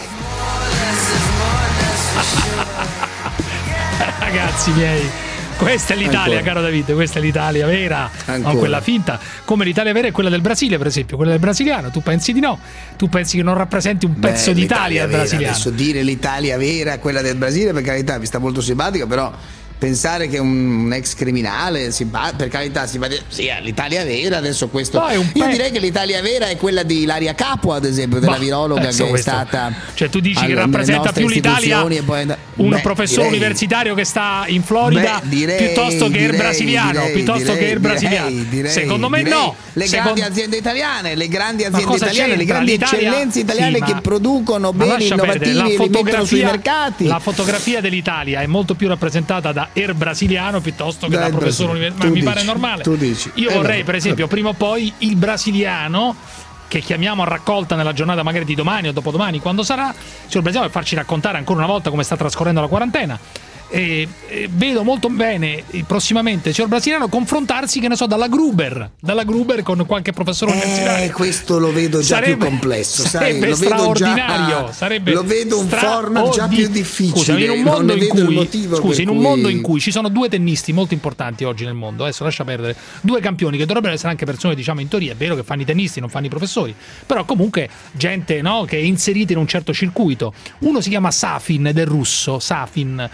Ragazzi miei, questa è l'Italia, ancora. Caro David, questa è l'Italia vera, non quella finta. Come l'Italia vera è quella del Brasile, per esempio, quella del brasiliano. Tu pensi di no? Tu pensi che non rappresenti un pezzo d'Italia il brasiliano? Adesso dire l'Italia vera è quella del Brasile, per carità, mi sta molto simpatico, però pensare che un ex criminale per carità sì, l'Italia vera adesso questo io direi che l'Italia vera è quella di Ilaria Capua, ad esempio, della virologa che è stata, cioè tu dici che rappresenta più l'Italia un professore universitario che sta in Florida piuttosto che il brasiliano, secondo me no, le grandi aziende italiane, le grandi eccellenze italiane che producono beni innovativi e li mettono sui mercati. La fotografia dell'Italia è molto più rappresentata da brasiliano piuttosto che da professore universitario, ma mi pare normale. Io vorrei, per esempio, prima o poi il brasiliano che chiamiamo a raccolta nella giornata magari di domani o dopodomani, quando sarà, signor brasiliano, per farci raccontare ancora una volta come sta trascorrendo la quarantena. E vedo molto bene prossimamente signor brasiliano confrontarsi, che ne so, dalla Gruber con qualche professore universitario. Questo lo vedo già più complesso, sarebbe lo straordinario, lo vedo un format già più difficile. In un mondo in cui ci sono 2 tennisti molto importanti oggi nel mondo, adesso lascia perdere, 2 campioni che dovrebbero essere anche persone, diciamo, in teoria, è vero che fanno i tennisti, non fanno i professori, però comunque gente, no, che è inserita in un certo circuito. Uno si chiama Safin, ed è russo, il quale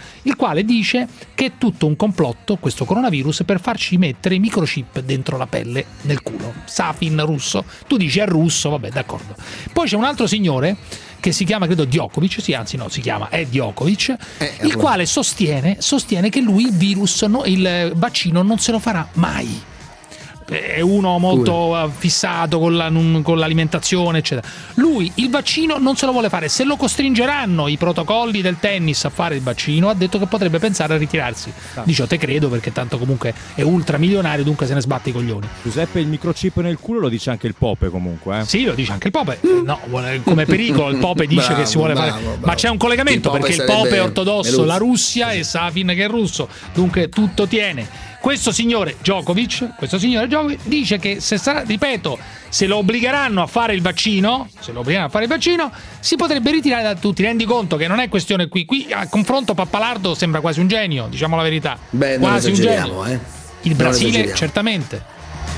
quale dice che è tutto un complotto, questo coronavirus, per farci mettere i microchip dentro la pelle, nel culo. Safin russo. Tu dici è russo, vabbè, d'accordo. Poi c'è un altro signore che si chiama, credo, Djokovic, è Djokovic, il quale sostiene che lui il vaccino non se lo farà mai. È uno molto fissato con l'alimentazione, eccetera. Lui il vaccino non se lo vuole fare. Se lo costringeranno i protocolli del tennis a fare il vaccino, ha detto che potrebbe pensare a ritirarsi. Dice, te credo, perché tanto comunque è ultramilionario, dunque se ne sbatte i coglioni. Giuseppe, il microchip nel culo lo dice anche il Pope, comunque. Sì, lo dice anche il Pope. No, come pericolo il Pope dice che si vuole fare. Ma c'è un collegamento, perché il Pope è ortodosso, la Russia, e Safin che è russo. Dunque tutto tiene. Questo signore Djokovic dice che se lo obbligheranno a fare il vaccino, si potrebbe ritirare da tutti. Rendi conto che non è questione qui a confronto Pappalardo sembra quasi un genio, diciamo la verità. Beh, quasi un genio. Il Brasile certamente.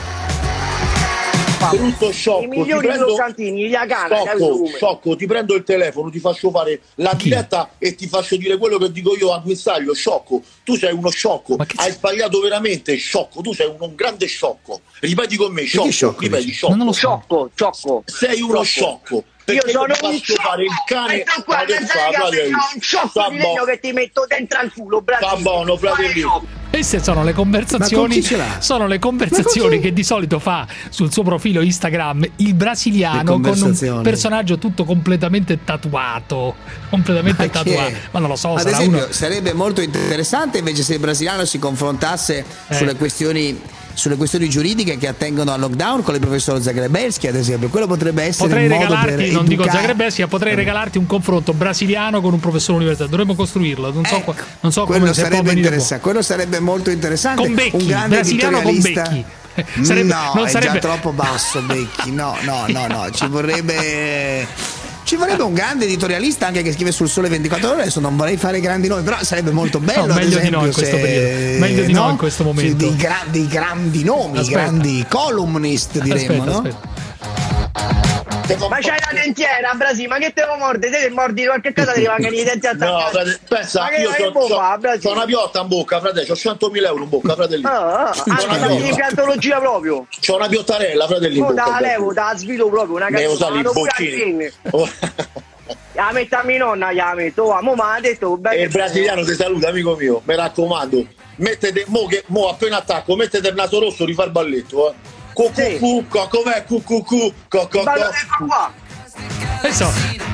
Brutto sciocco, i migliori croccantini, sciocco, ti prendo il telefono, ti faccio fare la diretta e ti faccio dire quello che dico io al guinzaglio. Sciocco, tu sei uno sciocco, hai sbagliato veramente, sciocco, tu sei un grande sciocco. Ripeti con me, sciocco, ripeti, sciocco. Non lo so. Sciocco. Sei uno sciocco. Io sono un sciocco, fare il cane. Un sciocco di legno che ti metto dentro al culo, sta buono, fratello. Queste sono le conversazioni che di solito fa sul suo profilo Instagram il brasiliano, con un personaggio tutto completamente tatuato. Ma non lo so. Ad esempio, sarebbe molto interessante invece se il brasiliano si confrontasse sulle questioni giuridiche che attengono al lockdown con il professor Zagrebelski, ad esempio. Quello potrebbe essere un modo per non dico Zagrebelski, potrei regalarti un confronto brasiliano con un professore universitario. Dovremmo costruirlo. Non so come sarebbe interessante. Quello sarebbe molto interessante. Con Becchi, un grande brasiliano con Becchi. È già troppo basso Becchi. No, ci vorrebbe un grande editorialista anche che scrive sul Sole 24 Ore. Adesso non vorrei fare grandi nomi, però sarebbe molto bello. Meglio di no in questo periodo. Meglio di no in questo momento. Dei grandi nomi, grandi columnist, diremmo, Aspetta. Ma c'hai la dentiera, Brasile, ma che te lo mordi? Te mordi qualche cosa ti rimangono i denti attaccati. No, pensa, io c'ho una piotta in bocca, fratello, c'ho 100.000 euro in bocca, fratello. Di piantologia proprio. C'ho una piottarella, fratello, in bocca. Da levo, da svilo proprio, una cazzata. La metto a mia nonna, la metto, ma ha detto. E il brasiliano ti saluta, amico mio, mi raccomando. Mettete, mo appena attacco, mettete il naso rosso, rifà il balletto, com'è adesso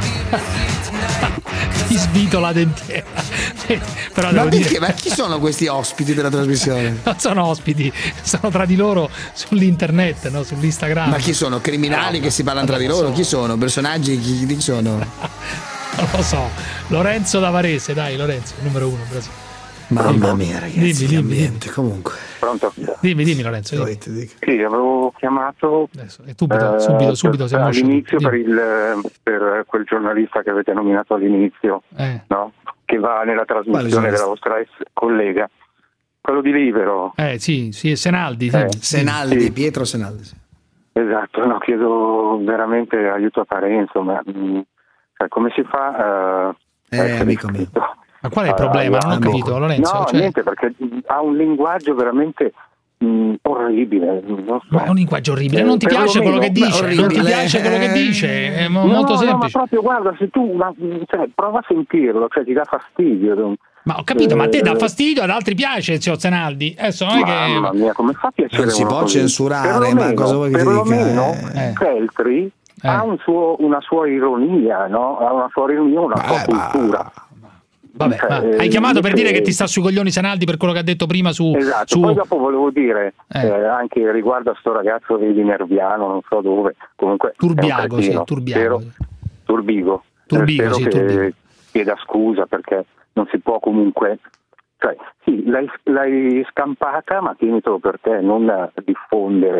ti svito la dentiera. Però ma perché? Ma chi sono questi ospiti della trasmissione? Non sono ospiti, sono tra di loro sull'internet, no? Sull'Instagram. Ma chi sono? Criminali che si parlano tra di loro? Chi sono? Personaggi? Chi sono? Non lo so. Lorenzo da Varese, dai, Lorenzo, numero 1 Brasile. Mamma mia, ragazzi, dimmi. Comunque. Pronto? Dimmi Lorenzo. Sì, avevo chiamato subito siamo all'inizio per quel giornalista che avete nominato all'inizio, no? Che va nella trasmissione della vostra ex collega, quello di Libero. Sì, è Senaldi. Senaldi, Pietro Senaldi. Sì. Esatto, no, chiedo veramente aiuto a Parenzo, ma come si fa a amico mio. Ma qual è il problema? Non ho capito, Lorenzo. No, niente, perché ha un linguaggio veramente orribile. Non so. Ma è un linguaggio orribile, non ti piace quello che dice? Non ti piace quello che dice? È molto semplice. No, ma proprio guarda, se tu prova a sentirlo, ti dà fastidio. Ma ho capito, ma a te dà fastidio, ad altri piace, zio Zenaldi. Adesso non è che. Mamma mia, come fa a piacere? Non si può censurare, ma cosa vuoi che ti dica? Perlomeno Feltri ha una sua ironia, no? Ha una sua ironia, una sua cultura. Vabbè, hai chiamato per dire che ti sta sui coglioni Senaldi per quello che ha detto prima su. Esatto, poi dopo volevo dire anche riguardo a sto ragazzo di Nerviano, non so dove, comunque Turbiago. Turbigo, che chieda scusa perché non si può comunque, l'hai scampata, ma tienitelo per te, non diffondere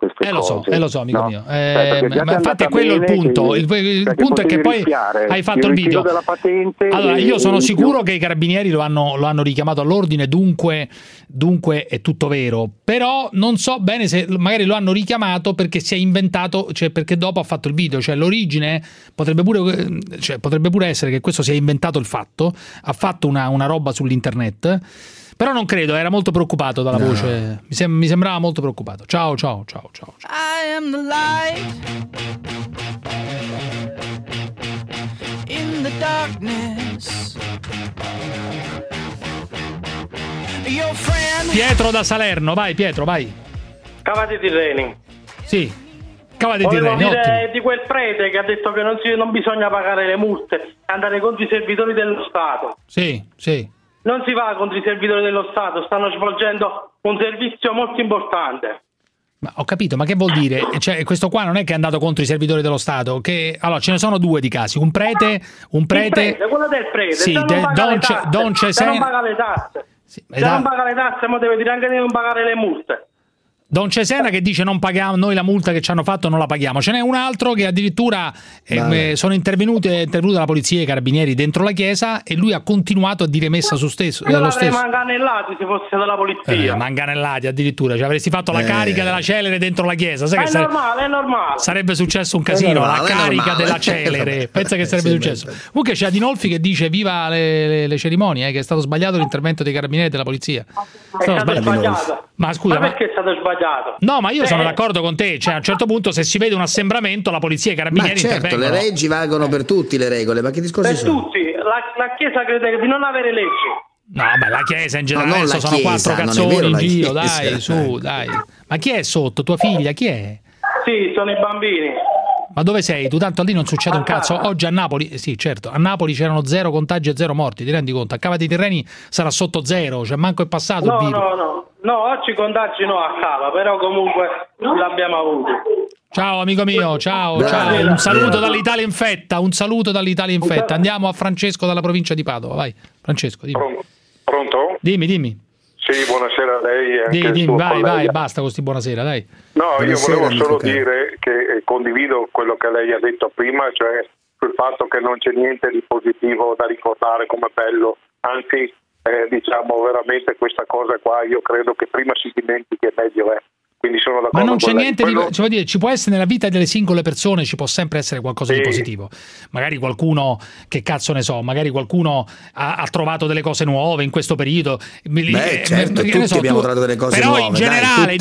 queste cose. Lo so, amico mio. Ma infatti è quello il punto. Il punto è che poi hai fatto il video. Della patente allora, io sono sicuro che i carabinieri lo hanno richiamato all'ordine, dunque è tutto vero. Però non so bene se magari lo hanno richiamato perché si è inventato, cioè perché dopo ha fatto il video. Cioè l'origine potrebbe pure essere che questo si è inventato il fatto, ha fatto una roba sull'internet. Però non credo, era molto preoccupato dalla voce. Mi sembrava molto preoccupato. Ciao. I am the light in the darkness. Your friend... Pietro da Salerno, vai Pietro, vai. Cavate Tirreni. Sì, Cavate Tirreni. Volevo dire ottimo. Di quel prete che ha detto che non bisogna pagare le multe, andare contro i servitori dello Stato. Sì. Non si va contro i servitori dello Stato, stanno svolgendo un servizio molto importante. Ma ho capito, ma che vuol dire? Cioè, questo qua non è che è andato contro i servitori dello Stato, allora ce ne sono due di casi, un prete, quello del prete, sì, non paga le tasse. Sì, se non paga le tasse, ma deve dire anche di non pagare le multe. Don Cesena che dice non paghiamo, noi la multa che ci hanno fatto non la paghiamo. Ce n'è un altro che addirittura sono intervenuta la polizia e i carabinieri dentro la chiesa e lui ha continuato a dire messa su stesso. Io l'avrei manganellati se fosse dalla polizia. Manganellati addirittura, cioè avresti fatto la carica della celere dentro la chiesa. Sai che è normale. Sarebbe successo un casino, la carica della celere. Pensa che sarebbe successo. Comunque c'è Adinolfi che dice viva le cerimonie, che è stato sbagliato l'intervento dei carabinieri e della polizia. È stato sbagliato. Ma scusa, perché è stato sbagliato? No, ma io sono d'accordo con te, cioè a un certo punto se si vede un assembramento la polizia e i carabinieri intervengono. Le leggi valgono per tutti, le regole, ma che discorsi sono? Per tutti, la Chiesa crede di non avere leggi. No, beh, la Chiesa in generale sono quattro cazzoni in giro, dai. Ma chi è sotto? Tua figlia? Chi è? Sì, sono i bambini. Ma dove sei? Tu tanto lì non succede un cazzo. Oggi a Napoli, sì certo, a Napoli c'erano 0 contagi e 0 morti, ti rendi conto? A Cava dei Tirreni sarà sotto 0, cioè manco è passato il virus. No, oggi contagi no a Cava, però comunque l'abbiamo avuto. Ciao amico mio, ciao. Un saluto dall'Italia infetta, Andiamo a Francesco dalla provincia di Padova, vai. Francesco, dimmi. Pronto? Dimmi. Sì, buonasera a lei e anche dimmi, vai, basta con sti buonasera, dai. No, Buonasera, io volevo solo dire che condivido quello che lei ha detto prima, cioè sul fatto che non c'è niente di positivo da ricordare come bello, anzi diciamo veramente questa cosa qua io credo che prima si dimentichi e meglio è. Quindi sono d'accordo. Ma non c'è niente di ci può essere nella vita delle singole persone, ci può sempre essere qualcosa di positivo. Magari qualcuno, che cazzo ne so, magari qualcuno ha trovato delle cose nuove in questo periodo. Certo, tutti abbiamo trovato delle cose nuove. Però in generale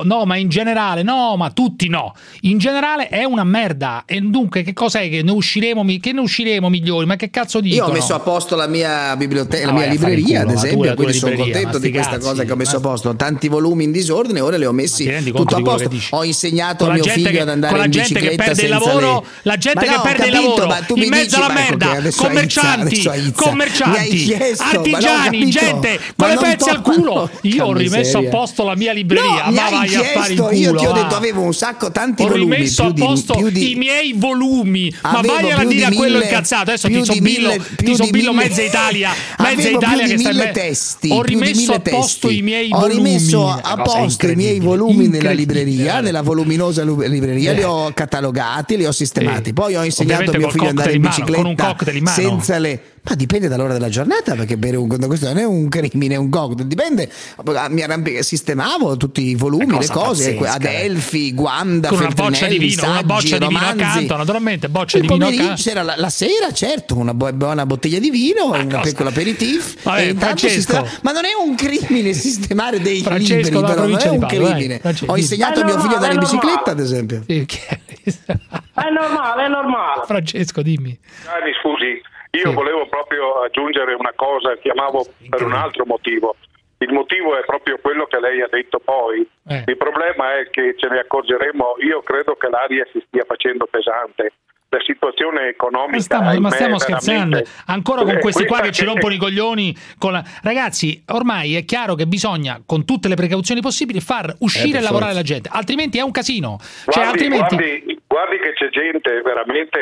tutti no. In generale è una merda. E dunque che cos'è che ne usciremo migliori? Ma che cazzo dico? Io ho messo a posto la mia biblioteca, la mia libreria, ad esempio, quindi sono contento di questa cosa che ho messo a posto. Tanti volumi in disordine, ora li ho messi tutto a posto. Ho insegnato a mio figlio ad andare in bicicletta senza la gente che perde il lavoro in mezzo alla merda, commercianti, artigiani, gente con le pezze al culo. Io ho rimesso a posto la mia libreria, ma vai a fare il culo. Io ti ho detto avevo un sacco, tanti volumi. Ho rimesso a posto i miei volumi, ma vai a dire a quello incazzato. Adesso ti so billo mezza Italia che sta testi. Ho rimesso a posto i miei volumi. Ho rimesso a posto i miei volumi nella libreria, nella voluminosa libreria, li ho catalogati, li ho sistemati. Poi ho insegnato a mio figlio ad andare in bicicletta con un cocktail in mano. Senza le... Ma dipende dall'ora della giornata, perché bere questo non è un crimine, è un cocktail, dipende. Sistemavo tutti i volumi, le cose, Adelphi, Guanda, con una boccia di vino, una boccia di vino accanto, naturalmente, boccia di vino accanto. C'era la sera, certo, una buona bottiglia di vino, un piccolo aperitif. Ma non è un crimine sistemare dei libri, però non è un crimine. Ho insegnato a mio figlio ad andare in bicicletta, ad esempio. È normale. Francesco, dimmi. Mi scusi. Io volevo proprio aggiungere una cosa, chiamavo per un altro motivo. Il motivo è proprio quello che lei ha detto poi. Il problema è che ce ne accorgeremo, io credo che l'aria si stia facendo pesante. La situazione economica ma stiamo scherzando ancora con questi qua che ci rompono i coglioni ragazzi, ormai è chiaro che bisogna con tutte le precauzioni possibili far uscire e lavorare la gente, altrimenti è un casino. Guardi che c'è gente veramente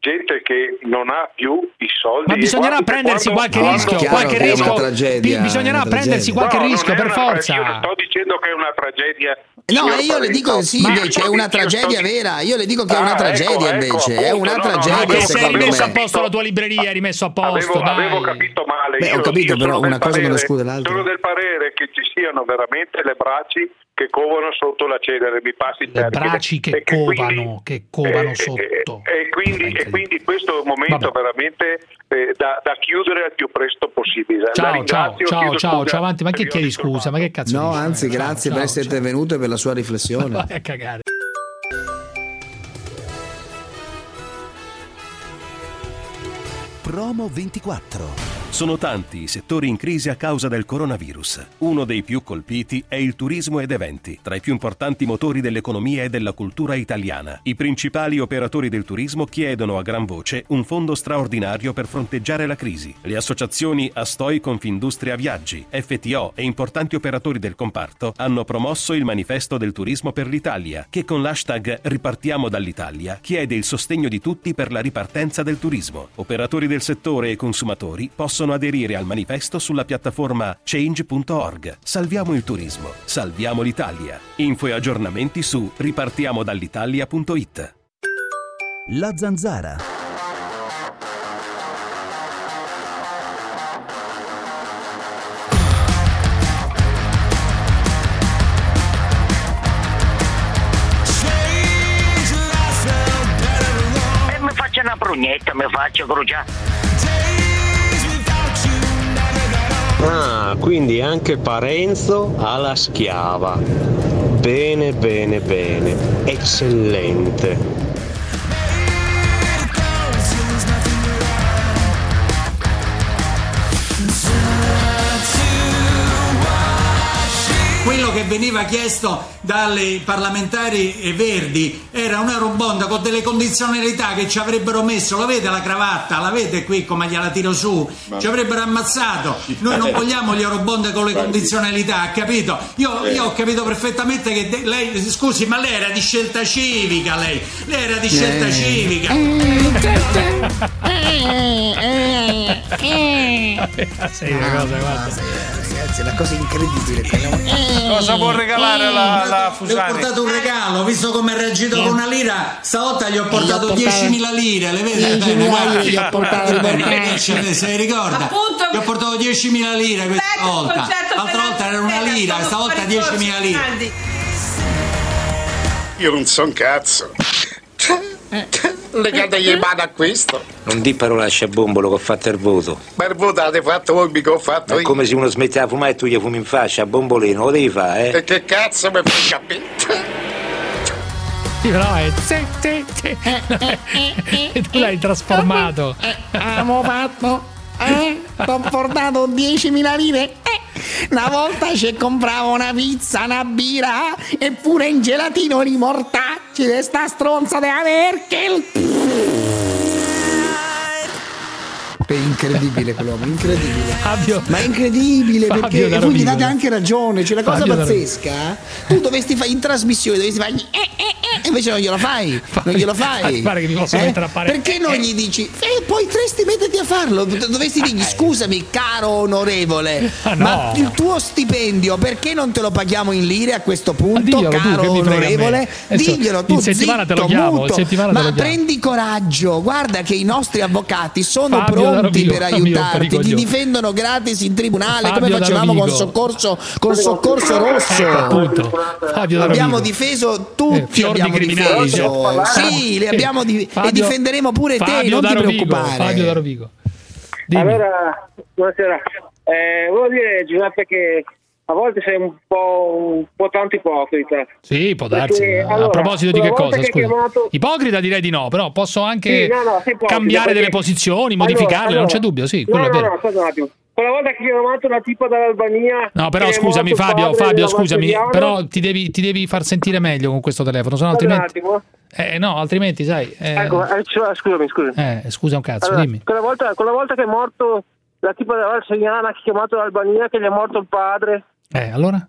gente che non ha più i soldi. Ma bisognerà prendersi qualche rischio, bisognerà prendersi qualche rischio per forza. Io sto dicendo che è una tragedia. No, io le dico che sì, invece è una tragedia vera. Io le dico che è una tragedia invece, è una tragedia. Se hai rimesso a posto la tua libreria, hai rimesso a posto. Avevo capito male. Beh, ho capito, però una cosa non esclude l'altra. Sono del parere che ci siano veramente le bracci che covano sotto la cenere, mi passi il termine. Le bracci che covano sotto. E quindi questo è un momento veramente da chiudere al più presto possibile. Ciao, avanti, ma che chiedi scusa? Ma che cazzo No, dici? anzi, grazie per essere venuto e per la sua riflessione. Vai a cagare. Promo 24. Sono tanti i settori in crisi a causa del coronavirus. Uno dei più colpiti è il turismo ed eventi, tra i più importanti motori dell'economia e della cultura italiana. I principali operatori del turismo chiedono a gran voce un fondo straordinario per fronteggiare la crisi. Le associazioni Astoi Confindustria Viaggi, FTO e importanti operatori del comparto hanno promosso il manifesto del turismo per l'Italia, che con l'hashtag Ripartiamo dall'Italia chiede il sostegno di tutti per la ripartenza del turismo. Operatori del settore e consumatori possono aderire al manifesto sulla piattaforma change.org. Salviamo il turismo, salviamo l'Italia. Info e aggiornamenti su ripartiamodall'Italia.it. La Zanzara. Mi faccio una prugnetta, mi faccio bruciare. Ah, quindi anche Parenzo ha la schiava. Bene, eccellente. Quello che veniva chiesto dalle parlamentari verdi era un eurobond con delle condizionalità che ci avrebbero messo, lo vede la cravatta, la vede qui come gliela tiro su, ci avrebbero ammazzato. Noi non vogliamo gli eurobond con le condizionalità, ha capito? Io ho capito perfettamente che lei, scusi, ma lei era di Scelta Civica, lei era di Scelta Civica. Ragazzi, è una cosa incredibile. Cosa può regalare la Fusani? Le ho portato un regalo, visto come ha reagito con una lira, stavolta gli ho portato 10.000 lire, le vede? 10.000 lire gli ho portato se ricorda? Appunto, gli ho portato 10.000 lire questa volta. L'altra volta era una lira, stavolta 10.000 lire. Io non so un cazzo. Legategli mano a questo. Non di parolacce a bombolo che ho fatto il voto. Ma il voto l'avete fatto voi, mica ho fatto io. È come se uno smette a fumare e tu gli fumi in faccia a bombolino, lo devi fare, E che cazzo mi fai capire? Però è tu l'hai trasformato. Abbiamo fatto t'ho portato 10.000 lire. Una volta ci compravo una pizza, una birra e pure in gelatino di mortacci di sta stronza della Merkel. È incredibile quell'uomo, incredibile. Ma è incredibile perché e voi gli date anche ragione. C'è la cosa pazzesca. Tu dovresti fare in trasmissione, dovresti fargli e invece non glielo fai. Non glielo fai. Pare che mi posso mettere a fare. Perché non gli dici? Poi potresti metterti a farlo. Dovresti dirgli scusami, caro onorevole, ma il tuo stipendio perché non te lo paghiamo in lire a questo punto, caro onorevole? Diglielo tu, zitto, muto. Ma prendi coraggio. Guarda che i nostri avvocati sono pronti per aiutarti, ti difendono gratis in tribunale come facevamo con soccorso rosso. Abbiamo difeso tutti, abbiamo difeso. Sì, li abbiamo e difenderemo pure te, non ti preoccupare. Fabio da Rovigo. Allora, buonasera. Volevo dire, Giuseppe, che a volte sei un po' tanto ipocrita. Sì, può darsi. Allora, a proposito di che cosa? Scusa. Ipocrita direi di no, però posso anche cambiare delle posizioni, modificarle, non c'è dubbio, sì. No, aspetta un attimo. Quella volta che ho chiamato una tipa dall'Albania. No, però scusami Fabio, scusami, però ti devi far sentire meglio con questo telefono, sennò altrimenti. No, altrimenti sai. Ecco, scusami. Scusa un cazzo, allora, dimmi. Quella volta che è morto la tipa della Valsegnana che ha chiamato dall'Albania, che gli è morto il padre. Allora?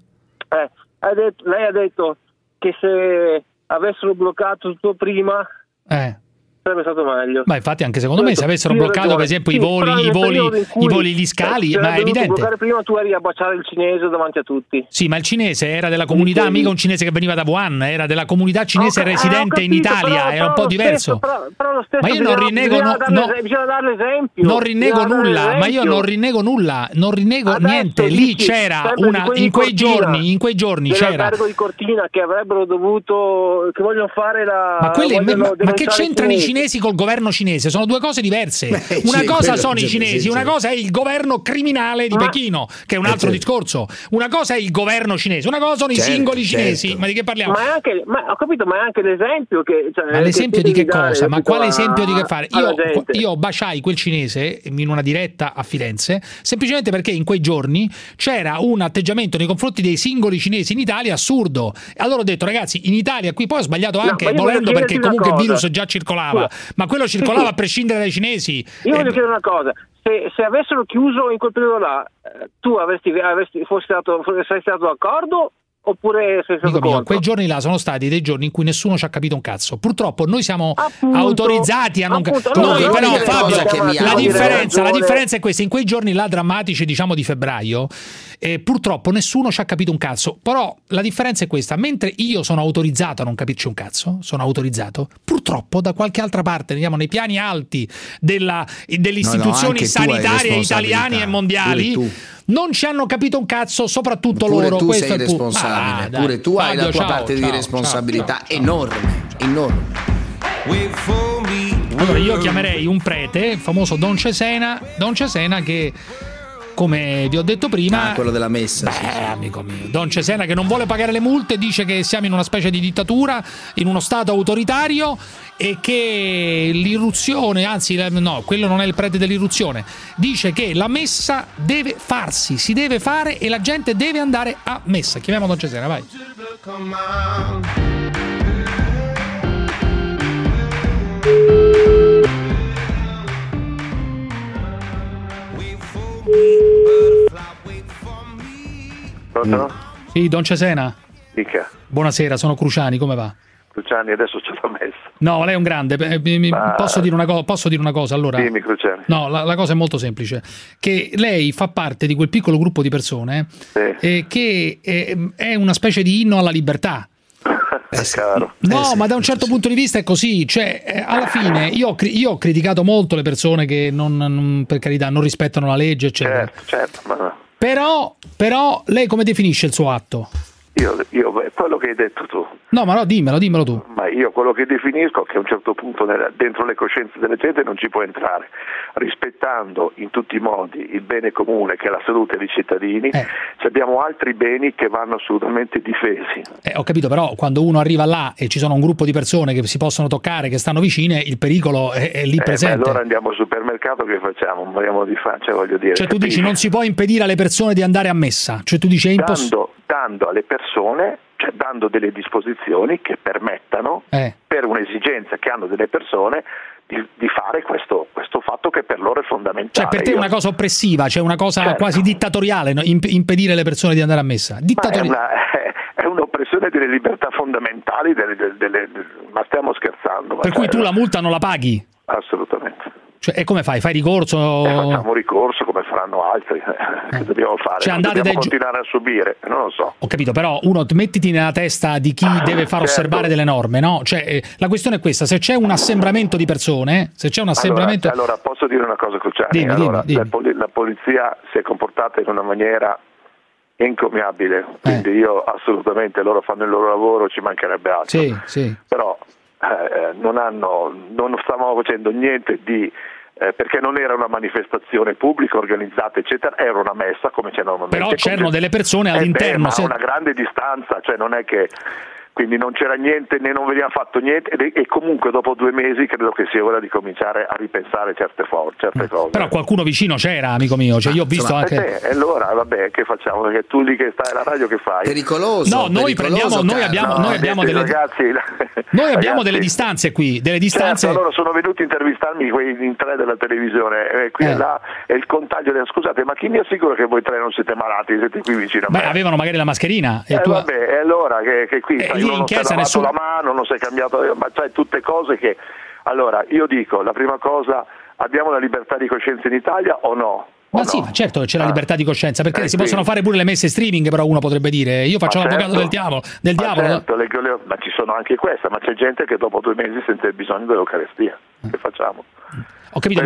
Lei ha detto che se avessero bloccato tutto prima sarebbe stato meglio. Ma infatti anche secondo me se avessero bloccato per esempio i voli, gli scali, ma è evidente. Prima tu eri a baciare il cinese davanti a tutti. Sì, ma il cinese era della comunità, mica un cinese che veniva da Wuhan, era della comunità cinese residente in Italia, era un po' diverso. Però lo stesso, ma io non rinnego bisogna dare l'esempio. Non rinnego nulla, ma io non rinnego nulla, non rinnego niente. Lì c'era in quei giorni c'era carico di Cortina che avrebbero dovuto, che vogliono fare la ma che c'entrano i cinesi col governo cinese? Sono due cose diverse. Una cosa sono i cinesi, una cosa è il governo criminale di Pechino, che è un altro discorso. Una cosa è il governo cinese, una cosa sono i singoli cinesi. Ma di che parliamo? Ho capito, ma è anche l'esempio che ma l'esempio di che cosa? Ma quale esempio di che fare? Io baciai quel cinese in una diretta a Firenze semplicemente perché in quei giorni c'era un atteggiamento nei confronti dei singoli cinesi in Italia assurdo. Allora ho detto, ragazzi, in Italia qui poi ho sbagliato anche volendo, perché comunque il virus già circolava, ma quello circolava a prescindere dai cinesi. Io voglio chiedere una cosa: se avessero chiuso in quel periodo là, tu saresti stato d'accordo? Oppure sei stato contro? Quei giorni là sono stati dei giorni in cui nessuno ci ha capito un cazzo. Purtroppo noi siamo autorizzati a non capire. Però Fabio, la differenza è questa: in quei giorni là drammatici, diciamo di febbraio, purtroppo nessuno ci ha capito un cazzo. Però la differenza è questa: mentre io sono autorizzato a non capirci un cazzo, sono autorizzato, purtroppo da qualche altra parte, diciamo nei piani alti delle istituzioni sanitarie italiane e mondiali, non ci hanno capito un cazzo, soprattutto pure loro. Tu questo sei è il punto. responsabile, pure tu hai la tua parte di responsabilità enorme. Allora io chiamerei un prete, il famoso Don Cesena che, come vi ho detto prima, quello della messa, amico mio, Don Cesena, che non vuole pagare le multe, dice che siamo in una specie di dittatura, in uno stato autoritario, e che l'irruzione, anzi no, quello non è il prete dell'irruzione, dice che la messa deve farsi, si deve fare e la gente deve andare a messa. Chiamiamo Don Cesena, vai. Pronto? Sì, Don Cesena. Dica. Buonasera, sono Cruciani, come va? Cruciani, adesso ce l'ho messa. No, lei è un grande. Posso dire una cosa? Allora, dimmi, Cruciani. No, la cosa è molto semplice. Che lei fa parte di quel piccolo gruppo di persone che è una specie di inno alla libertà. Caro. No, ma da un certo punto di vista è così. Cioè, alla fine io ho criticato molto le persone che non, per carità, non rispettano la legge, eccetera. Certo, ma no. Però lei come definisce il suo atto? Io quello che hai detto tu. No, ma no, dimmelo tu. Ma io quello che definisco è che a un certo punto dentro le coscienze della gente non ci può entrare, rispettando in tutti i modi il bene comune che è la salute dei cittadini. Abbiamo altri beni che vanno assolutamente difesi. Ho capito, però quando uno arriva là e ci sono un gruppo di persone che si possono toccare, che stanno vicine, il pericolo è lì presente. Allora andiamo al supermercato, che facciamo? Moriamo di faccia, voglio dire. Cioè tu dici non si può impedire alle persone di andare a messa, cioè tu dici è impossibile. Dando alle persone, cioè dando delle disposizioni che permettano, per un'esigenza che hanno delle persone, di fare questo fatto che per loro è fondamentale. Cioè per te è una cosa oppressiva, cioè una cosa quasi dittatoriale, no? Impedire alle persone di andare a messa. È un'oppressione delle libertà fondamentali, ma stiamo scherzando. Per cui tu la multa non la paghi? Assolutamente. Cioè, e come fai? Fai ricorso? Facciamo ricorso come faranno altri. Che dobbiamo fare? Cioè, dobbiamo continuare a subire? Non lo so. Ho capito, però uno mettiti nella testa di chi deve far osservare delle norme, no? Cioè, la questione è questa: se c'è un assembramento di persone, Allora posso dire una cosa, Cruciani? Dimmi. La polizia si è comportata in una maniera encomiabile, quindi io assolutamente, loro fanno il loro lavoro, ci mancherebbe altro. Sì. Però non stavamo facendo niente di perché non era una manifestazione pubblica organizzata eccetera, era una messa come c'è normalmente. Però c'erano delle persone all'interno, ma a una grande distanza, cioè non è che, quindi non c'era niente, né non veniva fatto niente, e comunque dopo 2 mesi credo che sia ora di cominciare a ripensare certe cose. Però qualcuno vicino c'era, amico mio, cioè io ho visto anche. Allora vabbè, che facciamo? Perché tu lì che stai alla radio che fai? Pericoloso. No, noi abbiamo delle ragazzi. Noi abbiamo delle distanze qui, delle distanze. Certo, loro sono venuti a intervistarmi in 3 della televisione, qui e là, e il contagio. Scusate, ma chi mi assicura che voi 3 non siete malati? Siete qui vicino a me? Beh, avevano magari la mascherina. Vabbè, e allora che qui uno non si è lavato la mano, non si è cambiato, ma sai, tutte cose che Allora, io dico, la prima cosa, abbiamo la libertà di coscienza in Italia o no? Ma sì, ma certo che c'è la libertà di coscienza, perché si possono fare pure le messe streaming, però uno potrebbe dire, io faccio l'avvocato del diavolo. Certo, ma ci sono anche queste, ma c'è gente che dopo 2 mesi sente il bisogno dell'Eucaristia. Che facciamo? Ho capito, ma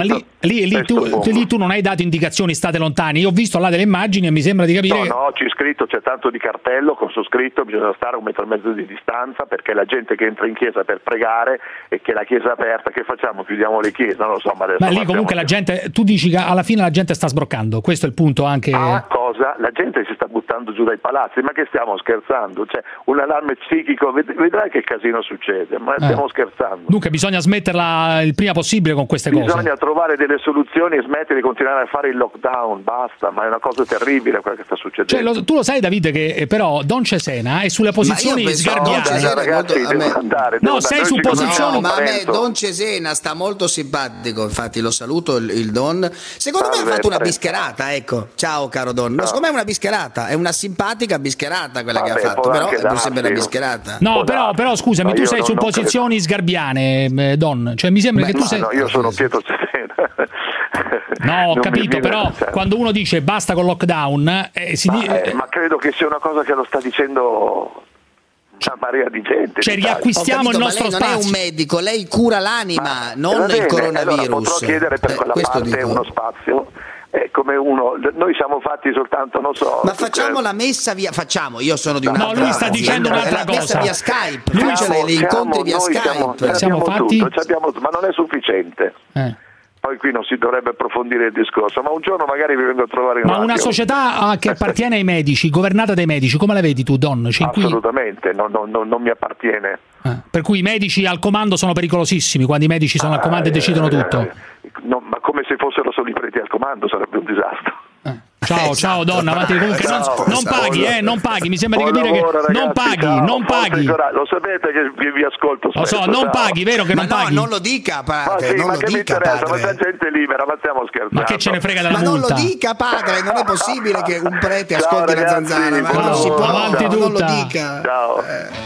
lì tu non hai dato indicazioni, state lontani. Io ho visto là delle immagini e mi sembra di capire. No, c'è scritto, c'è tanto di cartello con su scritto bisogna stare a 1,5 metri di distanza, perché la gente che entra in chiesa per pregare e che la chiesa è aperta, che facciamo? Chiudiamo le chiese? Non lo so, ma adesso. Ma lì comunque la gente, tu dici che alla fine la gente sta sbroccando, questo è il punto anche. Cosa? La gente si sta buttando giù dai palazzi, ma che stiamo scherzando? Cioè, un allarme psichico, vedrai che casino succede, ma stiamo scherzando. Dunque bisogna smetterla il prima possibile con queste cose. Bisogna trovare delle soluzioni e smettere di continuare a fare il lockdown, basta, ma è una cosa terribile quella che sta succedendo. Cioè, tu lo sai, Davide, che però Don Cesena è sulle posizioni sgarbiane. Ragazzi, sei su posizioni. Ma a me Don Cesena sta molto simpatico, infatti lo saluto il Don. Secondo me ha fatto una bischerata, ecco. Ciao caro Don. No, secondo me è una bischerata, è una simpatica bischerata quella che ha fatto, però è pur sempre una bischerata. No, però scusami, tu sei su posizioni sgarbiane, Don. Cioè mi sembra che tu sei. No, io sono Pietro Cesena. No, ho capito, però quando uno dice basta con lockdown, ma credo che sia una cosa che lo sta dicendo una marea di gente. Cioè riacquistiamo il nostro spazio. Non è un medico, lei cura l'anima, non il coronavirus. Allora potrò chiedere per quella parte uno spazio. Come noi siamo fatti soltanto, non so. Ma facciamo la messa via. Io sono di un'altra. No, lui sta dicendo un'altra cosa. La messa via Skype. Lui ce l'ha, gli incontri via Skype. Siamo fatti. Ma non è sufficiente. Poi qui non si dovrebbe approfondire il discorso, ma un giorno magari vi vengo a trovare in Ma una società che appartiene ai medici, governata dai medici, come la vedi tu, Don? Assolutamente, non mi appartiene. Per cui i medici al comando sono pericolosissimi, quando i medici sono al comando e decidono tutto. Ma come se fossero solo i preti al comando, sarebbe un disastro. Ciao Donna, avanti. Comunque non paghi, mi sembra di capire che ragazzi, non paghi. Lo sapete che vi ascolto spesso. Lo so, non paghi, vero che non paghi? No, non lo dica, padre. Ma che mi interessa, ma c'è gente libera, ma stiamo scherzando. Ma che ce ne frega della multa? Ma non lo dica, padre, non è possibile che un prete ascolti la zanzara, ma non si può, avanti tutta. Non lo dica. Ciao.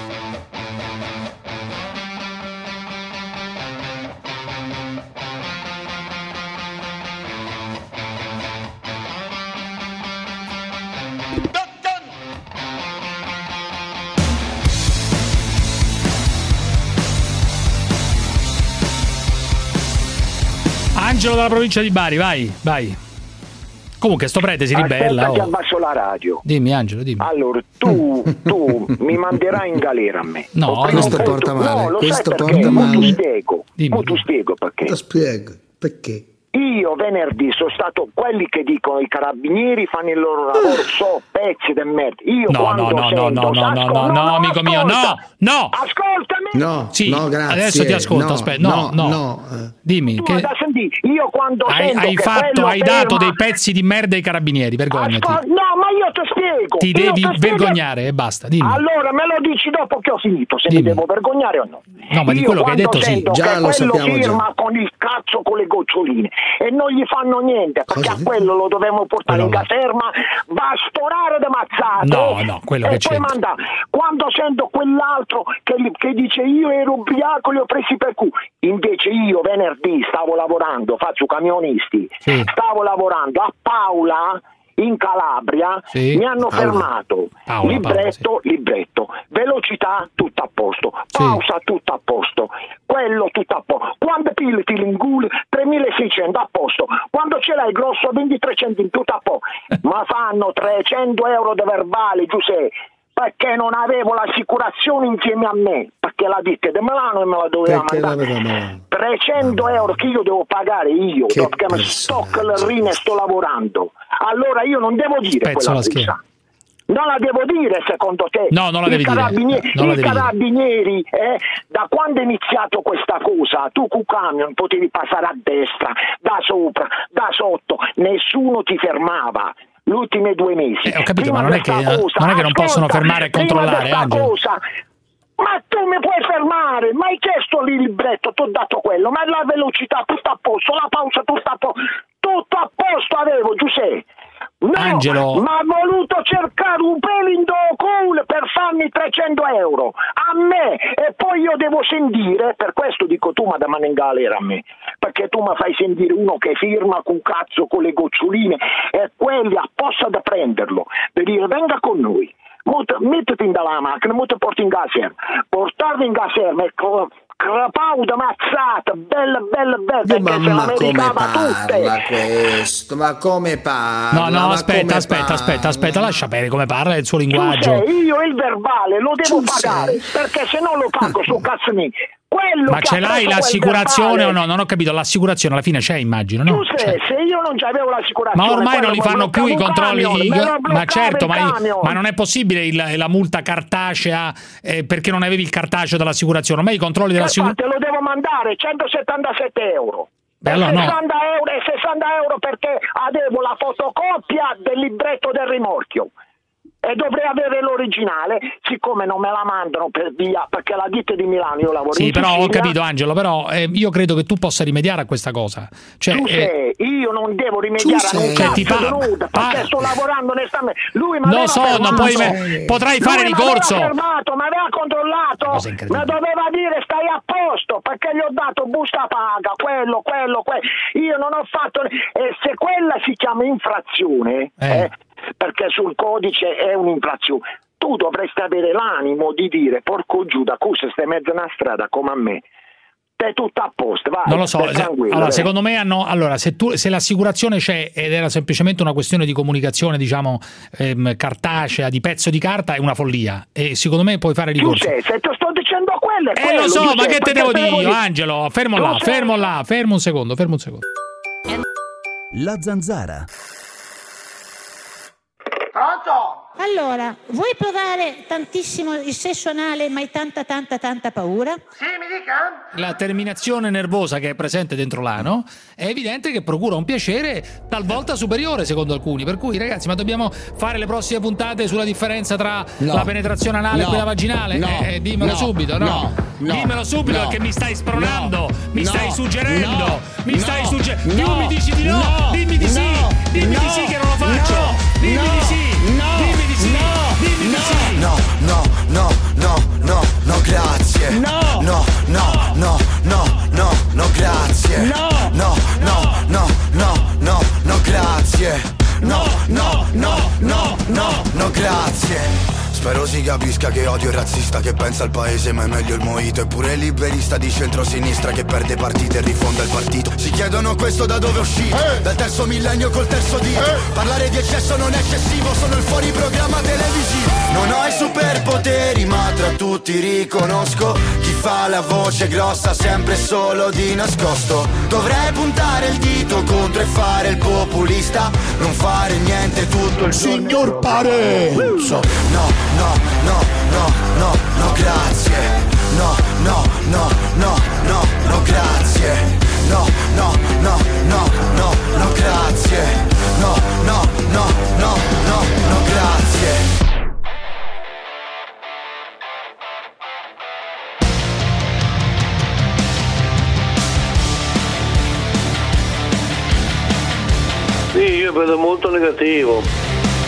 Angelo dalla provincia di Bari, vai. Comunque sto prete si ribella. Aspetta, ti abbasso la radio. Dimmi Angelo, dimmi. Allora, tu mi manderai in galera a me. No, questo porta male. No, lo questo sai perché? porta male. Tu spiego perché. Lo spiego. Perché? Io venerdì sono stato quelli che dicono i carabinieri fanno il loro lavoro, pezzi di merda. Io no, amico mio, no. Ascoltami. No, sì, no, grazie. Adesso ti ascolto, aspetta. No. Dimmi tu che io quando hai dato dei pezzi di merda ai carabinieri, vergognati. No, ma io ti spiego. Ti devi vergognare e basta, dimmi. Allora me lo dici dopo che ho finito, se mi devo vergognare o no. No, ma di quello che hai detto sì. Già lo sappiamo firma con il cazzo con le goccioline e non gli fanno niente, perché a quello lo dovevamo portare in caserma, va a storare da mazzato. No, quello che c'è. Quando sento quell'altro che dice io ero ubriaco, li ho presi per culo. Invece io venerdì stavo lavorando, faccio camionisti, stavo lavorando a Paola in Calabria, mi hanno fermato. Libretto, velocità tutto a posto, pausa tutto a posto, quello tutto a posto. Quando piloti l'ingul 3600 a posto, quando ce l'hai grosso 23 centimi tutto a posto. Ma fanno 300 euro di verbale, Giuseppe, perché non avevo l'assicurazione insieme a me, perché la ditta di Milano e me la doveva mandare. 300 euro che io devo pagare io, perché mi sto e sto lavorando. Allora io non devo dire quella cosa. Non la devo dire secondo te? No, non la devi dire. I carabinieri, da quando è iniziato questa cosa, tu con camion potevi passare a destra, da sopra, da sotto, nessuno ti fermava. Gli ultimi 2 mesi. Ho capito, ma non è che non possono fermare e controllare, Angelo. Ma tu mi puoi fermare, ma hai chiesto lì il libretto, ti ho dato quello, ma la velocità tutto a posto, la pausa tutto a posto avevo, Giuseppe. No, Angelo, ma ha voluto cercare un pelo culo per farmi 300 euro a me, e poi io devo sentire, per questo dico tu mi da mano in galera a me, perché tu mi fai sentire uno che firma con cazzo con le goccioline e quelli apposta da prenderlo, per dire venga con noi, mettiti in dalla macchina, ti porti in gaser, portarvi in gaser, crapau da mazzata, bella, perché se la medicava tutte. Questo, ma come parla? No, aspetta, lascia bene come parla, il suo linguaggio. Io il verbale lo devo pagare, perché se non lo pago sul cazzo mio. Quello ma ce l'hai l'assicurazione o no? Non ho capito, l'assicurazione alla fine c'è, immagino, no? Tu se io non avevo l'assicurazione, ma ormai non li fanno più i controlli ma certo, ma non è possibile la multa cartacea perché non avevi il cartaceo dell'assicurazione, ormai i controlli dell'assicurazione te lo devo mandare 177 euro. Allora, 60 euro perché avevo la fotocopia del libretto del rimorchio. E dovrei avere l'originale, siccome non me la mandano per via, perché la ditta di Milano io lavoro in Sicilia. Però ho capito, Angelo, però io credo che tu possa rimediare a questa cosa. Cioè, io non devo rimediare a un cazzo nuda, perché sto lavorando onestamente. Lui mi potrai fare ricorso. Mi aveva controllato, mi doveva dire stai a posto, perché gli ho dato busta paga, quello. Io non ho fatto, e se quella si chiama infrazione, perché sul codice è un'infrazione, tu dovresti avere l'animo di dire porco Giuda, cosa stai in mezzo a una strada come a me, è tutto a posto, vai, non lo so, allora secondo me se l'assicurazione c'è ed era semplicemente una questione di comunicazione, diciamo cartacea, di pezzo di carta, è una follia, e secondo me puoi fare ricorso. Se ti sto dicendo quello lo so, ma che te devo dire io, Angelo? Fermo un secondo. La Zanzara. Pronto? Allora, vuoi provare tantissimo il sesso anale ma hai tanta paura? Sì, mi dica. La terminazione nervosa che è presente dentro l'ano è evidente che procura un piacere talvolta superiore secondo alcuni, per cui ragazzi, ma dobbiamo fare le prossime puntate sulla differenza tra la penetrazione anale e quella vaginale? Dimmelo subito, dimmelo subito, perché mi stai spronando, mi stai suggerendo, tu mi dici di no, dimmi di sì, dimmi di sì che non lo faccio, dimmi di sì, dimmi di sì, dimmi di sì. No, grazie. No, grazie. No, grazie. Spero si capisca che odio il razzista che pensa al paese ma è meglio il mojito. Eppure il liberista di centrosinistra che perde partite e rifonda il partito. Si chiedono questo da dove è uscito, dal terzo millennio col terzo dito. Parlare di eccesso non è eccessivo, sono il fuori programma televisivo. Non ho i superpoteri ma tra tutti riconosco chi fa la voce grossa sempre solo di nascosto. Dovrei puntare il dito contro e fare il populista, non fare niente tutto il giorno. Signor Parenzo. No, grazie. No, grazie. No, grazie. No, grazie. Sì, io vedo molto negativo.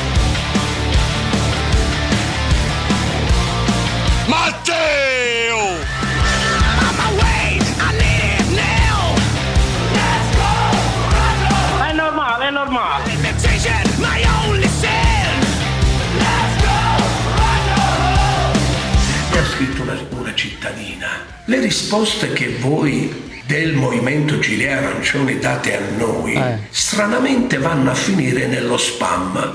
Matteo! È normale. Mi ha scritto una cittadina. Le risposte che voi del movimento Gilet Arancioni date a noi stranamente vanno a finire nello spam.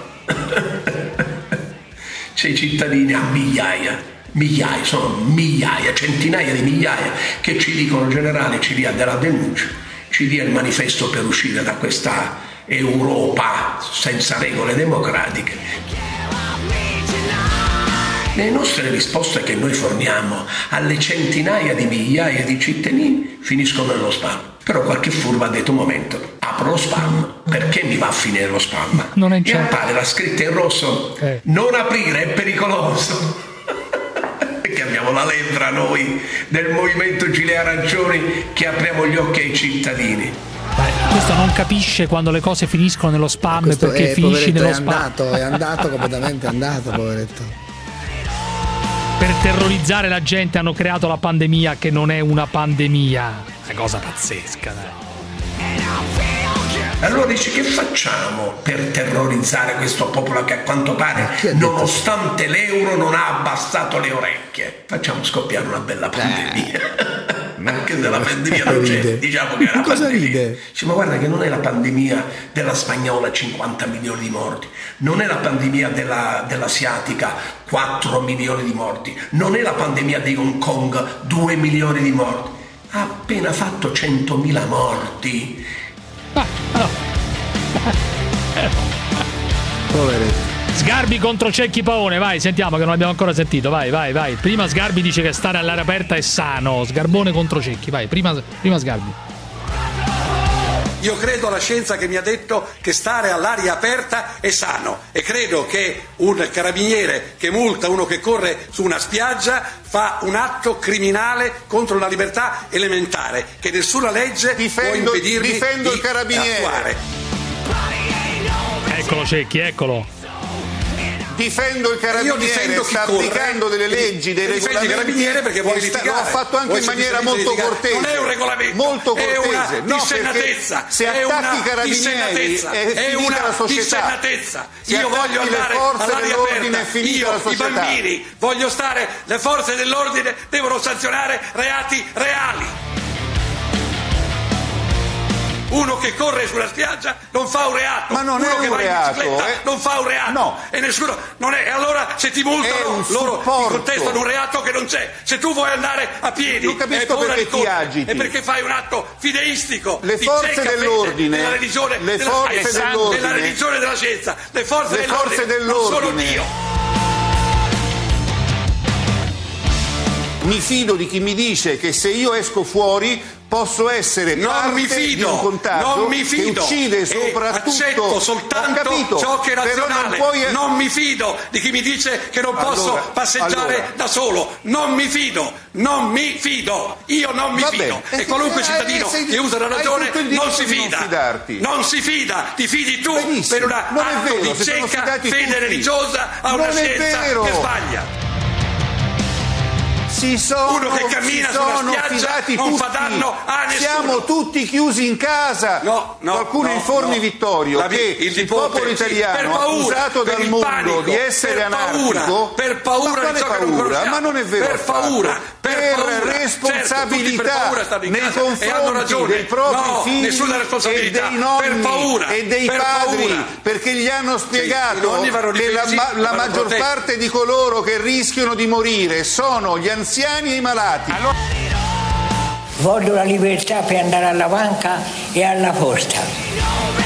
C'è i cittadini a migliaia, sono migliaia, centinaia di migliaia che ci dicono: generale, ci dia della denuncia, ci dia il manifesto per uscire da questa Europa senza regole democratiche. Le nostre risposte che noi forniamo alle centinaia di migliaia di cittadini finiscono nello spam. Però qualche furbo ha detto: un momento, apro lo spam, perché mi va a finire lo spam? Non è e appare la scritta in rosso: non aprire, è pericoloso. Perché abbiamo la lebbra noi del Movimento Gilet Arancioni che apriamo gli occhi ai cittadini. Questo non capisce quando le cose finiscono nello spam, questo perché finisci nello spam. È andato completamente andato, poveretto. Per terrorizzare la gente hanno creato la pandemia che non è una pandemia. Una cosa pazzesca, dai. Allora dici, che facciamo per terrorizzare questo popolo che a quanto pare, nonostante l'euro, non ha abbassato le orecchie? Facciamo scoppiare una bella pandemia. Anche della pandemia non c'è, diciamo che è la pandemia. Ma guarda che non è la pandemia della spagnola 50 milioni di morti, non è la pandemia dell'asiatica 4 milioni di morti, non è la pandemia di Hong Kong 2 milioni di morti, ha appena fatto 100.000 morti. Poveretto. Sgarbi contro Cecchi Paone, vai, sentiamo che non l'abbiamo ancora sentito, vai. Prima Sgarbi dice che stare all'aria aperta è sano, Sgarbone contro Cecchi, vai, prima Sgarbi. Io credo alla scienza che mi ha detto che stare all'aria aperta è sano e credo che un carabiniere che multa uno che corre su una spiaggia fa un atto criminale contro la libertà elementare che nessuna legge può impedirmi di il carabiniere. attuare. Eccolo Cecchi, eccolo. Difendo il carabiniere, sta applicando delle leggi, dei regolamenti. Il carabiniere perché vuoi litigare. L'ho fatto anche in maniera molto cortese. Non è un regolamento, molto cortese. È una dissennatezza. Se attacchi i carabinieri è finita la società. Io voglio andare all'aria aperta. Io, i bambini, voglio stare. Le forze dell'ordine devono sanzionare reati reali. Uno che corre sulla spiaggia non fa un reato, ma non uno è che un va reato, in bicicletta non fa un reato, no. E nessuno non è. E allora se ti multano loro ti contestano un reato che non c'è. Se tu vuoi andare a piedi, non capisco perché ti agiti. E perché fai un atto fideistico. Le forze dell'ordine, della religione, della religione della scienza, le forze dell'ordine non sono Dio. Mi fido di chi mi dice che se io esco fuori posso essere parte di un contagio che uccide soprattutto. Accetto soltanto ciò che è razionale. Non mi fido di chi mi dice che non posso passeggiare da solo. Non mi fido. Io non mi fido. E qualunque cittadino che usa la ragione non si fida. Non si fida. Ti fidi tu per una atto di cieca fede religiosa a una scienza che sbaglia. Uno che cammina sulla spiaggia non fa danno a nessuno. Siamo tutti chiusi in casa. Qualcuno informi Vittorio che il popolo italiano accusato dal mondo di essere anarchico per paura di ciò che non conosciamo. Ma non è vero. Per paura, per responsabilità nei confronti dei propri figli e dei nonni e dei padri, perché gli hanno spiegato che la maggior parte di coloro che rischiano di morire sono gli anziani e i malati. Voglio la libertà per andare alla banca e alla posta.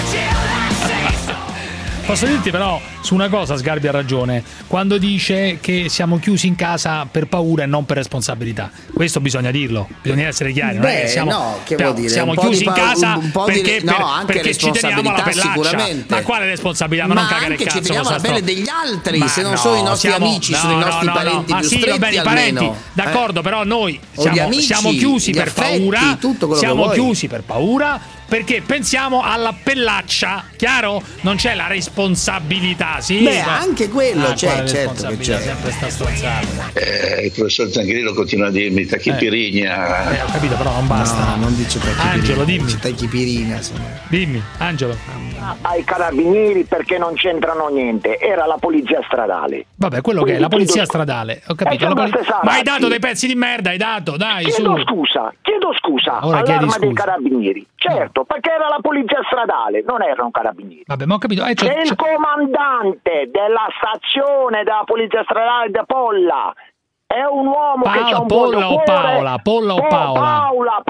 Posso dirti però su una cosa, Sgarbi ha ragione quando dice che siamo chiusi in casa per paura e non per responsabilità. Questo bisogna dirlo, bisogna essere chiari. Non è che siamo chiusi in casa perché ci teniamo alla pellaccia. Ma quale responsabilità? Ma non cagare il cazzo. Ci teniamo alla pelle degli altri, se non sono i nostri amici, sono i nostri parenti più stretti. Vabbè, i parenti, d'accordo, però noi siamo chiusi per paura. Siamo chiusi per paura. Perché pensiamo alla pellaccia, chiaro? Non c'è la responsabilità, sì? Beh, anche quello c'è, certo che c'è. Sempre sta stronzata. Il professor Zangrillo continua a dirmi tachipirigna. Ho capito, però non basta. No, non dice tachipirigna. Angelo, dimmi. Tachipirigna. Dimmi, Angelo. Ai carabinieri perché non c'entrano niente, era la polizia stradale. Vabbè, quello che è la polizia stradale, ho capito. Ma hai dato dei pezzi di merda, hai dato, dai, chiedo scusa all'arma dei carabinieri. Certo, perché era la polizia stradale, non erano carabinieri. Vabbè, ma ho capito. Se il comandante della stazione della polizia stradale di Polla è un uomo che c'ha un Polla o Paola? Polla o Paola?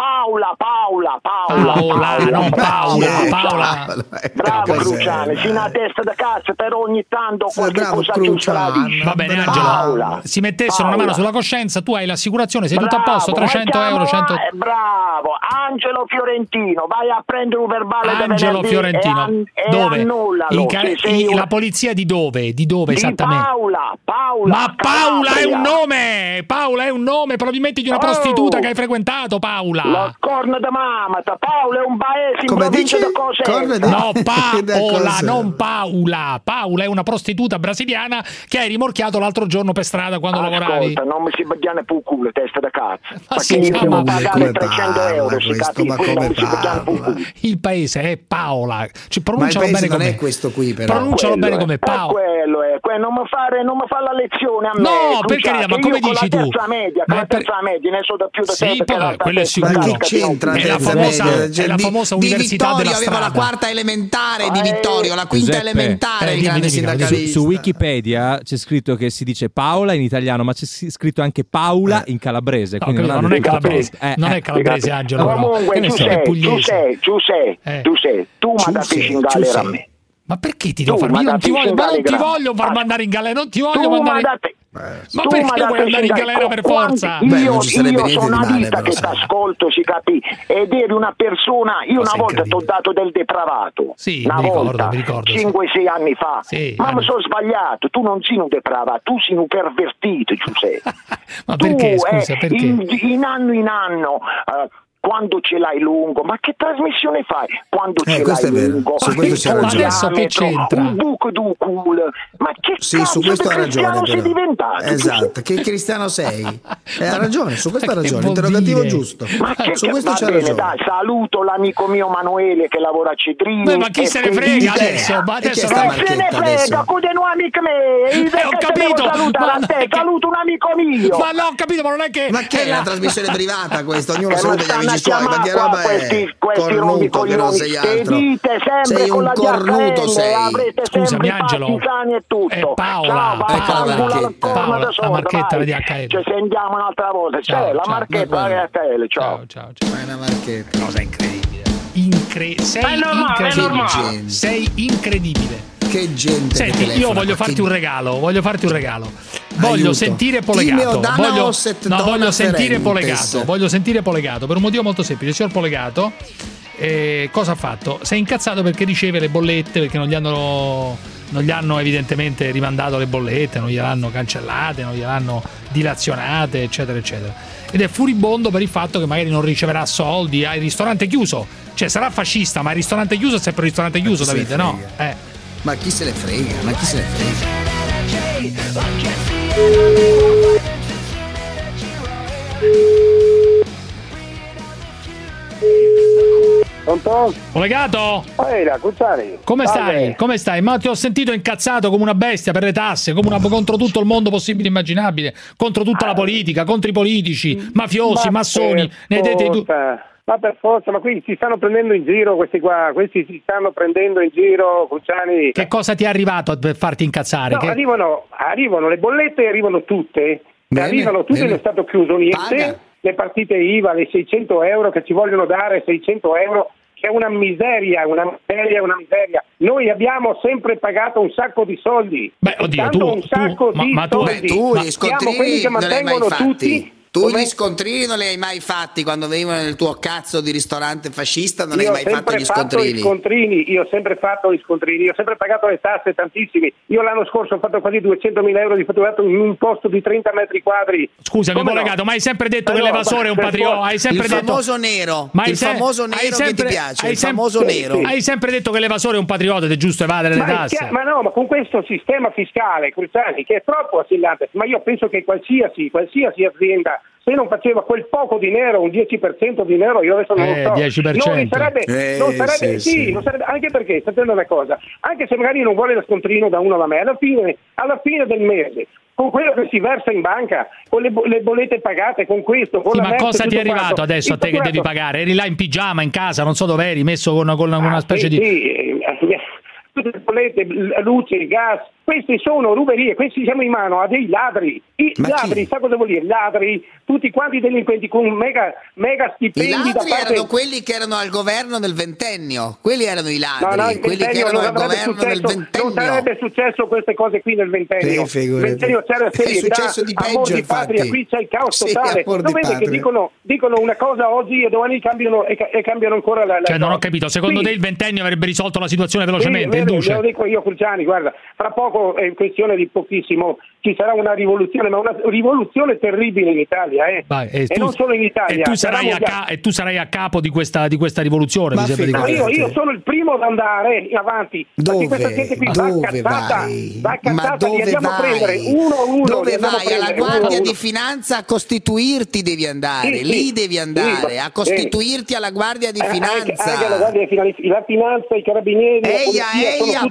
Paola. Bravo Cruciani, si una testa da cazzo, però ogni tanto qualche cosa giusta la dice. Va bene, Angelo, si mettessero una mano sulla coscienza, tu hai l'assicurazione, sei tutto a posto, 300 euro, 100. Bravo, Angelo Fiorentino, vai a prendere un verbale Angelo Fiorentino, dove? La polizia di dove? Di dove esattamente? Paola. Ma Paola è un nome! è? Paola è un nome probabilmente di una prostituta che hai frequentato, Paola. La corna da mamata. Paola è un paese in Come provincia dice? da cose. No, Paola, non Paola. Paola è una prostituta brasiliana che hai rimorchiato l'altro giorno per strada quando lavoravi. Ascolta, non mi si baggiane più culo, testa da cazzo. Ma perché io devo pagare 300 euro, si capisce, non mi si baggiane più culo. Il paese è Paola. Cioè, Ma il pronuncialo paese bene non come è questo qui, però. Pronuncialo bene come Paola. Quello è, non mi fa la lezione a me. No, per carità, ma come dici tu? Con la terza media, ne so da più da sì, quello è sicuro. Ma che c'entra è la famosa università della strada. Aveva la quarta elementare di Vittorio, la quinta elementare, il grande sindacalista. Su Wikipedia c'è scritto che si dice Paola in italiano, ma c'è scritto anche Paola in calabrese. No, non è calabrese, non è calabrese, Angelo. Comunque tu mi da in galera a me. Ma perché ti devo far? Io non ti voglio far mandare in galera, non ti voglio mandare. Ma perché vuoi andare in galera per forza? Io sono una vita che ti ascolto, si capì, ed eri una persona. Io una volta ti ho dato del depravato. Sì, una mi volta, ricordo. 5-6 anni fa. Sì, ma mi sono sbagliato. Tu non sei un depravato, tu sei un pervertito, Giuseppe. Ma perché? Scusa, perché? In anno. Quando ce l'hai lungo, ma che trasmissione fai? Quando ce l'hai lungo, su questo c'ha ragione. Adesso che c'entra? Un buco du culo, ma che sì, su questo ha ragione. Sei diventato? Esatto, che cristiano sei? Ha ragione, su questo ha ragione. Interrogativo giusto. Su questo c'ha ragione. Dai, saluto l'amico mio Manuele che lavora a Cedrini. Ma chi se ne frega adesso? Ma adesso non se ne frega, con un amico me. Ho capito. Saluto un amico mio. Ma no, ho capito, ma non è che. Ma che è una trasmissione privata questa? Ognuno saluta gli amici suoi, ma che roba è? Cornuto che non sei altro. Sei un cornuto, sei. Scusami, Angelo. Paola, la marchetta di DHL. Ci sentiamo un'altra volta. C'è la marchetta di DHL. Ciao. Ma è una marchetta. Cosa incredibile. Sei incredibile. Che gente. Senti, io voglio farti un regalo. Voglio sentire Polegato. Voglio sentire Polegato per un motivo molto semplice. Signor Polegato, cosa ha fatto? Si è incazzato perché riceve le bollette, perché non gli hanno evidentemente rimandato le bollette, non gliel'hanno cancellate, non gliel'hanno dilazionate, eccetera eccetera, ed è furibondo per il fatto che magari non riceverà soldi, ha il ristorante chiuso, cioè sarà fascista, ma il ristorante chiuso è sempre il ristorante chiuso, Davide, no? Ma chi se ne frega? Pronto? Polegato? Cuzzari. Come stai? Ma ti ho sentito incazzato come una bestia per le tasse, contro tutto il mondo possibile e immaginabile, contro tutta la politica, contro i politici, mafiosi, massoni, ne dete tu. Ma per forza, ma qui si stanno prendendo in giro questi si stanno prendendo in giro, Cruciani. Che cosa ti è arrivato per farti incazzare? No, arrivano le bollette, arrivano tutte, nello stato chiuso, niente, le partite IVA, le 600 euro che ci vogliono dare, 600 euro, che è una miseria. Noi abbiamo sempre pagato un sacco di soldi. Beh, oddio, un sacco di soldi. Tu gli scontrini non li hai mai fatti. Tutti. Tu gli scontrini non li hai mai fatti quando venivano nel tuo cazzo di ristorante fascista, non hai mai fatto gli scontrini. Io ho sempre fatto gli scontrini, ho sempre pagato le tasse tantissimi. Io l'anno scorso ho fatto quasi 200.000 euro di fatturato in un posto di 30 metri quadri. Scusami, Polegato, ma hai sempre detto che l'evasore è un patriota. Hai sempre detto famoso nero. Il famoso nero che ti piace. Il famoso nero. Hai sempre detto che l'evasore è un patriota ed è giusto evadere le tasse. Ma con questo sistema fiscale, Cruciani, che è troppo assillante, ma io penso che qualsiasi azienda, se non faceva quel poco di nero, un 10% di nero, io adesso non lo so. 10%. Non sarebbe, anche perché, sapendo una cosa, anche se magari non vuole lo scontrino da uno da me, alla fine del mese, con quello che si versa in banca, con le bollette pagate, con questo, con ma cosa ti è arrivato adesso a te che devi pagare? Eri là in pigiama, in casa, non so dove eri, messo con una specie di... Tutte le bollette, luce, gas, queste sono ruberie, questi siamo in mano a dei ladri. Ladri, sa cosa vuol dire? Ladri, tutti quanti delinquenti con mega stipendi. I ladri erano quelli che erano al governo nel ventennio, quelli erano i ladri, quelli che erano al governo nel ventennio. Non sarebbe successo queste cose qui nel ventennio. Il ventennio c'era serietà, amor di patria, qui c'è il caos totale. Non vedi che dicono una cosa oggi e domani cambiano ancora la non ho capito, secondo te il ventennio avrebbe risolto la situazione velocemente? Lo dico io, Cruciani, guarda, fra poco pochissimo, è questione di pochissimo, ci sarà una rivoluzione, ma una rivoluzione terribile in Italia, e non solo in Italia. E tu sarai a capo di questa rivoluzione, mi sembra di io sono il primo ad andare avanti. Dove vai? Ma dove vai? Dove vai? Alla Guardia di Finanza a costituirti devi andare, lì devi andare a costituirti alla Guardia di Finanza. Anche la Guardia di Finanza, la Finanza, i Carabinieri, Eia,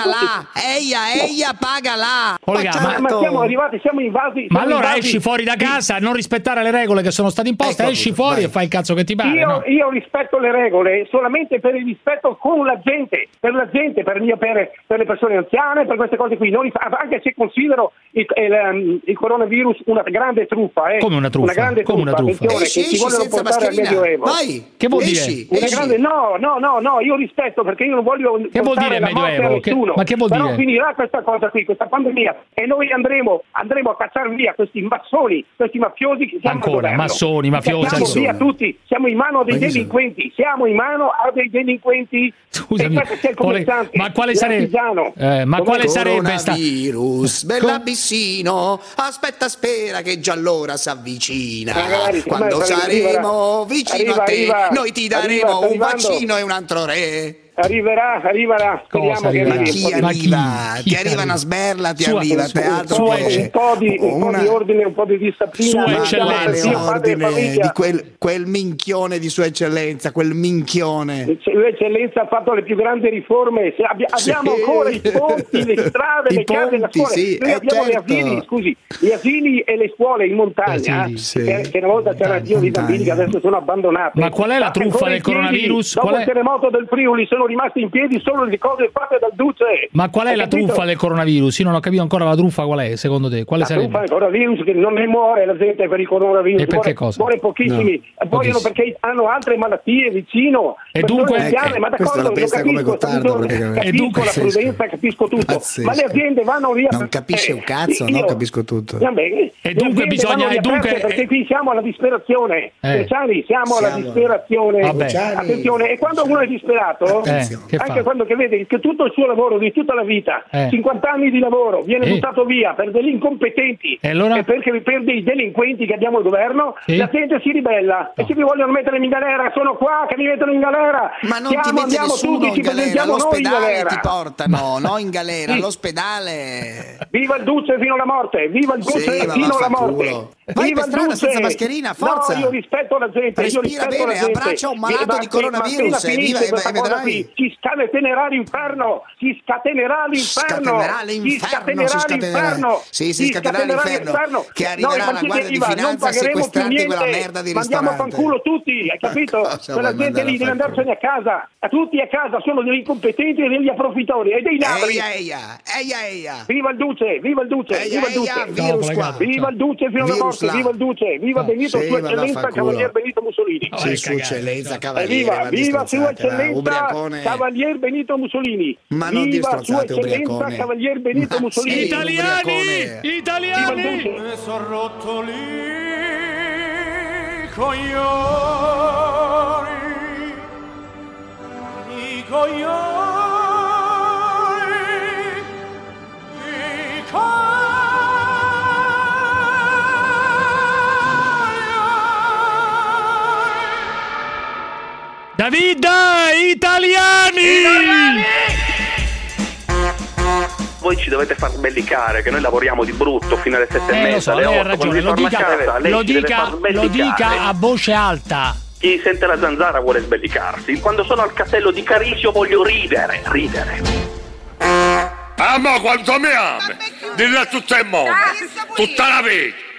paga là. Ma siamo arrivati, siamo invasi. Ma allora esci fuori da casa, non rispettare le regole che sono state imposte, esci fuori e fai il cazzo che ti pare. Io rispetto le regole solamente per il rispetto con la gente, per le persone anziane, per queste cose qui. Anche se considero il coronavirus una grande truffa. Come una truffa? Una grande truffa. Attenzione, che si vogliono portare al Medioevo. Vai. Che vuol dire? No, io rispetto, perché io non voglio portare la morte a nessuno. Ma che vuol dire? Però finirà questa cosa qui, questa pandemia, e noi andremo a cacciare via questi massoni, questi mafiosi che siamo ancora, al governo. massoni, mafiosi. Siamo via tutti, siamo in mano a dei delinquenti, Scusami, ma quale sarebbe? Coronavirus, bell'abissino, aspetta, spera che già l'ora s'avvicina. Quando saremo vicino a te, noi ti daremo un vaccino e un altro re. Arriverà. Speriamo che arrivi. Ti arriva una sberla, ti arriva teatro. Un po' di ordine, un po' di disciplina. Sua Eccellenza, di quel minchione di Sua Eccellenza, quel minchione. Sua Eccellenza ha fatto le più grandi riforme. Abbiamo ancora i ponti, le strade, le case, le scuole. Noi abbiamo gli asili e le scuole in montagna. Che una volta c'era il di bambini che adesso sono abbandonati. Ma qual è la truffa del coronavirus? Dopo il terremoto del Friuli sono rimasti in piedi solo le cose fatte dal Duce. Ma qual è la truffa del coronavirus? Io non ho capito ancora la truffa qual è, secondo te? Quale sarebbe? La truffa del coronavirus, che non ne muore la gente per il coronavirus. E perché cosa? Muore pochissimi. Muoiono perché hanno altre malattie vicino. E dunque ma d'accordo, lo capisco, capisco la prudenza, capisco tutto. Ma le aziende vanno via. Non capisce un cazzo, no? Capisco tutto. E dunque bisogna perché qui siamo alla disperazione. Siamo alla disperazione. Attenzione, e quando uno è disperato, anche quando che vede che tutto il suo lavoro di tutta la vita, 50 anni di lavoro, viene buttato via per degli incompetenti e perché per dei delinquenti che abbiamo al governo, la gente si ribella e ci vogliono mettere in galera. Sono qua che mi mettono in galera. Ma non ti mette nessuno in galera, all'ospedale ti portano, no in galera, all'ospedale. Viva il Duce fino alla morte, viva il Duce fino alla morte. Vai per strada senza mascherina, forza. No, io rispetto la gente. Respira bene, abbraccia un malato di coronavirus e viva e vedrai. Ci scatenerà l'inferno. Si scatenerà l'inferno. Si scatenerà l'inferno. Che arriverà la Guardia di Finanza a sequestrarti quella merda di ristorante. Mandiamo a fanculo tutti, hai capito? Quella gente lì deve andarsene a casa. A tutti a casa, sono degli incompetenti e degli approfittatori e dei ladri. Eia. Viva il Duce, viva il Duce, viva il Duce. Viva il Duce fino alla morte, viva il Duce, viva Benito, Sua Eccellenza Cavalier Benito Mussolini. Sì, Sua Eccellenza Cavaliere. Viva Sua Eccellenza Cavalier Benito Mussolini. Ma non viva Sua Eccellenza Cavalier Benito Mussolini. Italiani! Me son rotto lì coglioni, i coglioni. David, italiani! Voi ci dovete far sbellicare, che noi lavoriamo di brutto fino alle 7:30. Lo so, lei ha ragione, lo dica a voce alta. Chi sente la zanzara vuole sbellicarsi. Quando sono al castello di Carisio voglio ridere. Ah, ma quanto mi ami? Dillo a tutto il mondo, tutta la vita.